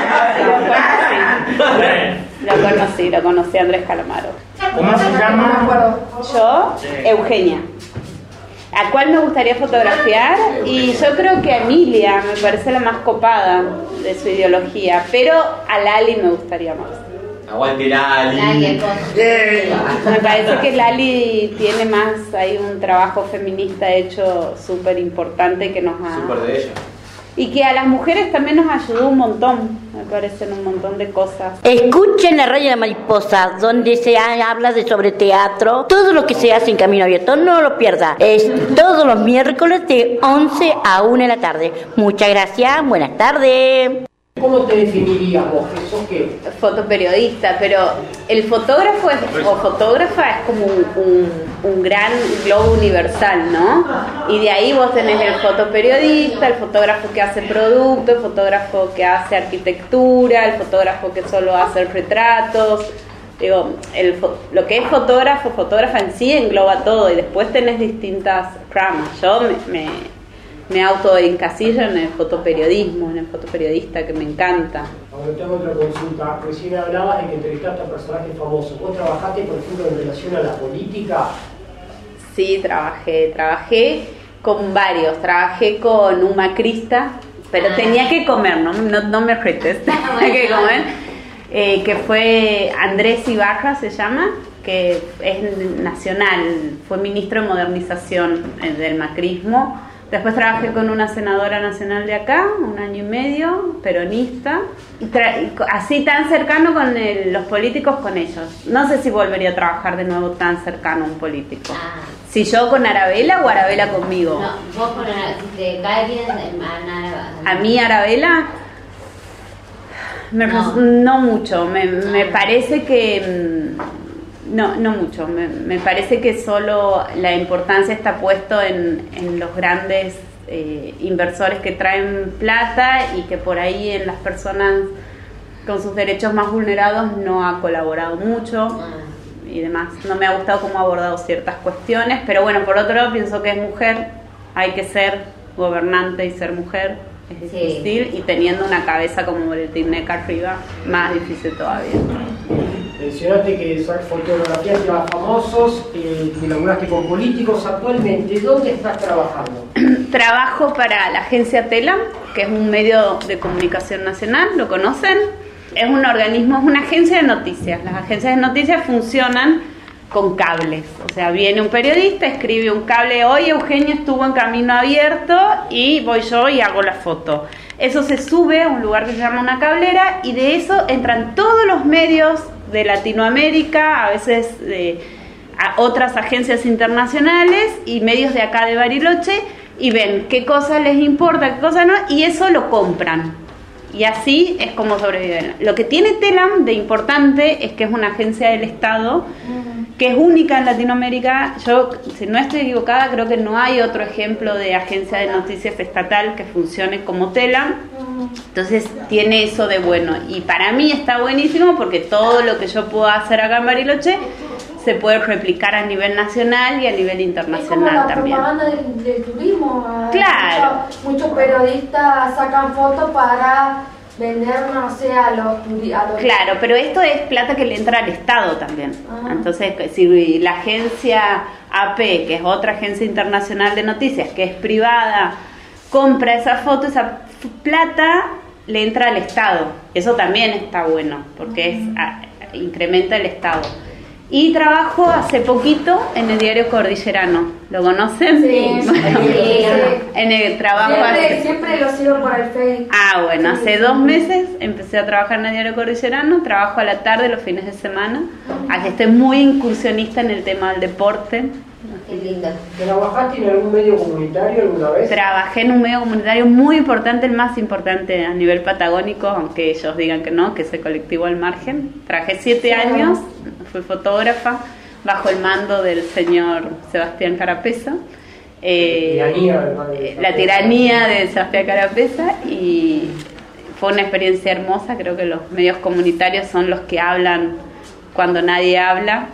Calamaro. Lo conocí, lo conocí, lo conocí a Andrés Calamaro. ¿Cómo se llama? Yo, Eugenia. ¿A cuál me gustaría fotografiar? Y yo creo que a Emilia, me parece la más copada de su ideología, pero a Lali me gustaría más. Aguante Lali. Me parece que Lali tiene más, hay un trabajo feminista hecho súper importante que nos ha... Súper de ella. Y que a las mujeres también nos ayudó un montón, me parecen un montón de cosas. Escuchen la Radio de Mariposa, donde se habla de sobre teatro, todo lo que se hace en Camino Abierto, no lo pierda. Es todos los miércoles de once a una de la tarde. Muchas gracias, buenas tardes. ¿Cómo te definirías vos? ¿Qué sos qué? Fotoperiodista, pero el fotógrafo es, o fotógrafa es como un, un, un gran globo universal, ¿no? Y de ahí vos tenés el fotoperiodista, el fotógrafo que hace producto, el fotógrafo que hace arquitectura, el fotógrafo que solo hace retratos. Digo, el, lo que es fotógrafo, fotógrafa en sí engloba todo y después tenés distintas ramas. Yo me... me Me autoencasillo en el fotoperiodismo, en el fotoperiodista que me encanta. Ahora tengo otra consulta. Recién hablabas de que entrevistaste a personajes famosos. ¿Vos trabajaste, por ejemplo, en relación a la política? Sí, trabajé. Trabajé con varios. Trabajé con un macrista, pero tenía que comer, no, no, no me retes. Tenía que comer. Eh, que fue Andrés Ibarra, se llama, que es nacional. Fue ministro de modernización eh, del macrismo. Después trabajé con una senadora nacional de acá, un año y medio, peronista, y tra- y así tan cercano con el, los políticos con ellos. No sé si volvería a trabajar de nuevo tan cercano a un político. Ah. Si yo con Arabela o Arabela conmigo. No, vos con Arabela, si te cae bien, Arabela. A mí Arabela, me No. no mucho, me, me parece que... No, no mucho. Me, me parece que solo la importancia está puesto en, en los grandes eh, inversores que traen plata y que por ahí en las personas con sus derechos más vulnerados no ha colaborado mucho y demás. No me ha gustado cómo ha abordado ciertas cuestiones, pero bueno, por otro lado pienso que es mujer, hay que ser gobernante y ser mujer. Es difícil, sí. Y teniendo una cabeza como Boletín arriba, más difícil todavía. Mencionaste que fotografías a famosos, eh, que laburaste con políticos. Actualmente, ¿dónde estás trabajando? Trabajo para la agencia TELAM, que es un medio de comunicación nacional, ¿lo conocen? Es un organismo, es una agencia de noticias. Las agencias de noticias funcionan con cables, o sea, viene un periodista, escribe un cable, hoy Eugenio estuvo en Camino Abierto y voy yo y hago la foto. Eso se sube a un lugar que se llama una cablera y de eso entran todos los medios de Latinoamérica, a veces de a otras agencias internacionales y medios de acá de Bariloche y ven qué cosa les importa, qué cosa no, y eso lo compran. Y así es como sobreviven. Lo que tiene TELAM de importante es que es una agencia del Estado que es única en Latinoamérica. Yo, si no estoy equivocada, creo que no hay otro ejemplo de agencia de noticias estatal que funcione como TELAM. Entonces tiene eso de bueno. Y para mí está buenísimo porque todo lo que yo puedo hacer acá en Bariloche se puede replicar a nivel nacional y a nivel internacional es como la también. propaganda del, del turismo. Claro. Muchos, muchos periodistas sacan fotos para vender, no sé, a los turistas. Claro, pero esto es plata que le entra al Estado también. Ah. Entonces, si la agencia A P, que es otra agencia internacional de noticias, que es privada, compra esa foto, esa plata le entra al Estado. Eso también está bueno, porque es a, incrementa el Estado. Y trabajo hace poquito en el diario Cordillerano. ¿Lo conocen? Sí, sí, sí. En el trabajo Siempre, hace... siempre lo sigo por el Facebook. Ah, bueno, Sí, hace sí. dos meses empecé a trabajar en el diario Cordillerano. Trabajo a la tarde, los fines de semana. Así estoy muy incursionista en el tema del deporte. Qué lindo. ¿Trabajaste en algún medio comunitario alguna vez? Trabajé en un medio comunitario muy importante, el más importante a nivel patagónico, aunque ellos digan que no, que es el colectivo Al Margen. Trabajé siete años, fui fotógrafa bajo el mando del señor Sebastián Carapesa. Eh, Tiranía, la tiranía de Sebastián Carapesa, y fue una experiencia hermosa. Creo que los medios comunitarios son los que hablan cuando nadie habla,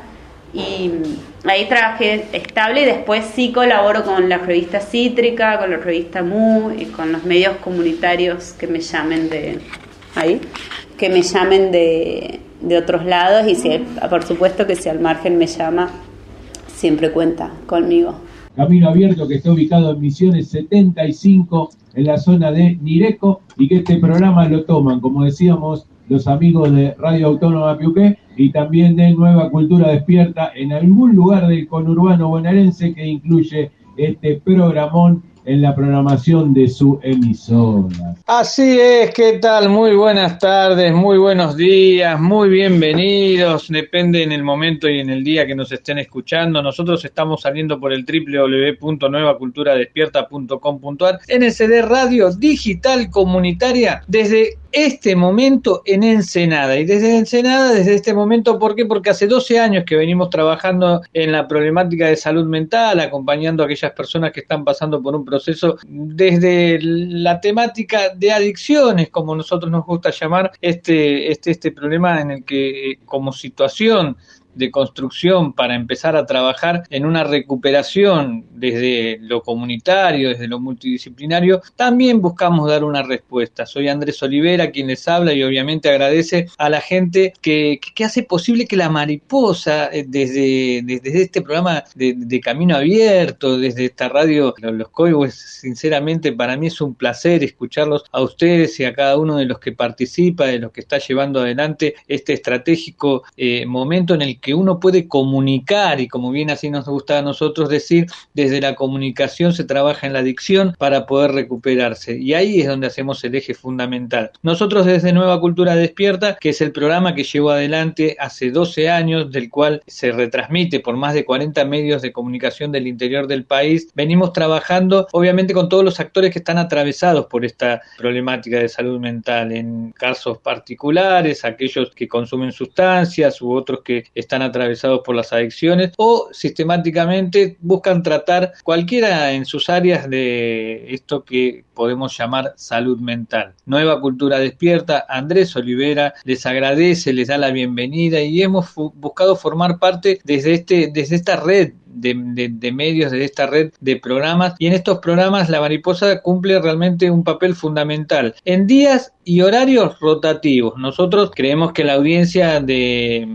y ahí trabajé estable, y después sí colaboro con la revista Cítrica, con la revista Mu y con los medios comunitarios que me llamen de ahí, que me llamen de, de otros lados, y si, por supuesto que si Al Margen me llama, siempre cuenta conmigo. Camino Abierto, que está ubicado en Misiones setenta y cinco, en la zona de Nireco, y que este programa lo toman, como decíamos, los amigos de Radio Autónoma Piuqué y también de Nueva Cultura Despierta, en algún lugar del conurbano bonaerense, que incluye este programón en la programación de su emisora. Así es, ¿qué tal? Muy buenas tardes, muy buenos días, muy bienvenidos, depende en el momento y en el día que nos estén escuchando. Nosotros estamos saliendo por el doble u doble u doble u punto nueva cultura despierta punto com punto a r, N S D Radio Digital Comunitaria, desde este momento en Ensenada. Y desde Ensenada, desde este momento, ¿por qué? Porque hace doce años que venimos trabajando en la problemática de salud mental, acompañando a aquellas personas que están pasando por un proceso desde la temática de adicciones, como nosotros nos gusta llamar este, este, este problema en el que, como situación de construcción para empezar a trabajar en una recuperación desde lo comunitario, desde lo multidisciplinario, también buscamos dar una respuesta. Soy Andrés Olivera, quien les habla, y obviamente agradece a la gente que, que hace posible que La Mariposa, desde, desde este programa de, de Camino Abierto, desde esta radio, Los Coihues, sinceramente para mí es un placer escucharlos a ustedes y a cada uno de los que participa, de los que está llevando adelante este estratégico eh, momento en el que uno puede comunicar, y como bien así nos gusta a nosotros decir, desde la comunicación se trabaja en la adicción para poder recuperarse, y ahí es donde hacemos el eje fundamental. Nosotros desde Nueva Cultura Despierta, que es el programa que llevo adelante hace doce años, del cual se retransmite por más de cuarenta medios de comunicación del interior del país, venimos trabajando obviamente con todos los actores que están atravesados por esta problemática de salud mental, en casos particulares, aquellos que consumen sustancias u otros que están atravesados por las adicciones, o sistemáticamente buscan tratar cualquiera en sus áreas de esto que podemos llamar salud mental. Nueva Cultura Despierta, Andrés Olivera les agradece, les da la bienvenida, y hemos fu- buscado formar parte desde este desde esta red De, de, de medios, de esta red de programas, y en estos programas La Mariposa cumple realmente un papel fundamental en días y horarios rotativos. Nosotros creemos que la audiencia de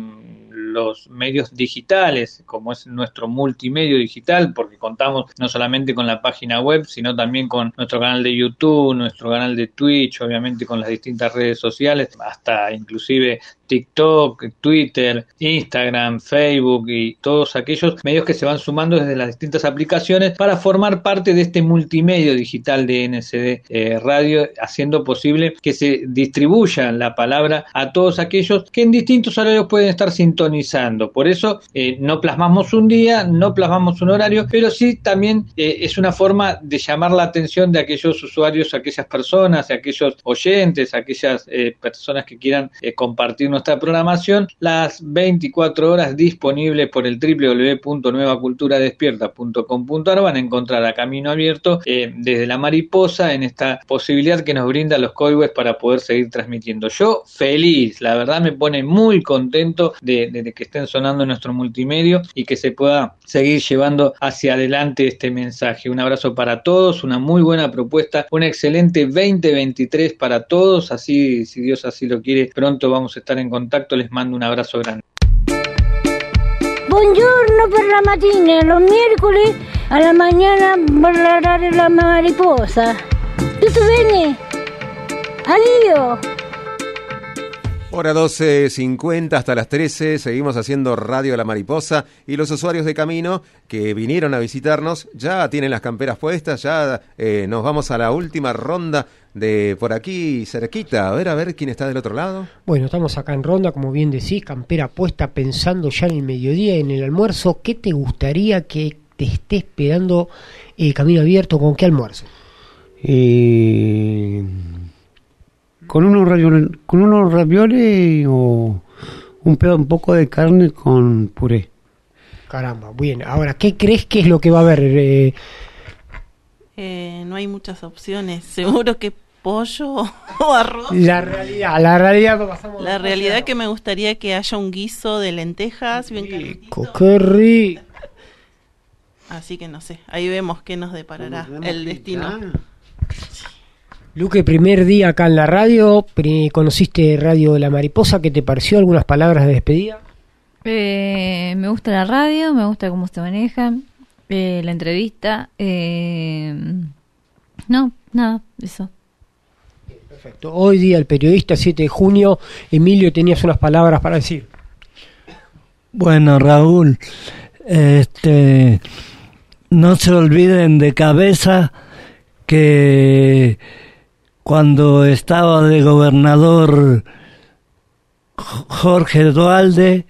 los medios digitales, como es nuestro multimedio digital, porque contamos no solamente con la página web, sino también con nuestro canal de YouTube, nuestro canal de Twitch, obviamente con las distintas redes sociales, hasta inclusive TikTok, Twitter, Instagram, Facebook y todos aquellos medios que se van sumando desde las distintas aplicaciones para formar parte de este multimedio digital de N S D eh, Radio, haciendo posible que se distribuya la palabra a todos aquellos que en distintos horarios pueden estar sintonizando. Por eso eh, no plasmamos un día, no plasmamos un horario, pero sí también eh, es una forma de llamar la atención de aquellos usuarios, aquellas personas, aquellos oyentes, aquellas eh, personas que quieran eh, compartir nuestra programación, las veinticuatro horas disponible por el doble u doble u doble u punto nueva cultura despierta punto com punto a r. Van a encontrar a Camino Abierto eh, desde La Mariposa, en esta posibilidad que nos brinda Los Coihues para poder seguir transmitiendo. Yo feliz, la verdad me pone muy contento de, de, de que estén sonando nuestro multimedio y que se pueda seguir llevando hacia adelante este mensaje. Un abrazo para todos, una muy buena propuesta, un excelente veinte veintitrés para todos, así, si Dios así lo quiere, pronto vamos a estar en contacto. Les mando un abrazo grande. Buongiorno per la mattina, los miércoles a la mañana per la radio La Mariposa. Tutto bene? Addio. Hora doce cincuenta hasta las trece, seguimos haciendo Radio La Mariposa y los usuarios de camino que vinieron a visitarnos ya tienen las camperas puestas, ya eh, nos vamos a la última ronda de por aquí cerquita, a ver, a ver quién está del otro lado. Bueno, estamos acá en ronda, como bien decís, campera puesta, pensando ya en el mediodía, en el almuerzo. ¿Qué te gustaría que te esté esperando el camino abierto? ¿Con qué almuerzo? Eh... Con unos ravioles, con unos ravioles o un pedo, un poco de carne con puré. Caramba, bien. Ahora, ¿qué crees que es lo que va a haber? Eh... Eh, no hay muchas opciones. Seguro que pollo o arroz. La realidad, la realidad pasamos. La realidad que me gustaría que haya un guiso de lentejas bien calentito. ¡Qué rico! Así que no sé, ahí vemos qué nos deparará el destino. Luque, primer día acá en la radio, conociste Radio La Mariposa, ¿qué te pareció? ¿Algunas palabras de despedida? Eh, me gusta la radio, me gusta cómo se maneja, eh, la entrevista, eh, no, nada, eso. Perfecto. Hoy día el periodista, siete de junio, Emilio, tenías unas palabras para decir. Bueno, Raúl, este, no se olviden de cabeza que cuando estaba de gobernador Jorge Duhalde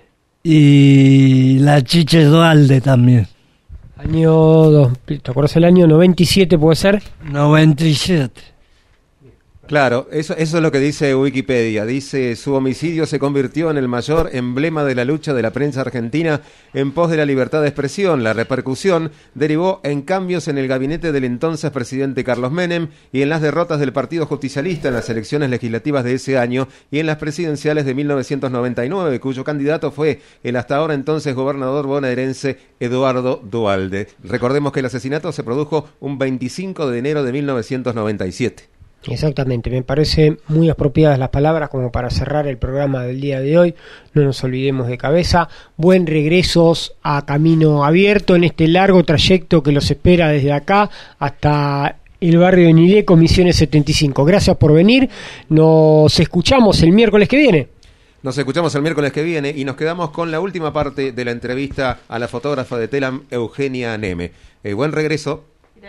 y la Chiche Duhalde también. Año dos, ¿te acuerdas el año noventa y siete puede ser? noventa y siete. Claro, eso, eso es lo que dice Wikipedia. Dice, su homicidio se convirtió en el mayor emblema de la lucha de la prensa argentina en pos de la libertad de expresión. La repercusión derivó en cambios en el gabinete del entonces presidente Carlos Menem y en las derrotas del Partido Justicialista en las elecciones legislativas de ese año y en las presidenciales de mil novecientos noventa y nueve, cuyo candidato fue el hasta ahora entonces gobernador bonaerense Eduardo Duhalde. Recordemos que el asesinato se produjo un veinticinco de enero de mil novecientos noventa y siete. Exactamente, me parecen muy apropiadas las palabras como para cerrar el programa del día de hoy. No nos olvidemos de cabeza. Buen regreso a camino abierto en este largo trayecto que los espera desde acá hasta el barrio de Nileco, Misiones setenta y cinco. Gracias por venir. Nos escuchamos el miércoles que viene. Nos escuchamos el miércoles que viene y nos quedamos con la última parte de la entrevista a la fotógrafa de Telam, Eugenia Neme. Eh, buen regreso.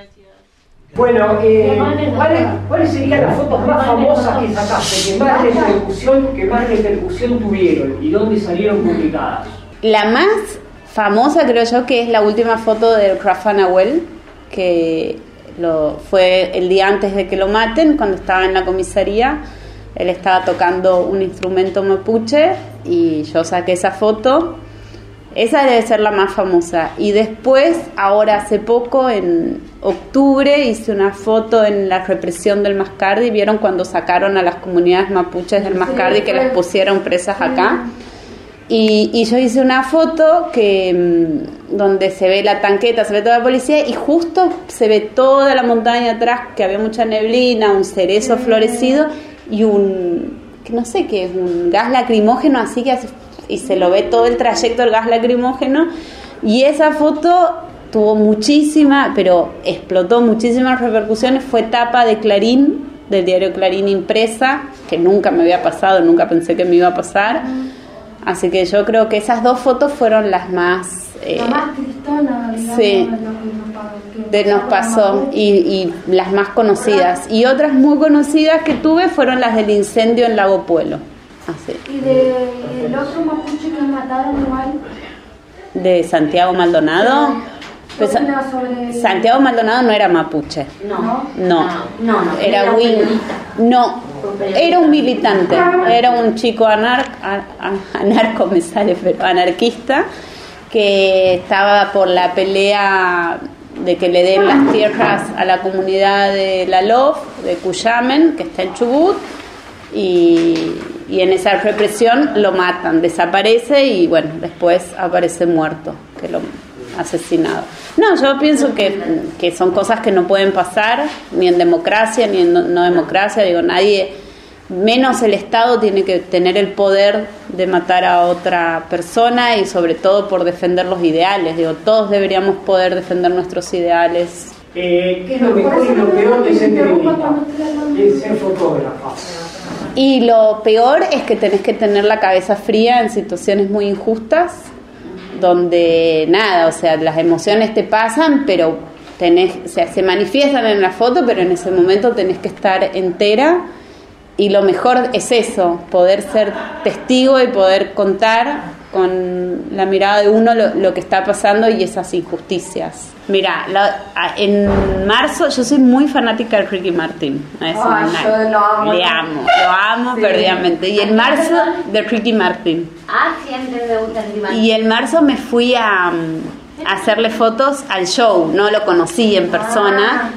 Bueno, eh, ¿cuáles, ¿cuáles serían las fotos más famosas que sacaste, que más repercusión, que más repercusión tuvieron y dónde salieron publicadas? La más famosa creo yo que es la última foto de Rafa Nahuel, que lo, fue el día antes de que lo maten, cuando estaba en la comisaría. Él estaba tocando un instrumento mapuche y yo saqué esa foto. Esa debe ser la más famosa. Y después, ahora hace poco, en octubre, hice una foto en la represión del Mascardi. ¿Vieron cuando sacaron a las comunidades mapuches del Mascardi que las pusieron presas acá? Y, y yo hice una foto que donde se ve la tanqueta, se ve toda la policía y justo se ve toda la montaña atrás, que había mucha neblina, un cerezo florecido y un, que no sé qué, un gas lacrimógeno así que hace... y se lo ve todo el trayecto del gas lacrimógeno, y esa foto tuvo muchísima, pero explotó muchísimas repercusiones, fue tapa de Clarín, del diario Clarín impresa, que nunca me había pasado, nunca pensé que me iba a pasar, así que yo creo que esas dos fotos fueron las más... Eh, la más tristona, digamos, sí, de nos pasó, y, y las más conocidas, y otras muy conocidas que tuve fueron las del incendio en Lago Puelo. Así. ¿Y del otro mapuche que mataron igual? ¿De Santiago Maldonado? Pues, sobre... Santiago Maldonado no era mapuche. No. No. No, no, no Era, era win... No. Era un militante. Era un chico anar... anarco, me sale, pero anarquista, que estaba por la pelea de que le den las tierras a la comunidad de La Lof, de Cuyamen, que está en Chubut, y, y en esa represión lo matan, desaparece y bueno, después aparece muerto, que lo asesinado. No, yo pienso que, que son cosas que no pueden pasar, ni en democracia, ni en no, no democracia, digo, nadie, menos el Estado, tiene que tener el poder de matar a otra persona y sobre todo por defender los ideales, digo, todos deberíamos poder defender nuestros ideales. Eh, ¿Qué es lo mejor y lo peor de ser periodista? De ser fotógrafa. Y lo peor es que tenés que tener la cabeza fría en situaciones muy injustas, donde nada, o sea, las emociones te pasan, pero tenés, o sea, se manifiestan en la foto, pero en ese momento tenés que estar entera. Y lo mejor es eso, poder ser testigo y poder contar con la mirada de uno lo, lo que está pasando y esas injusticias. Mira, la, en marzo yo soy muy fanática de Ricky Martin. Ay, yo lo amo. Le amo, lo amo sí. perdidamente. Y en marzo de Ricky Martin. Ah, siempre me gusta Ricky Martin. Y en marzo me fui a, a hacerle fotos al show, no lo conocí en persona. Ah.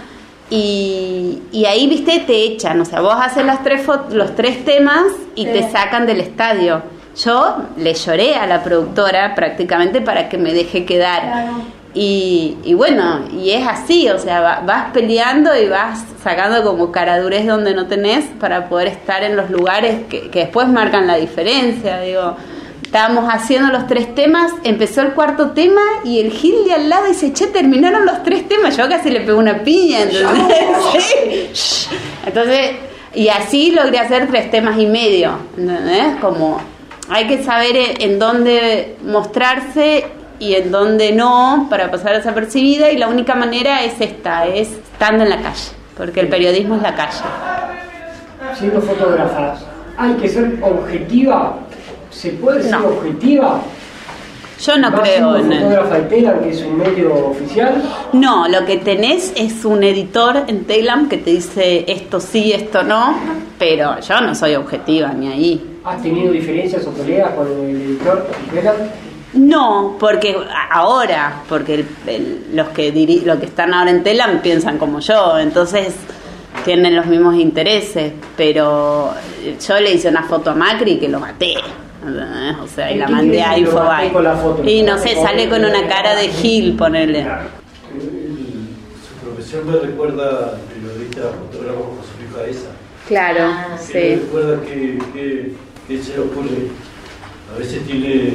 Y, y ahí, viste, te echan, o sea, vos haces las tres fotos, los tres temas y sí. te sacan del estadio. Yo le lloré a la productora prácticamente para que me deje quedar. Claro. Y, y bueno, y es así, o sea, va, vas peleando y vas sacando como caradurez donde no tenés para poder estar en los lugares que, que después marcan la diferencia, digo. Estábamos haciendo los tres temas, empezó el cuarto tema y el Gil de al lado dice, che, terminaron los tres temas. Yo casi le pego una piña, ¿entendés? ¿Sí? Entonces, y así logré hacer tres temas y medio, ¿entendés? Como hay que saber en dónde mostrarse y en dónde no para pasar desapercibida, y la única manera es esta, es estando en la calle, porque el periodismo es la calle. Siendo fotógrafas, ¿hay que ser objetiva? ¿Se puede ser no. objetiva? Yo no creo en el fotógrafa de Telam, que es un medio oficial. No, lo que tenés es un editor en Telam que te dice esto sí, esto no, pero yo no soy objetiva ni ahí. ¿Has tenido diferencias o peleas con el editor de Telam? No, porque ahora, porque el, el, los que diri, los que están ahora en Telam piensan como yo, entonces tienen los mismos intereses, pero yo le hice una foto a Macri que lo maté. O sea, y la mandé a Infobae. Y no sé, sale con una cara de Gil, ponerle. Su profesión me recuerda al periodista fotógrafo José Luis Cabeza. Claro, ah, sí. Me recuerda que, que, que se le ocurre. A veces tiene.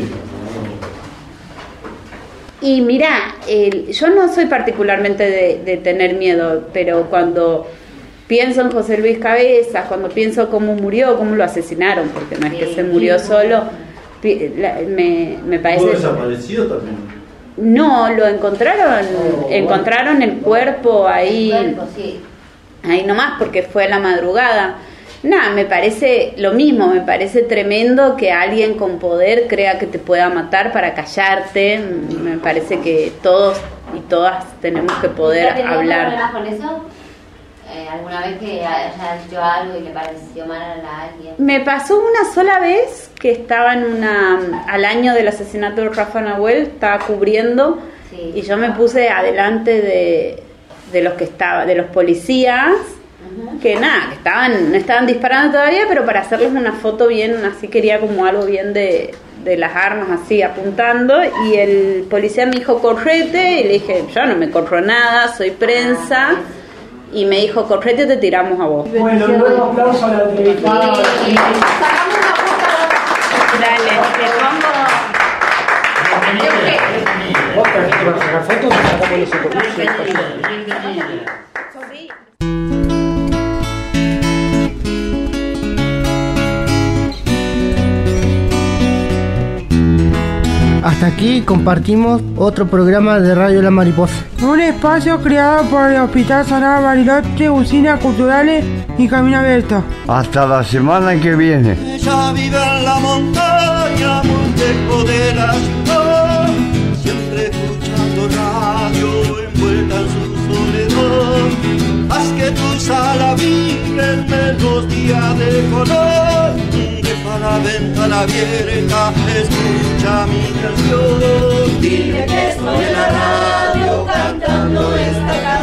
Y mira, el, yo no soy particularmente de, de tener miedo, pero cuando pienso en José Luis Cabezas, cuando pienso cómo murió, cómo lo asesinaron, porque no es que se murió solo, me, me parece... ¿Fue desaparecido también? No, lo encontraron, oh, encontraron el cuerpo ahí, el cuerpo, sí. ahí nomás, porque fue a la madrugada. Nada, me parece lo mismo, me parece tremendo que alguien con poder crea que te pueda matar para callarte. Me parece que todos y todas tenemos que poder hablar. ¿Te con eso? Eh, ¿Alguna vez que haya dicho algo y le pareció mal a alguien? Me pasó una sola vez que estaba en una, al año del asesinato de Rafa Nahuel, estaba cubriendo sí. y yo me puse adelante de, de los que estaba, de los policías, uh-huh. que nada, que estaban, no estaban disparando todavía, pero para hacerles una foto bien, así quería como algo bien de, de las armas así apuntando, y el policía me dijo correte, y le dije, yo no me corro nada, soy prensa. Ah, y me dijo, correte, te tiramos a vos. Bueno, un nuevo aplauso a la entrevistada. Sí. Sacamos una foto. Dale, te pongo. ¿Vos también te vas a sacar fotos? Sacamos ese correte. Hasta aquí compartimos otro programa de Radio La Mariposa. Un espacio creado por el Hospital Sagrado Bariloche, Usinas Culturales y Camino Abierto. Hasta la semana que viene. Ella vive en la montaña, muy lejos de la ciudad, siempre escuchando radio, envuelta en su soledad. Haz que tu sala vibre en menos días de color. Deja la ventana abierta, escucha mi canción. Dile que estoy en la radio cantando esta canción.